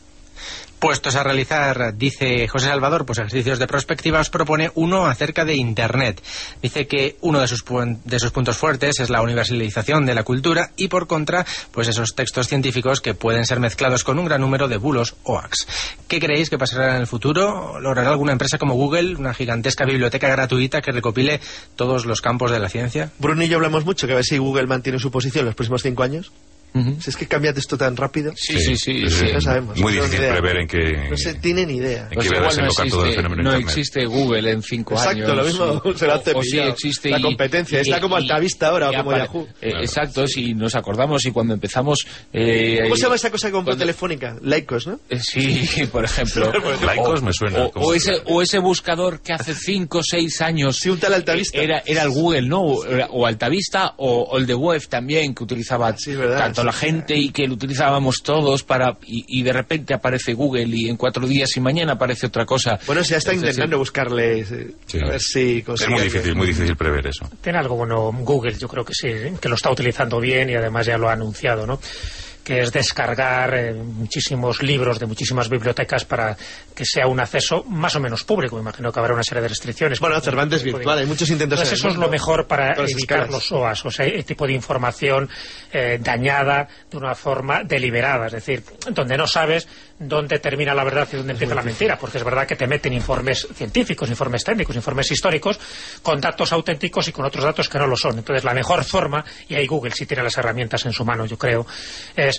Puestos a realizar, dice José Salvador, pues ejercicios de perspectiva, os propone uno acerca de Internet. Dice que uno de sus puntos fuertes es la universalización de la cultura y, por contra, pues esos textos científicos que pueden ser mezclados con un gran número de bulos o hacks. ¿Qué creéis que pasará en el futuro? ¿Logrará alguna empresa como Google una gigantesca biblioteca gratuita que recopile todos los campos de la ciencia? Bruno y yo hablamos mucho que a ver si Google mantiene su posición en los próximos 5 años. Si es que cambia esto tan rápido. Sí. No sabemos. Muy difícil prever en qué... No se tiene ni idea. En qué va a desembocar todo el fenómeno no Internet. existe Google en 5 años. Exacto, lo mismo se lo hace sí existe la competencia. Está como Altavista ahora, o como Yahoo. Exacto, si nos acordamos y cuando empezamos... ¿Cómo se llama esa cosa que compró Telefónica? Laicos, ¿no? Sí, por ejemplo. Laicos me suena. O ese buscador que hace 5 o 6 años... Sí, un tal Altavista. Era el Google, ¿no? O Altavista, o el de web también, que utilizaba tanto la gente y que lo utilizábamos todos y de repente aparece Google y en 4 días y mañana aparece otra cosa. Bueno, se está intentando buscarle a ver si consigue. Es muy difícil prever eso. Tiene algo bueno Google, yo creo que sí, que lo está utilizando bien y además ya lo ha anunciado, ¿no? Que es descargar muchísimos libros de muchísimas bibliotecas para que sea un acceso más o menos público. Me imagino que habrá una serie de restricciones. Bueno, Cervantes virtual, hay muchos intentos. Entonces eso es lo mejor para evitar los SOAS, o sea, el tipo de información dañada de una forma deliberada, es decir, donde no sabes dónde termina la verdad y dónde empieza la mentira, porque es verdad que te meten informes científicos, informes técnicos, informes históricos, con datos auténticos y con otros datos que no lo son. Entonces la mejor forma, y ahí Google sí tiene las herramientas en su mano, yo creo, es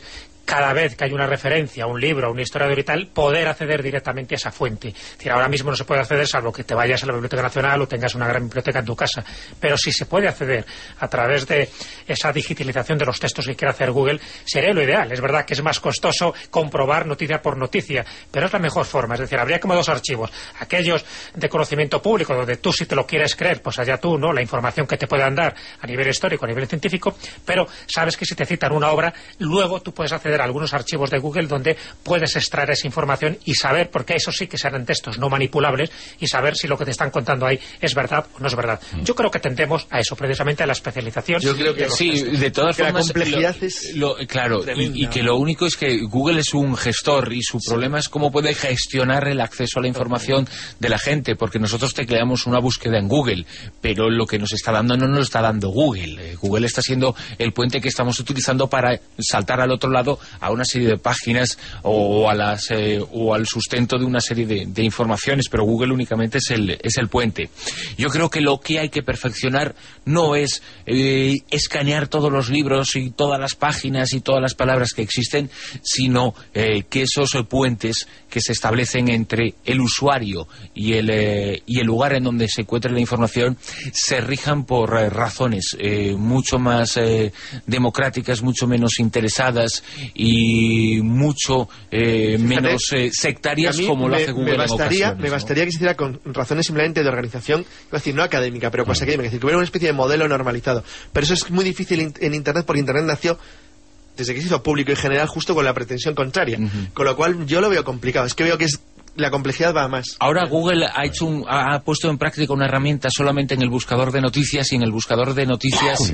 cada vez que hay una referencia a un libro, a una historiador y tal, poder acceder directamente a esa fuente. Es decir, ahora mismo no se puede acceder salvo que te vayas a la Biblioteca Nacional o tengas una gran biblioteca en tu casa, pero si se puede acceder a través de esa digitalización de los textos que quiere hacer Google, sería lo ideal. Es verdad que es más costoso comprobar noticia por noticia, pero es la mejor forma. Es decir, habría como dos archivos, aquellos de conocimiento público, donde tú, si te lo quieres creer, pues allá tú, ¿no?, la información que te puedan dar a nivel histórico, a nivel científico, pero sabes que si te citan una obra, luego tú puedes acceder a algunos archivos de Google donde puedes extraer esa información y saber, porque eso sí que serán textos no manipulables, y saber si lo que te están contando ahí es verdad o no es verdad. Yo creo que tendemos a eso, precisamente a la especialización. Yo creo que sí, de todas formas, la complejidad es claro, y que lo único es que Google es un gestor y su problema es cómo puede gestionar el acceso a la información de la gente, porque nosotros tecleamos una búsqueda en Google, pero lo que nos está dando no nos está dando Google. Google está siendo el puente que estamos utilizando para saltar al otro lado a una serie de páginas o al sustento de una serie de informaciones, pero Google únicamente es el puente. Yo creo que lo que hay que perfeccionar no es escanear todos los libros y todas las páginas y todas las palabras que existen, sino que esos puentes que se establecen entre el usuario y el lugar en donde se encuentra la información se rijan por razones mucho más democráticas, mucho menos interesadas y mucho menos sectarias, como lo hace Google. Me bastaría que se hiciera con razones simplemente de organización, iba a decir no académica, pero cuasi académica, es decir, que hubiera una especie de modelo normalizado. Pero eso es muy difícil en Internet, porque Internet nació desde que se hizo público y general justo con la pretensión contraria. Con lo cual yo lo veo complicado. Es que veo que la complejidad va a más. Ahora Google ha puesto en práctica una herramienta solamente en el buscador de noticias y en el buscador de noticias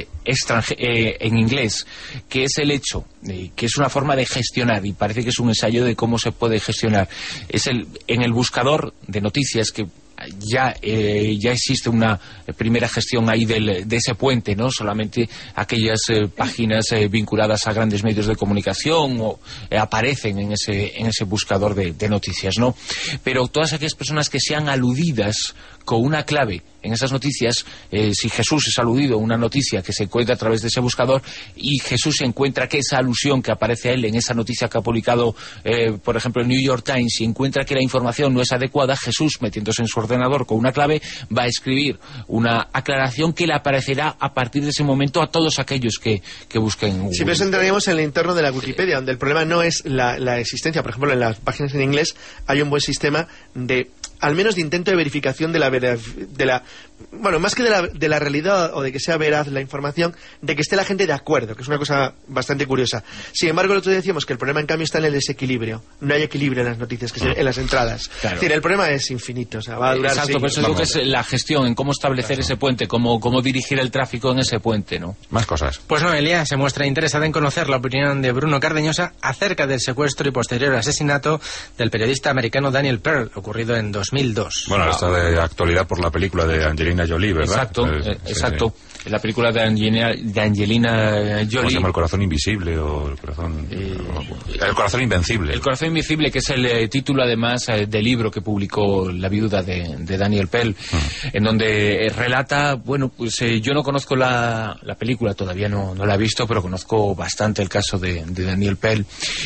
en inglés, que es el hecho, que es una forma de gestionar, y parece que es un ensayo de cómo se puede gestionar. En el buscador de noticias, que ya existe una primera gestión ahí de ese puente, ¿no? Solamente aquellas páginas vinculadas a grandes medios de comunicación aparecen en ese buscador de noticias, ¿no? Pero todas aquellas personas que sean aludidas con una clave en esas noticias, si Jesús es aludido a una noticia que se encuentra a través de ese buscador y Jesús encuentra que esa alusión que aparece a él en esa noticia que ha publicado, por ejemplo, el New York Times, y encuentra que la información no es adecuada, Jesús, metiéndose en su ordenador con una clave, va a escribir una aclaración que le aparecerá a partir de ese momento a todos aquellos que busquen en Google. Si nos entraríamos en el entorno de la Wikipedia, donde el problema no es la existencia, por ejemplo, en las páginas en inglés hay un buen sistema de, al menos de intento de verificación de la bueno, más que de la realidad o de que sea veraz la información, de que esté la gente de acuerdo, que es una cosa bastante curiosa. Sin embargo, el otro día decíamos que el problema en cambio está en el desequilibrio. No hay equilibrio en las noticias, en las entradas. Claro. Es decir, el problema es infinito, o sea, va a durar. Exacto, pero eso digo que es la gestión, en cómo establecer ese puente, cómo dirigir el tráfico en ese puente, ¿no? Más cosas. Pues Noelia se muestra interesada en conocer la opinión de Bruno Cardeñosa acerca del secuestro y posterior asesinato del periodista americano Daniel Pearl, ocurrido en 2002. Bueno, está de actualidad por la película de Angelina Jolie, ¿verdad? Exacto. La película de Angelina Jolie. Se llama El corazón invisible o el corazón invencible. El corazón invencible, que es el título además del libro que publicó la viuda de Daniel Pearl, en donde relata, bueno, pues yo no conozco la película, todavía no la he visto, pero conozco bastante el caso de Daniel Pearl,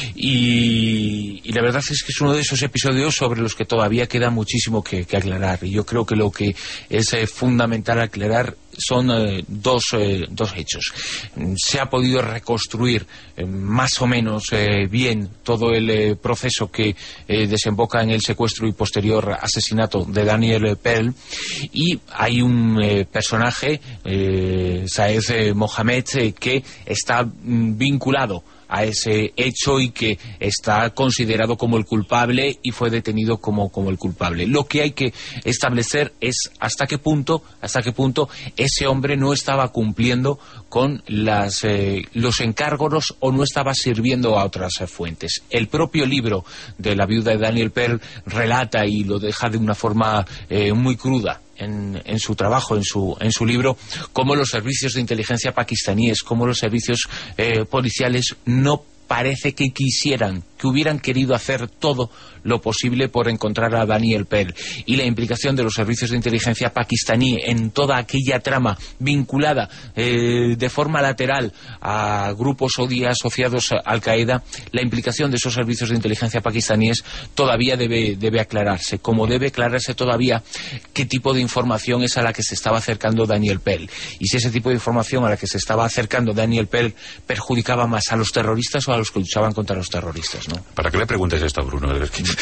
y la verdad es que es uno de esos episodios sobre los que todavía queda muchísimo que aclarar, y yo creo que lo que es fundamental aclarar son dos hechos. Se ha podido reconstruir más o menos bien todo el proceso que desemboca en el secuestro y posterior asesinato de Daniel Pearl, y hay un personaje, Saeed Mohamed, que está vinculado a ese hecho y que está considerado como el culpable y fue detenido como el culpable. Lo que hay que establecer es hasta qué punto ese hombre no estaba cumpliendo con los encargos o no estaba sirviendo a otras fuentes. El propio libro de la viuda de Daniel Pearl relata, y lo deja de una forma muy cruda en su trabajo, en su libro, cómo los servicios de inteligencia pakistaníes, cómo los servicios policiales no parece que hubieran querido hacer todo lo posible por encontrar a Daniel Pearl, y la implicación de los servicios de inteligencia pakistaní en toda aquella trama vinculada de forma lateral a grupos ODI asociados a Al-Qaeda, la implicación de esos servicios de inteligencia pakistaníes todavía debe aclararse, como debe aclararse todavía qué tipo de información es a la que se estaba acercando Daniel Pearl, y si ese tipo de información a la que se estaba acercando Daniel Pearl perjudicaba más a los terroristas o a los que luchaban contra los terroristas, ¿no? ¿Para qué le preguntes esto a Bruno?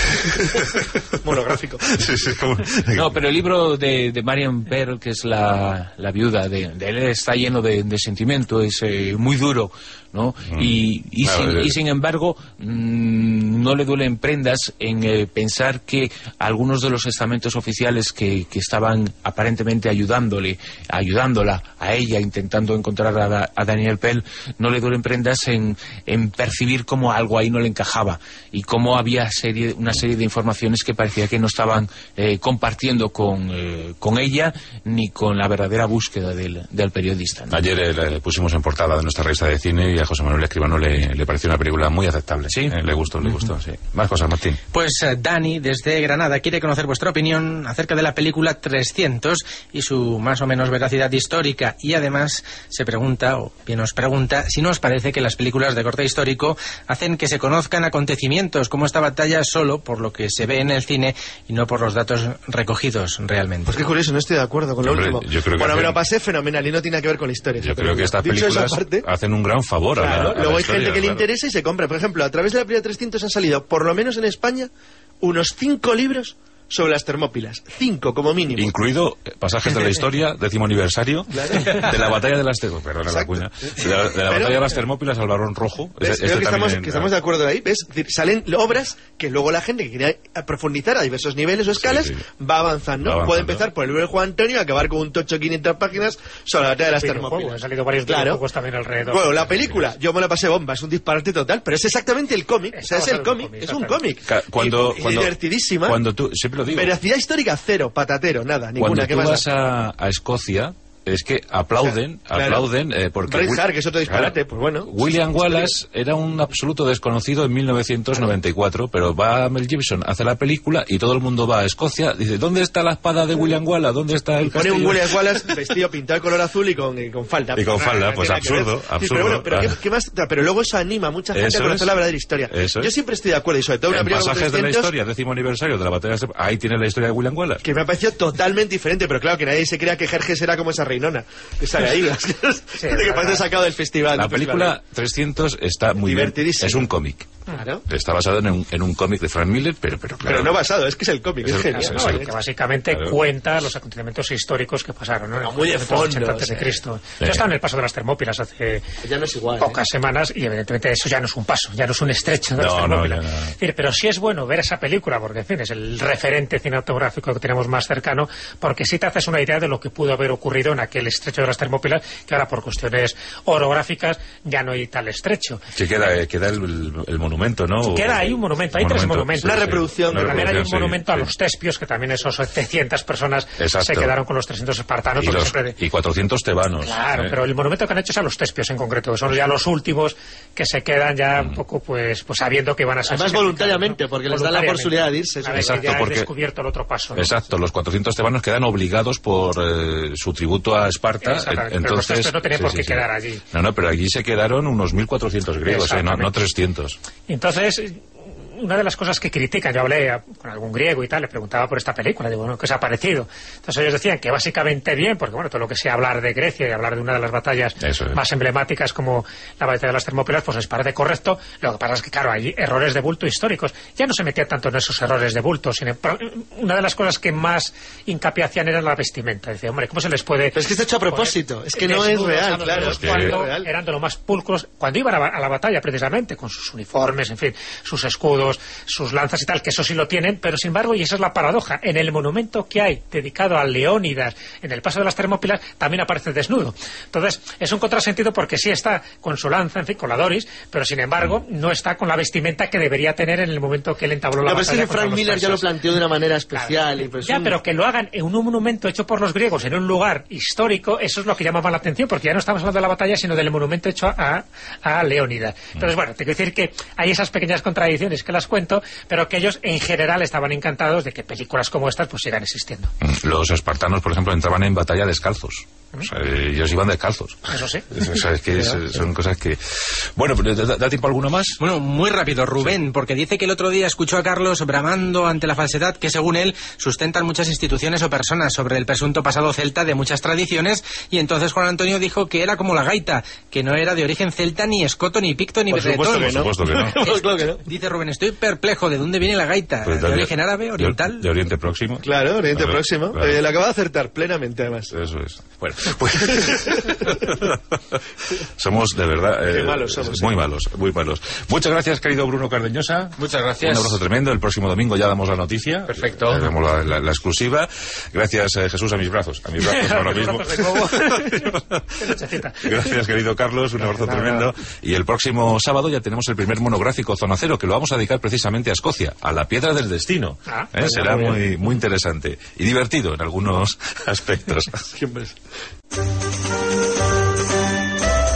Monográfico. No, pero el libro de Marian Pearl, que es la viuda de él, está lleno de sentimiento, es muy duro, ¿no? Y sin embargo no le duelen prendas en pensar que algunos de los estamentos oficiales que estaban aparentemente ayudándola a ella, intentando encontrar a Daniel Pearl, no le duelen prendas en percibir cómo algo ahí no le encajaba y cómo había una serie de informaciones que parecía que no estaban compartiendo con ella ni con la verdadera búsqueda del periodista, ¿no? Ayer le pusimos en portada de nuestra revista de cine y a José Manuel Escribano le pareció una película muy aceptable. ¿Sí? Le gustó, sí. Más cosas, Martín. Pues Dani, desde Granada, quiere conocer vuestra opinión acerca de la película 300 y su más o menos veracidad histórica, y además se pregunta, o bien nos pregunta, si no os parece que las películas de corte histórico hacen que se conozcan acontecimientos como esta batalla solo por lo que se ve en el cine y no por los datos recogidos realmente. Pues qué curioso, no estoy de acuerdo con lo último. Bueno, me lo pasé fenomenal y no tiene que ver con la historia. Yo creo que estas películas hacen un gran favor a la luego hay historia, gente que le interesa y se compra. Por ejemplo, a través de la película 300 han salido, por lo menos en España, unos 5 libros sobre las Termópilas. 5 como mínimo. Incluido pasajes de la historia, 10º aniversario, de la batalla de las Termópilas. De la batalla de las Termópilas al Barón Rojo. Creo que estamos de acuerdo ahí. ¿Ves? Es decir, salen obras que luego la gente que quiere profundizar a diversos niveles o escalas va avanzando. Puede empezar por el libro de Juan Antonio y acabar con un tocho de 500 páginas sobre la batalla de las Termópilas. Han salido varios videojuegos también alrededor. Bueno, la película, yo me la pasé bomba, es un disparate total, pero es exactamente el cómic. O sea, es el cómic, es un cómic. Y divertidísima. Cuando tú, siempre lo digo. Veracidad histórica cero, patatero, nada, ninguna. Cuando tú vas a Escocia, es que aplauden porque Reinhardt, que es otro disparate, pues bueno. William Wallace era un absoluto desconocido en 1994, pero va Mel Gibson, hace la película y todo el mundo va a Escocia, dice, ¿dónde está la espada de William Wallace? ¿Dónde está el castillo? Pone un William Wallace vestido pintado de color azul y con falda. Y con falda, pues absurdo. Sí, pero bueno, ¿qué más? Pero luego eso anima a mucha gente a conocer la verdadera historia. Yo siempre estoy de acuerdo, y sobre todo en pasajes de la historia, 10º aniversario de la batalla de ahí tiene la historia de William Wallace. Que me ha parecido totalmente diferente, pero claro, que nadie se crea que Jerjes era como esa reinona. Sale ahí, que parece sacado del festival. La película 300 está muy divertidísima. Es un cómic. Claro. Está basado en un cómic de Frank Miller, pero claro. Pero no basado, es que es el cómic, es genial. Que básicamente cuenta los acontecimientos históricos que pasaron, ¿no? Muy de fondo. Antes de Cristo. Yo estaba en el paso de las Termópilas hace ya no es igual, pocas semanas y evidentemente eso ya no es un paso, ya no es un estrecho de las Termópilas. Pero sí es bueno ver esa película porque, en fin, es el referente cinematográfico que tenemos más cercano, porque sí te haces una idea de lo que pudo haber ocurrido en aquel estrecho de las Termópilas, que ahora por cuestiones orográficas ya no hay tal estrecho. Sí, queda el monumento, ¿no? Queda ahí un monumento, hay 3 monumentos. Una reproducción. También hay un monumento a los Tespios, que también esos 700 personas se quedaron con los 300 espartanos. Y 400 tebanos. Claro, pero el monumento que han hecho es a los Tespios en concreto, que son ya los últimos que se quedan ya un poco pues sabiendo que van a ser... Además voluntariamente, porque les dan la posibilidad de irse. Exacto, ya porque descubierto el otro paso, ¿no? Exacto, los 400 tebanos quedan obligados por su tributo a Esparta. Entonces pero no tenía por qué quedar allí. No, pero allí se quedaron unos 1.400 griegos, no 300. Entonces, una de las cosas que critican, yo hablé con algún griego y tal, le preguntaba por esta película, digo, bueno, ¿qué os ha parecido? Entonces ellos decían que básicamente bien, porque bueno, todo lo que sea hablar de Grecia y hablar de una de las batallas más emblemáticas como la batalla de las Termópilas, pues les parece correcto. Lo que pasa es que, claro, hay errores de bulto históricos. Ya no se metía tanto en esos errores de bulto, sino una de las cosas que más hincapié hacían era la vestimenta. Decía, hombre, ¿cómo se les puede...? Pero es que está hecho a propósito, es que no es real, claro. Cuando eran de lo más pulcros, cuando iban a la batalla precisamente, con sus uniformes, en fin, sus escudos, escudos, sus lanzas y tal, que eso sí lo tienen, pero sin embargo, y esa es la paradoja, en el monumento que hay dedicado a Leónidas en el paso de las Termópilas, también aparece desnudo. Entonces, es un contrasentido porque sí está con su lanza, en fin, con la Doris, pero sin embargo, no está con la vestimenta que debería tener en el momento que él entabló la batalla. Pero Frank Miller ya lo planteó de una manera especial. Claro. Y pues pero que lo hagan en un monumento hecho por los griegos, en un lugar histórico, eso es lo que llama más la atención, porque ya no estamos hablando de la batalla, sino del monumento hecho a Leónidas. Entonces, bueno, te quiero decir que hay esas pequeñas contradicciones que las cuento, pero que ellos en general estaban encantados de que películas como estas pues sigan existiendo. Los espartanos, por ejemplo, entraban en batalla descalzos. O sea, ellos iban descalzos. Eso sí. O sea, es que son cosas que... Bueno, ¿da tiempo alguno más? Bueno, muy rápido, Rubén, porque dice que el otro día escuchó a Carlos bramando ante la falsedad que, según él, sustentan muchas instituciones o personas sobre el presunto pasado celta de muchas tradiciones, y entonces Juan Antonio dijo que era como la gaita, que no era de origen celta, ni escoto, ni picto, ni bretón. Por supuesto que no. Claro que no. Dice Rubén, estoy perplejo, ¿de dónde viene la gaita? Pues ¿De origen árabe, oriental? De Oriente Próximo. Claro, Oriente Próximo. Claro. Lo acaba de acertar plenamente, además. Eso es. Bueno, pues... somos, de verdad... Qué malos somos. Muy malos, muy malos. Muchas gracias, querido Bruno Cardeñosa. Muchas gracias. Un abrazo tremendo. El próximo domingo ya damos la noticia. Perfecto. Damos la exclusiva. Gracias, Jesús, a mis brazos. A mis brazos ahora mismo. Gracias, querido Carlos. Un abrazo tremendo. Y el próximo sábado ya tenemos el primer monográfico Zona Cero, que lo vamos a dedicar precisamente a Escocia, a la Piedra del Destino. Será muy interesante y divertido en algunos aspectos. Siempre es.